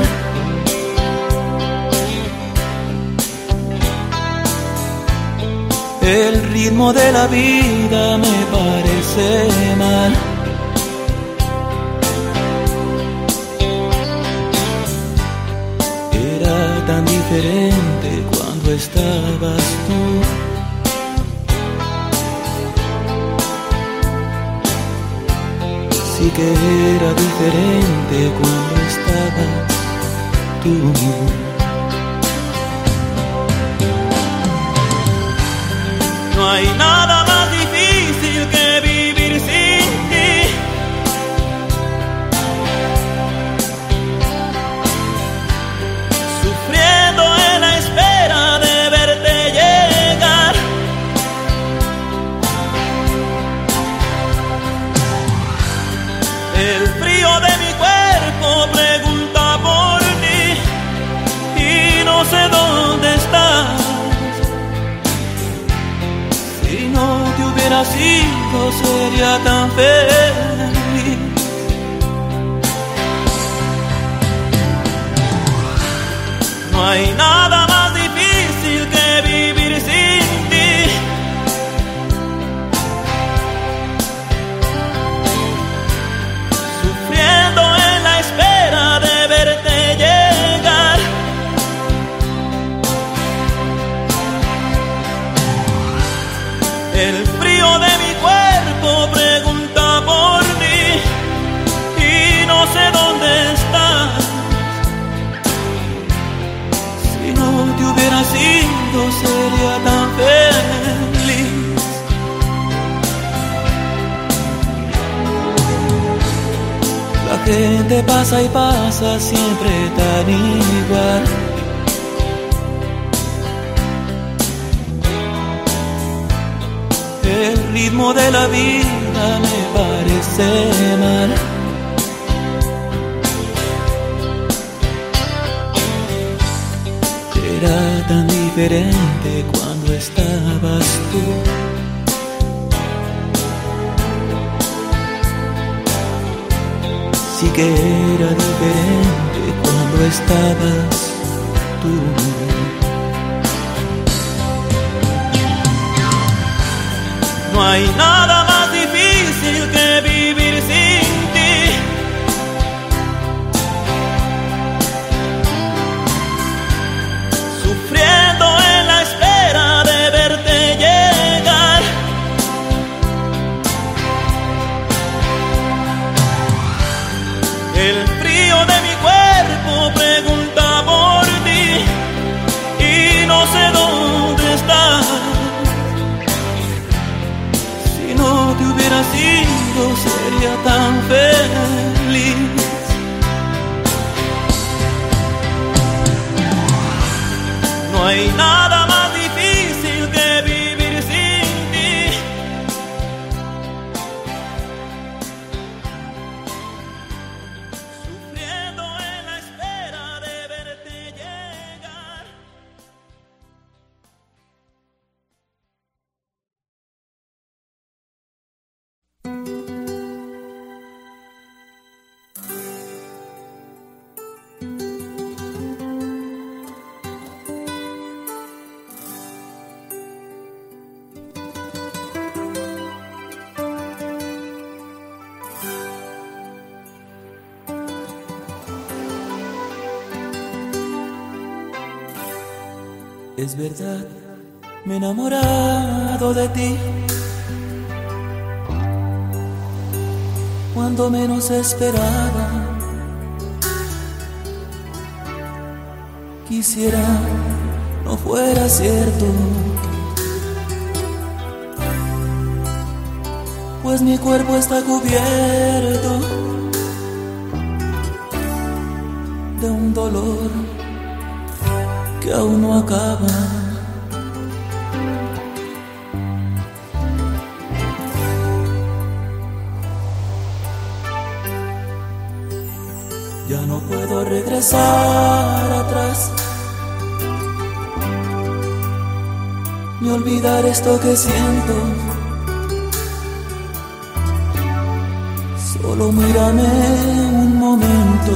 Speaker 1: El ritmo de la vida me parece mal. Era tan diferente cuando estabas tú. Sí que era diferente cuando estabas tú.
Speaker 3: No hay nada más difícil que vivir sin ti. Sufriendo en la espera de verte llegar. El frío de mi cuerpo pregunta por ti y no sé dónde estás. Si no te hubiera sido, sería tan feliz. No hay nada más difícil que vivir sin ti. Sufriendo en la espera de verte llegar. El frío de mi cuerpo pregunta por ti y no sé dónde estás. Si no te hubiera sido, sería tan feliz. La gente pasa y pasa siempre tan igual. El ritmo de la vida me parece mal. Era tan diferente cuando estabas tú.
Speaker 1: sí que era diferente cuando estabas tú.
Speaker 3: No hay nada más difícil que vivir sin ti. Sufriendo en la espera de verte llegar. El frío de mi cuerpo pregunta por ti y no sé dónde estás. Si no te hubieras ido sería tan feliz. No hay nada más difícil que vivir sin ti. Sufriendo en la espera de verte llegar.
Speaker 1: Es verdad, me he enamorado de ti cuando menos esperaba. Quisiera no fuera cierto, pues mi cuerpo está cubierto de un dolor que aún no acaba. Ya no puedo regresar atrás, ni olvidar esto que siento. Solo mírame un momento.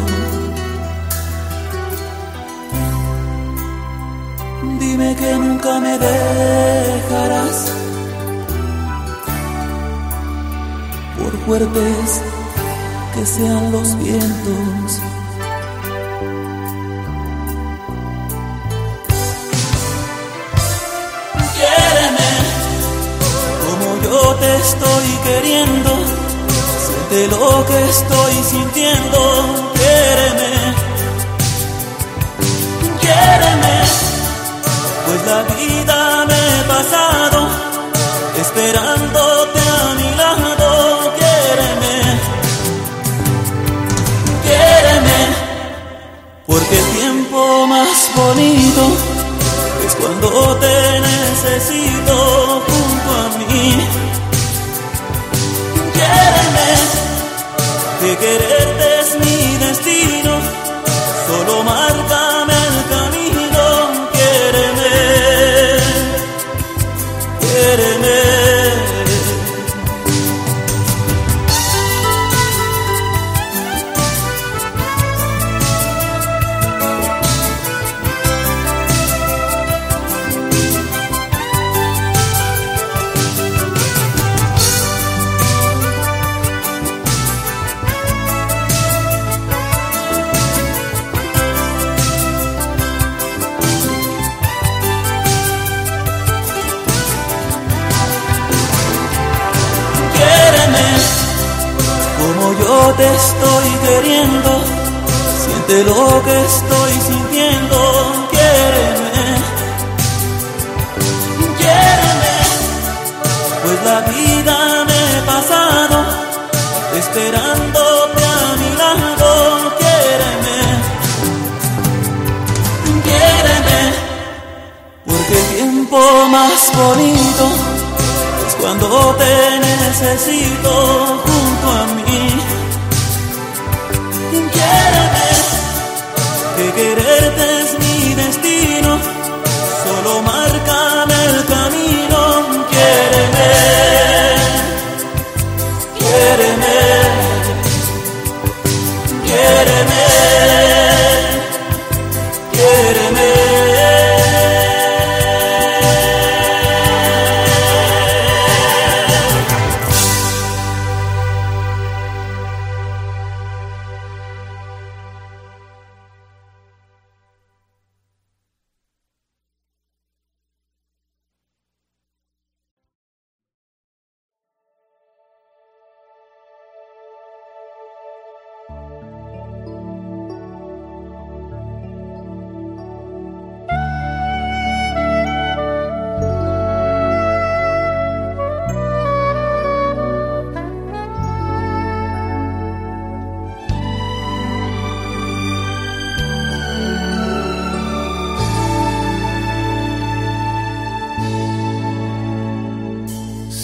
Speaker 1: Dime que nunca me dejarás, por fuertes que sean los vientos. Quiéreme como yo te estoy queriendo, siente lo que estoy sintiendo. Quiéreme, quiéreme, pues la vida me he pasado esperándote a mi lado. Quiéreme, quiéreme, porque el tiempo más bonito es cuando te necesito junto a mí. Quiéreme, que quererte es mi destino, solo márcame el camino. Quiéreme, quiéreme. Yo te estoy queriendo, siente lo que estoy sintiendo. Quiéreme, quiéreme, pues la vida me he pasado esperándote a mi lado. Quiéreme, quiéreme, porque el tiempo más bonito es cuando te necesito junto a mí. Quiéreme, que quererte es mi destino, solo márcame el camino. Quiéreme, quiéreme.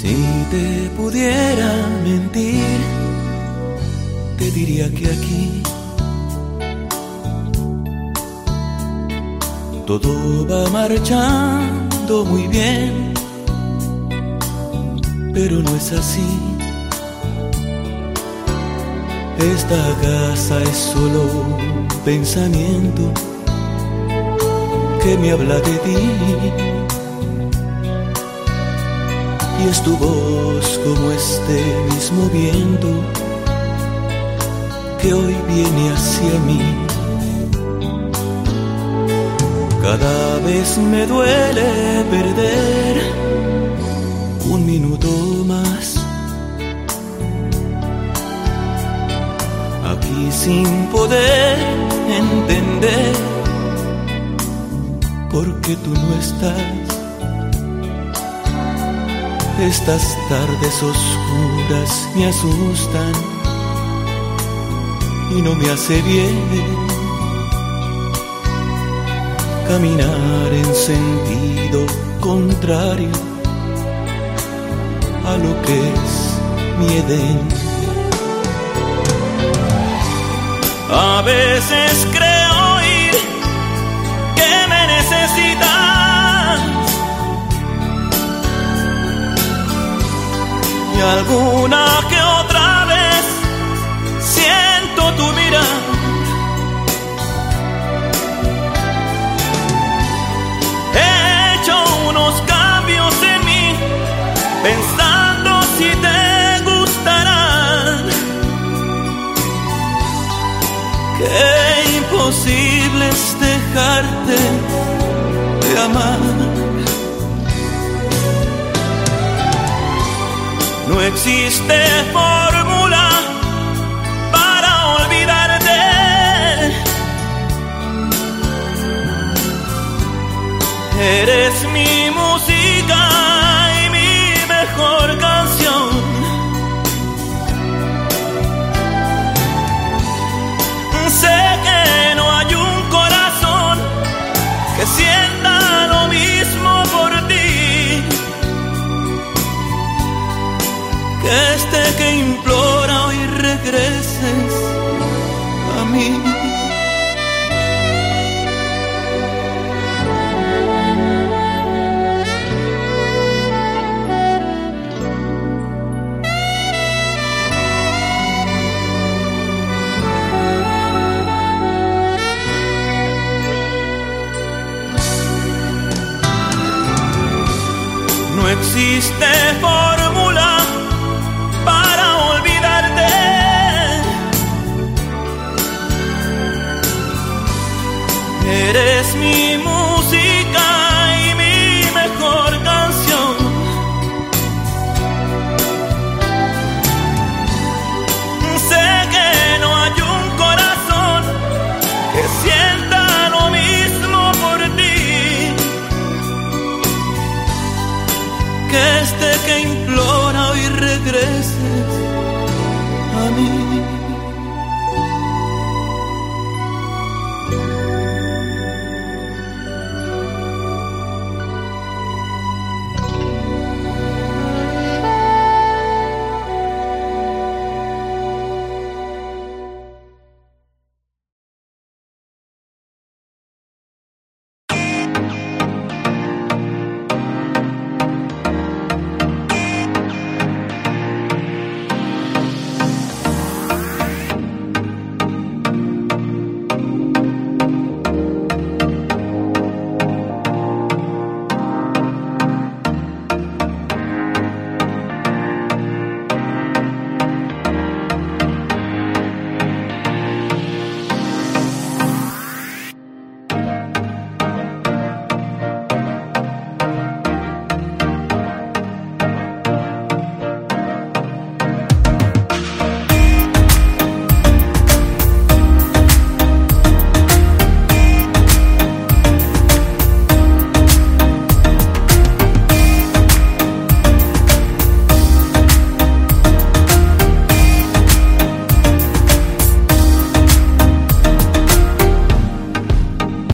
Speaker 1: Si te pudiera mentir, te diría que aquí todo va marchando muy bien, pero no es así. Esta casa es solo un pensamiento que me habla de ti, y es tu voz como este mismo viento que hoy viene hacia mí. Cada vez me duele perder un minuto más aquí sin poder entender por qué tú no estás. Estas tardes oscuras me asustan y no me hace bien caminar en sentido contrario a lo que es mi Edén. A veces creo oír que me necesitas, y alguna que otra vez siento tu mirada. He hecho unos cambios en mí, pensando si te gustarán. Qué imposible es dejarte de amar. No existe fórmula para olvidarte. Eres mi música y mi mejor canción. Sé que no hay un corazón que sienta lo mismo por ti, que este que implora hoy regreses a mí. No existe fórmula para olvidarte. Eres mi música y mi mejor canción. Sé que no hay un corazón que sienta lo mismo por ti, que este que implora hoy regreses a mí.